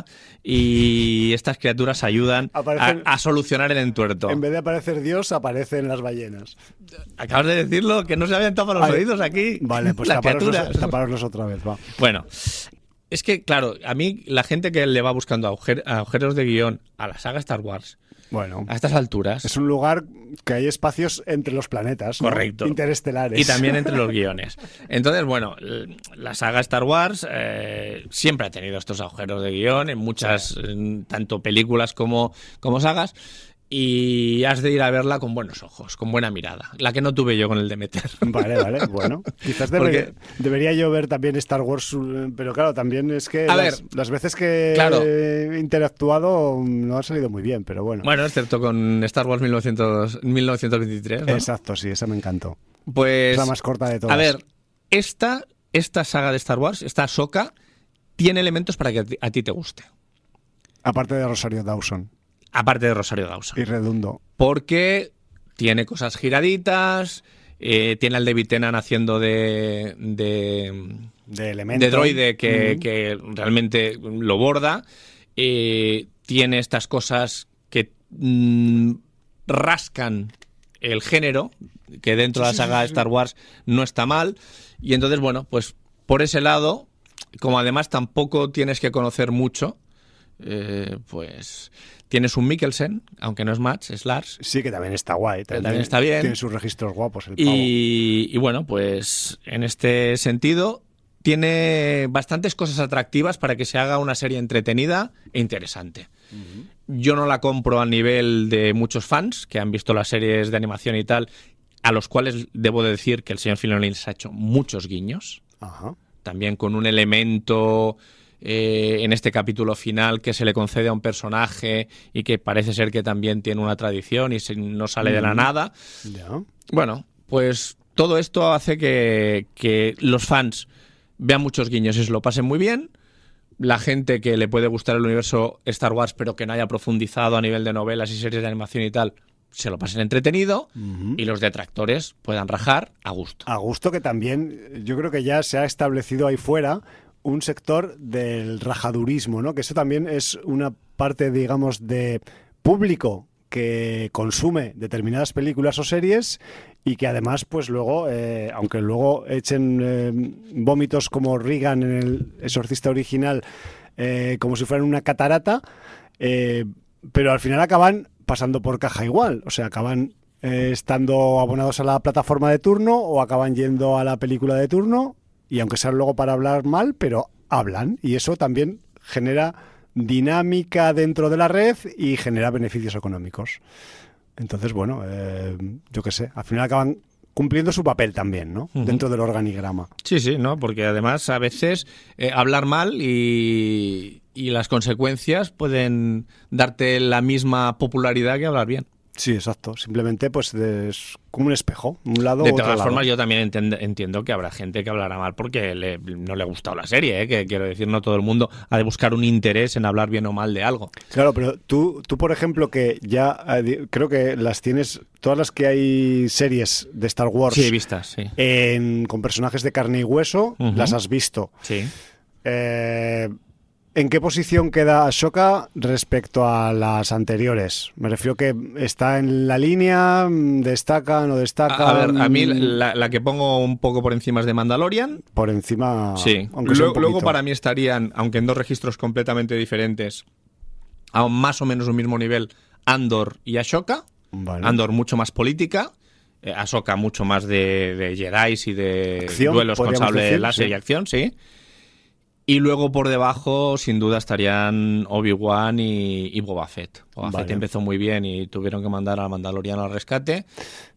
y estas criaturas ayudan Aparecen, a, a solucionar el entuerto. En vez de aparecer Dios, aparecen las ballenas. Acabas de decirlo, que no se habían tapado los ay, oídos aquí. Vale, pues las criaturas. Taparoslos otra vez, va. Bueno... Es que, claro, a mí la gente que le va buscando agujer, agujeros de guión a la saga Star Wars, bueno, a estas alturas... Es un lugar que hay espacios entre los planetas, ¿no? Correcto. Interestelares. Y también entre los guiones. Entonces, bueno, la saga Star Wars eh, siempre ha tenido estos agujeros de guión en muchas, sí. en, tanto películas como, como sagas. Y has de ir a verla con buenos ojos, con buena mirada. La que no tuve yo con el Demeter. Vale, vale, bueno. Quizás debe, debería yo ver también Star Wars, pero claro, también es que a las, ver, las veces que claro. he interactuado no ha salido muy bien, pero bueno. Bueno, excepto con Star Wars mil novecientos veintitrés, ¿no? Exacto, sí, esa me encantó. Pues... Es la más corta de todas. A ver, esta, esta saga de Star Wars, esta Ahsoka, tiene elementos para que a ti, a ti te guste. Aparte de Rosario Dawson. Aparte de Rosario Dawson. Y Redondo. Porque tiene cosas giraditas, eh, tiene al David Tennant haciendo de, de, de, elemento. de droide que, mm. que realmente lo borda. Eh, tiene estas cosas que mm, rascan el género, que dentro sí, de la saga sí, sí, Star Wars no está mal. Y entonces, bueno, pues por ese lado, como además tampoco tienes que conocer mucho, eh, pues tienes un Mikkelsen, aunque no es Mads, es Lars. Sí, que también está guay. También, también está bien. Tiene sus registros guapos el pavo. Y, y bueno, pues en este sentido tiene bastantes cosas atractivas para que se haga una serie entretenida e interesante. Uh-huh. Yo no la compro a nivel de muchos fans que han visto las series de animación y tal, a los cuales debo decir que el señor Filoni les ha hecho muchos guiños. Uh-huh. También con un elemento eh, en este capítulo final que se le concede a un personaje y que parece ser que también tiene una tradición y se, no sale uh-huh. de la nada. Yeah. Bueno, pues todo esto hace que, que los fans vean muchos guiños y se lo pasen muy bien. La gente que le puede gustar el universo Star Wars pero que no haya profundizado a nivel de novelas y series de animación y tal, se lo pasen entretenido. Uh-huh. Y los detractores puedan rajar a gusto. A gusto, que también yo creo que ya se ha establecido ahí fuera un sector del rajadurismo, ¿no? Que eso también es una parte, digamos, de público que consume determinadas películas o series y que además, pues luego, eh, aunque luego echen eh, vómitos como Regan en el Exorcista original, eh, como si fueran una catarata, eh, pero al final acaban pasando por caja igual, o sea, acaban eh, estando abonados a la plataforma de turno o acaban yendo a la película de turno, y aunque sea luego para hablar mal, pero hablan, y eso también genera dinámica dentro de la red y genera beneficios económicos. Entonces, bueno, eh, yo qué sé, al final acaban cumpliendo su papel también, ¿no? Uh-huh. Dentro del organigrama. Sí, sí, ¿no? Porque además a veces eh, hablar mal y, y las consecuencias pueden darte la misma popularidad que hablar bien. Sí, exacto. Simplemente pues es como un espejo, un lado de u otro todas lado. Formas, yo también entiendo, entiendo que habrá gente que hablará mal porque le, no le ha gustado la serie, ¿eh? Que quiero decir, no todo el mundo ha de buscar un interés en hablar bien o mal de algo. Claro, pero tú, tú por ejemplo, que ya eh, creo que las tienes, todas las que hay series de Star Wars, sí, vistas, sí. En, con personajes de carne y hueso, uh-huh. las has visto. Sí. Eh... ¿En qué posición queda Ahsoka respecto a las anteriores? Me refiero que está en la línea, destaca, no destaca. A, a ver, a mí la, la que pongo un poco por encima es de Mandalorian. Por encima, sí. Aunque sea un luego, luego para mí estarían, aunque en dos registros completamente diferentes, a más o menos un mismo nivel, Andor y Ahsoka. Vale. Andor mucho más política, eh, Ahsoka mucho más de, de Jedis y de acción, duelos con sable láser sí. y acción, sí. Y luego por debajo, sin duda, estarían Obi-Wan y, y Boba Fett. Boba vale. Fett empezó muy bien y tuvieron que mandar al Mandaloriano al rescate.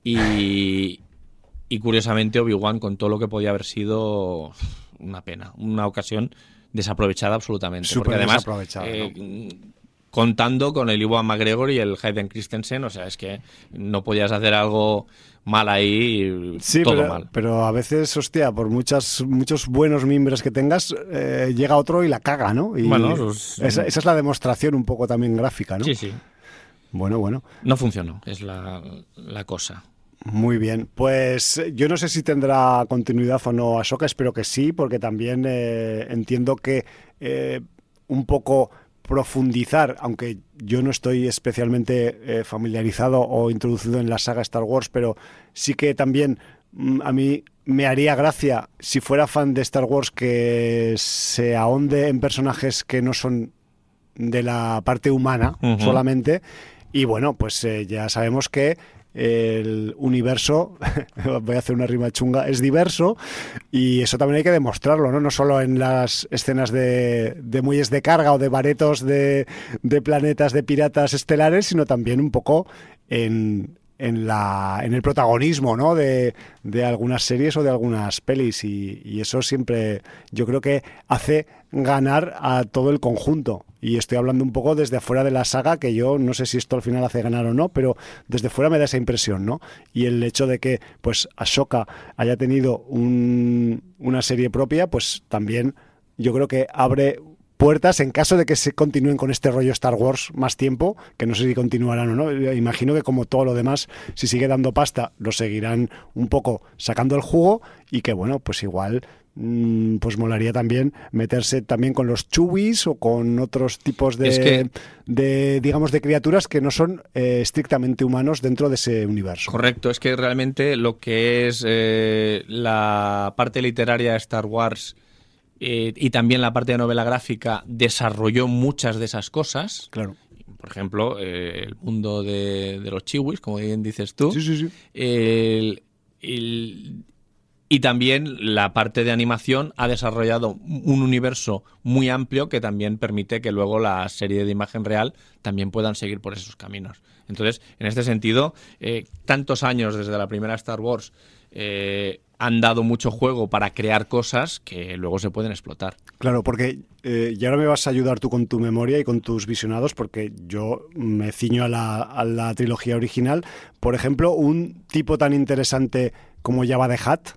Y, y curiosamente, Obi-Wan, con todo lo que podía haber sido, una pena, una ocasión desaprovechada absolutamente. Súper porque además, desaprovechada, eh, ¿no? Contando con el Ewan McGregor y el Hayden Christensen, o sea, es que no podías hacer algo mal ahí y sí, todo pero, mal. Pero a veces, hostia, por muchas, muchos buenos miembros que tengas, eh, llega otro y la caga, ¿no? Y bueno, pues, esa, esa es la demostración un poco también gráfica, ¿no? Sí, sí. Bueno, bueno. No funcionó, es la, la cosa. Muy bien, pues yo no sé si tendrá continuidad o no Ahsoka, espero que sí, porque también eh, entiendo que eh, un poco profundizar, aunque yo no estoy especialmente eh, familiarizado o introducido en la saga Star Wars, pero sí que también mm, a mí me haría gracia, si fuera fan de Star Wars, que se ahonde en personajes que no son de la parte humana uh-huh. solamente, y bueno, pues eh, ya sabemos que el universo, voy a hacer una rima chunga, es diverso, y eso también hay que demostrarlo, ¿no? No solo en las escenas de, de muelles de carga o de baretos de, de planetas de piratas estelares, sino también un poco en, en, la, en el protagonismo, ¿no? de, de algunas series o de algunas pelis, y, y eso siempre yo creo que hace ganar a todo el conjunto. Y estoy hablando un poco desde afuera de la saga, que yo no sé si esto al final hace ganar o no, pero desde fuera me da esa impresión, ¿no? Y el hecho de que pues Ahsoka haya tenido un, una serie propia, pues también yo creo que abre puertas en caso de que se continúen con este rollo Star Wars más tiempo, que no sé si continuarán o no. Imagino que como todo lo demás, si sigue dando pasta, lo seguirán un poco sacando el jugo, y que bueno, pues igual pues molaría también meterse también con los Chewis o con otros tipos de, es que, de digamos, de criaturas que no son eh, estrictamente humanos dentro de ese universo. Correcto, es que realmente lo que es eh, la parte literaria de Star Wars eh, y también la parte de novela gráfica desarrolló muchas de esas cosas. Claro. Por ejemplo, eh, el mundo de, de los Chewis, como bien dices tú. Sí, sí, sí. El, el, y también la parte de animación ha desarrollado un universo muy amplio que también permite que luego la serie de imagen real también puedan seguir por esos caminos. Entonces, en este sentido, eh, tantos años desde la primera Star Wars eh, han dado mucho juego para crear cosas que luego se pueden explotar. Claro, porque eh, y ahora me vas a ayudar tú con tu memoria y con tus visionados, porque yo me ciño a la, a la trilogía original. Por ejemplo, un tipo tan interesante como Jabba the Hutt.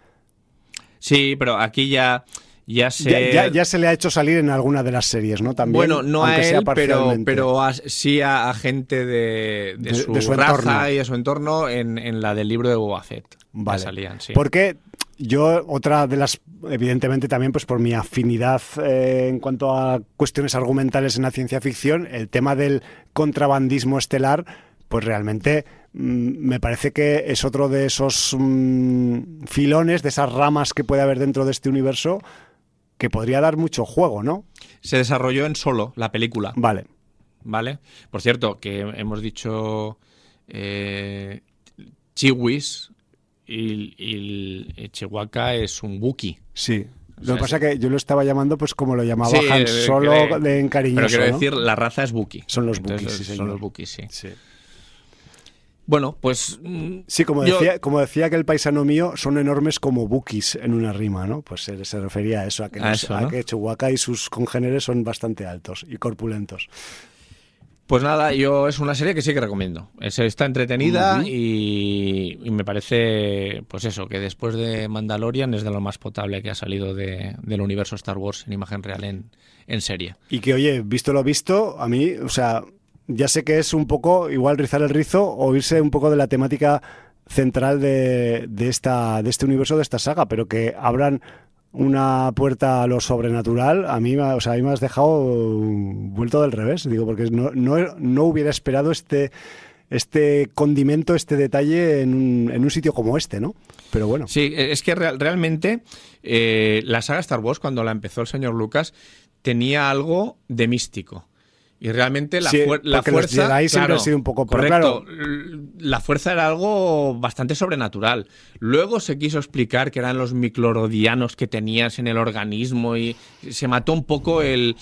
Sí, pero aquí ya... Ya se... Ya, ya, ya se le ha hecho salir en alguna de las series, ¿no? También, bueno, no a él, pero, pero, pero a, sí a, a gente de, de, de su, de su raza entorno. Y de su entorno en, en la del libro de Boba Fett. Vale. Salían, sí. Porque yo, otra de las, evidentemente también pues por mi afinidad eh, en cuanto a cuestiones argumentales en la ciencia ficción, el tema del contrabandismo estelar, pues realmente me parece que es otro de esos mmm, filones, de esas ramas que puede haber dentro de este universo que podría dar mucho juego, ¿no? Se desarrolló en Solo, la película. Vale. Vale. Por cierto, que hemos dicho eh, Chiwis y, y, y Chewbacca es un Wookiee. Sí. O Lo que sea, pasa es que yo lo estaba llamando pues como lo llamaba sí, Han Solo que, de en cariñoso, pero quiero ¿no? decir, la raza es Wookiee. Son los Entonces, Wookiees, sí, señor. Son los Wookiees, sí. Sí. Bueno, pues... Sí, como yo... decía, como decía que el paisano mío, son enormes como Wookiees en una rima, ¿no? Pues se, se refería a eso, a que, a, los, eso, a ¿no? que Chewbacca y sus congéneres son bastante altos y corpulentos. Pues nada, yo es una serie que sí que recomiendo. Es, está entretenida uh-huh. y, y me parece, pues eso, que después de Mandalorian es de lo más potable que ha salido de, del universo Star Wars en imagen real en, en serie. Y que, oye, visto lo visto, a mí, o sea... Ya sé que es un poco igual rizar el rizo o irse un poco de la temática central de, de, esta, de este universo, de esta saga, pero que abran una puerta a lo sobrenatural, a mí, o sea, a mí me has dejado vuelto del revés, digo, porque no, no, no hubiera esperado este, este condimento, este detalle en un, en un sitio como este, ¿no? Pero bueno. Sí, es que real, realmente eh, la saga Star Wars, cuando la empezó el señor Lucas, tenía algo de místico. Y realmente la, sí, fuer la fuerza... Los Jedi siempre claro, ha sido un poco... Correcto. Claro. La fuerza era algo bastante sobrenatural. Luego se quiso explicar que eran los miclorodianos que tenías en el organismo y se mató un poco el...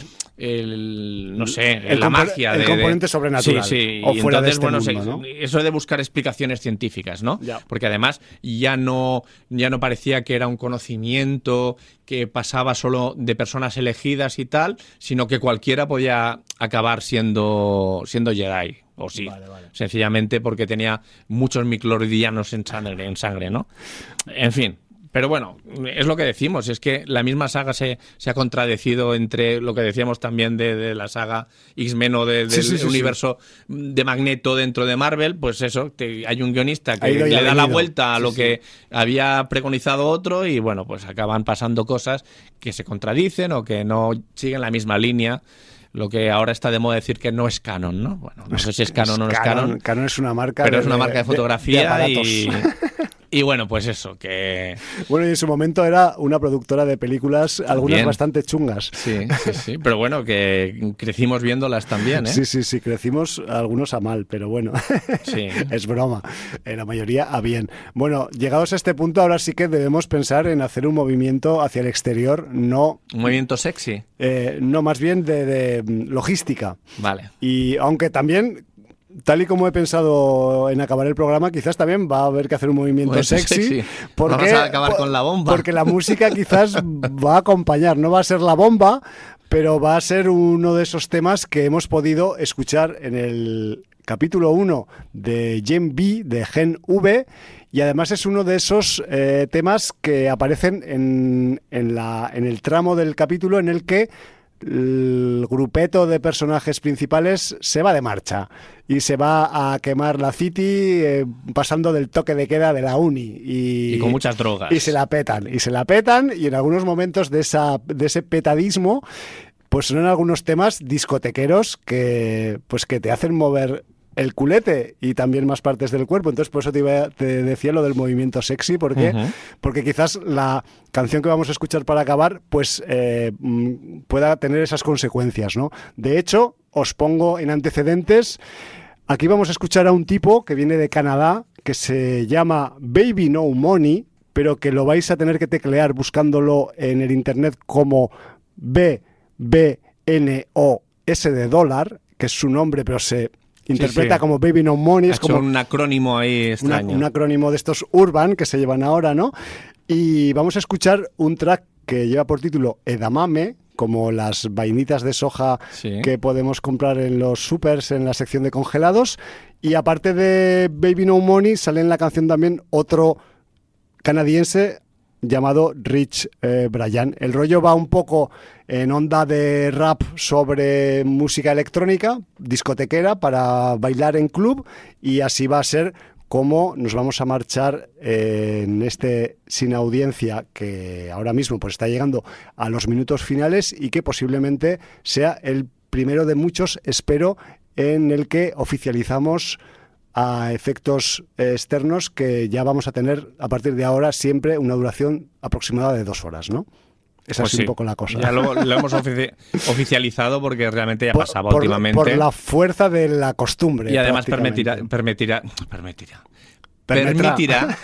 el no sé, el la magia. El de, componente de... sobrenatural. Sí, sí. O y fuera entonces, de este bueno, mundo, se, ¿no? eso de buscar explicaciones científicas, ¿no? Ya. Porque además ya no, ya no parecía que era un conocimiento que pasaba solo de personas elegidas y tal, sino que cualquiera podía acabar siendo, siendo Jedi. O sí, vale, vale. Sencillamente porque tenía muchos miclorodianos en sangre, en sangre, ¿no? En fin. Pero bueno, es lo que decimos, es que la misma saga se, se ha contradecido entre lo que decíamos también de, de la saga X-Men o de, del sí, sí, sí, universo sí. de Magneto dentro de Marvel, pues eso, te, hay un guionista que le da venido. la vuelta a sí, lo sí. que había preconizado otro y bueno, pues acaban pasando cosas que se contradicen o que no siguen la misma línea. Lo que ahora está de moda decir que no es canon, ¿no? Bueno, no sé si es canon o no es canon. Canon es una marca. Pero de, es una marca de fotografía de, de y... Y bueno, pues eso, que... Bueno, y en su momento era una productora de películas, algunas Bien. bastante chungas. Sí, sí, sí, pero bueno, que crecimos viéndolas también, ¿eh? Sí, sí, sí, crecimos algunos a mal, pero bueno, sí. Es broma, eh, la mayoría a bien. Bueno, llegados a este punto, ahora sí que debemos pensar en hacer un movimiento hacia el exterior, no... ¿Un movimiento sexy? Eh, no, más bien de, de logística. Vale. Y aunque también... Tal y como he pensado en acabar el programa, quizás también va a haber que hacer un movimiento pues sexy. sexy. Porque, Vamos a acabar con la bomba. Porque la música quizás va a acompañar. No va a ser la bomba, pero va a ser uno de esos temas que hemos podido escuchar en el capítulo uno de Gen V, de Gen V. Y además es uno de esos eh, temas que aparecen en, en, la, en el tramo del capítulo en el que el grupeto de personajes principales se va de marcha y se va a quemar la City eh, pasando del toque de queda de la uni y, y con muchas drogas y se la petan y se la petan y en algunos momentos de esa de ese petadismo pues son algunos temas discotequeros que pues que te hacen mover el culete y también más partes del cuerpo. Entonces por eso te, iba, te decía lo del movimiento sexy, porque uh-huh. porque quizás la canción que vamos a escuchar para acabar pues eh, pueda tener esas consecuencias, ¿no? De hecho, os pongo en antecedentes, aquí vamos a escuchar a un tipo que viene de Canadá, que se llama Baby No Money, pero que lo vais a tener que teclear buscándolo en el internet como B B N O S de dólar, que es su nombre, pero se interpreta sí, sí. como Baby No Money. Ha es como un acrónimo ahí extraño. Una, un acrónimo de estos urban que se llevan ahora, ¿no? Y vamos a escuchar un track que lleva por título Edamame, como las vainitas de soja sí. que podemos comprar en los supers en la sección de congelados. Y aparte de Baby No Money, sale en la canción también otro canadiense llamado Rich eh, Brian. El rollo va un poco en onda de rap sobre música electrónica, discotequera, para bailar en club, y así va a ser como nos vamos a marchar eh, en este Sin Audiencia, que ahora mismo pues está llegando a los minutos finales y que posiblemente sea el primero de muchos, espero, en el que oficializamos a efectos externos que ya vamos a tener a partir de ahora siempre una duración aproximada de dos horas, ¿no? Esa pues es sí, un poco la cosa. Ya lo, lo hemos ofici- oficializado porque realmente ya por, pasaba por, últimamente. Por la fuerza de la costumbre. Y además permitirá, permitirá, permitirá, permitirá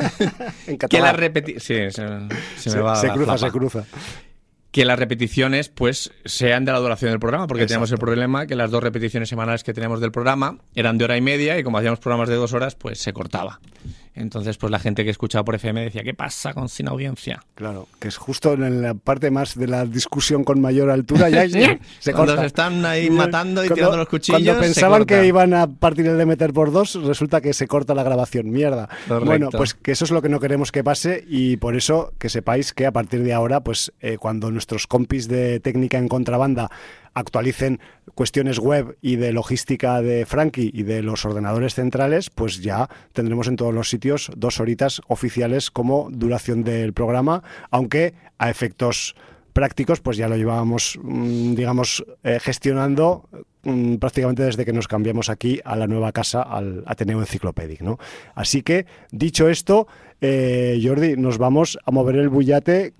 que la repetición... Sí, se, se, se me va se la cruza, flapa. se cruza. Que las repeticiones pues sean de la duración del programa, porque Exacto. teníamos el problema que las dos repeticiones semanales que teníamos del programa eran de hora y media y como hacíamos programas de dos horas pues se cortaba. Entonces pues la gente que escuchaba por F M decía, ¿qué pasa con Sin Audiencia? Claro, que es justo en la parte más de la discusión con mayor altura ya se cuando corta. se están ahí matando y cuando, tirando los cuchillos. Cuando pensaban que iban a partir el de meter por dos, resulta que se corta la grabación. Mierda. Correcto. Bueno, pues que eso es lo que no queremos que pase y por eso que sepáis que a partir de ahora, pues eh, cuando nuestros compis de técnica en contrabanda actualicen cuestiones web y de logística de Frankie y de los ordenadores centrales, pues ya tendremos en todos los sitios dos horitas oficiales como duración del programa, aunque a efectos prácticos pues ya lo llevábamos, digamos, eh, gestionando mmm, prácticamente desde que nos cambiamos aquí a la nueva casa, al Ateneo Enciclopédic, ¿no? Así que, dicho esto, eh, Jordi, nos vamos a mover el bullate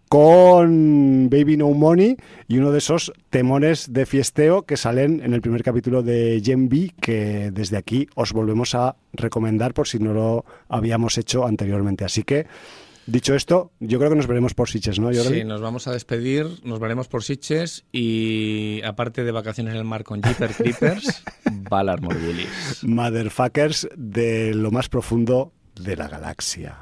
con Baby No Money y uno de esos temones de fiesteo que salen en el primer capítulo de Gen V, que desde aquí os volvemos a recomendar por si no lo habíamos hecho anteriormente. Así que, dicho esto, yo creo que nos veremos por Sitges, ¿no, Jordi? Sí, nos vamos a despedir, nos veremos por Sitges y aparte de vacaciones en el mar con Jeepers Creepers, Valar Morgulis. Motherfuckers de lo más profundo de la galaxia.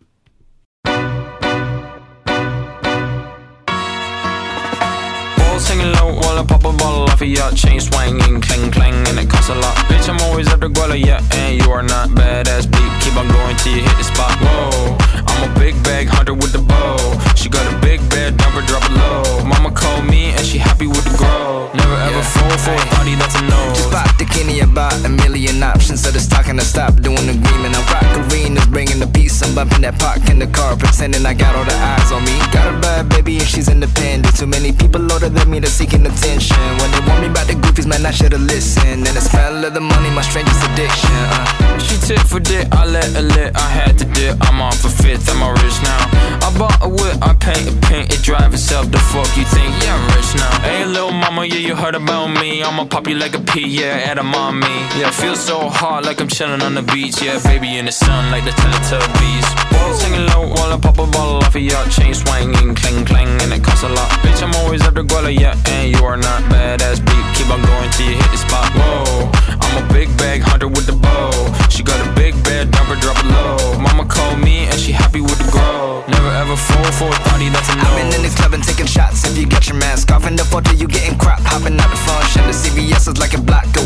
Singing low while I pop a bottle off of your chain swinging, clang clang, and it costs a lot. Bitch, I'm always after Guala, yeah, and you are not badass beat. Keep on going till you hit the spot. Whoa, I'm a big bag hunter with the bow. She got a big bed, number drop it low. Mama called me and she happy with the grow. Never ever yeah. fall for a body that's a no. Just bought the Kenny about a million options. So it's talking to stop doing the agreement. I'm rock arenas, bringing the peace. I'm bumping that park in the car, pretending I got all the eyes on me. Got a bad baby and she's independent. Too many people older than me that's seeking attention. When they want me about the goofies, man, I should've listened. And the smell of the money, my strangest addiction. uh. She tit for dick, I let her lit. I had to dip, I'm on for fifth, I'm all rich now. I bought a whip, I paint a paint, it drive itself. The fuck you think? Yeah, I'm rich now. Hey, little mama, yeah, you heard about me. I'ma pop you like a pea, yeah, at a mommy. Yeah, feel so hot like I'm chilling on the beach. Yeah, baby in the sun like the Teletubbies. Singing low while I pop a bottle off of your chain swinging, clang clang, and it costs a lot. Bitch, I'm always after Guala, yeah, and you are not badass beat. Keep on going till you hit the spot. Whoa, I'm a big bag hunter with the bow. She got a big bed, number drop it low. Mama called me and she happy with the grow. Never ever fall for a thotty that's a no. I've been in this club and taking shots. If you got your mask off in the photo, you getting crap. Hopping out the function. The C V S is like a block away.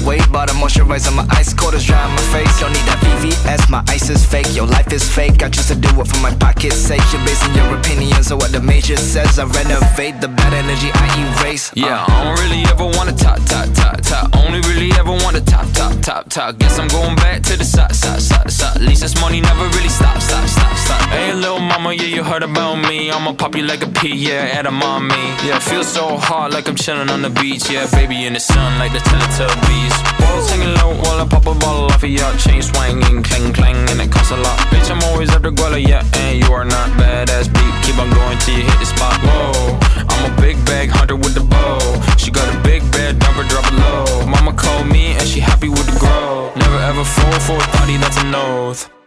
weight. Bought a moisturizer, my ice cold is dry on my face. Don't need that V V S, my ice is fake. Your life is fake, I choose to do it for my pocket's sake. You're basing your opinions on what the major says. I renovate the bad energy, I erase. uh. Yeah, I don't really ever wanna top, top, top, top. Only really ever wanna top, top, top, top. Guess I'm going back to the side, side, side, side. At least this money never really stops, stop, stop, stop. Hey, little mama, yeah, you heard about me. I'ma pop you like a pea, yeah, at a mommy. Yeah, it feels so hard like I'm chilling on the beach. Yeah, baby in the sun like the Teletubbies. Balls hanging low while I pop a bottle off of your chain swinging, clang, clang, and it costs a lot. Bitch, I'm always after Guala, yeah, and you are not badass beat. Keep on going till you hit the spot. Whoa, I'm a big bag hunter with the bow. She got a big bed, number drop it low. Mama called me and she happy with the grow. Never ever fall for a thotty, that's an oath.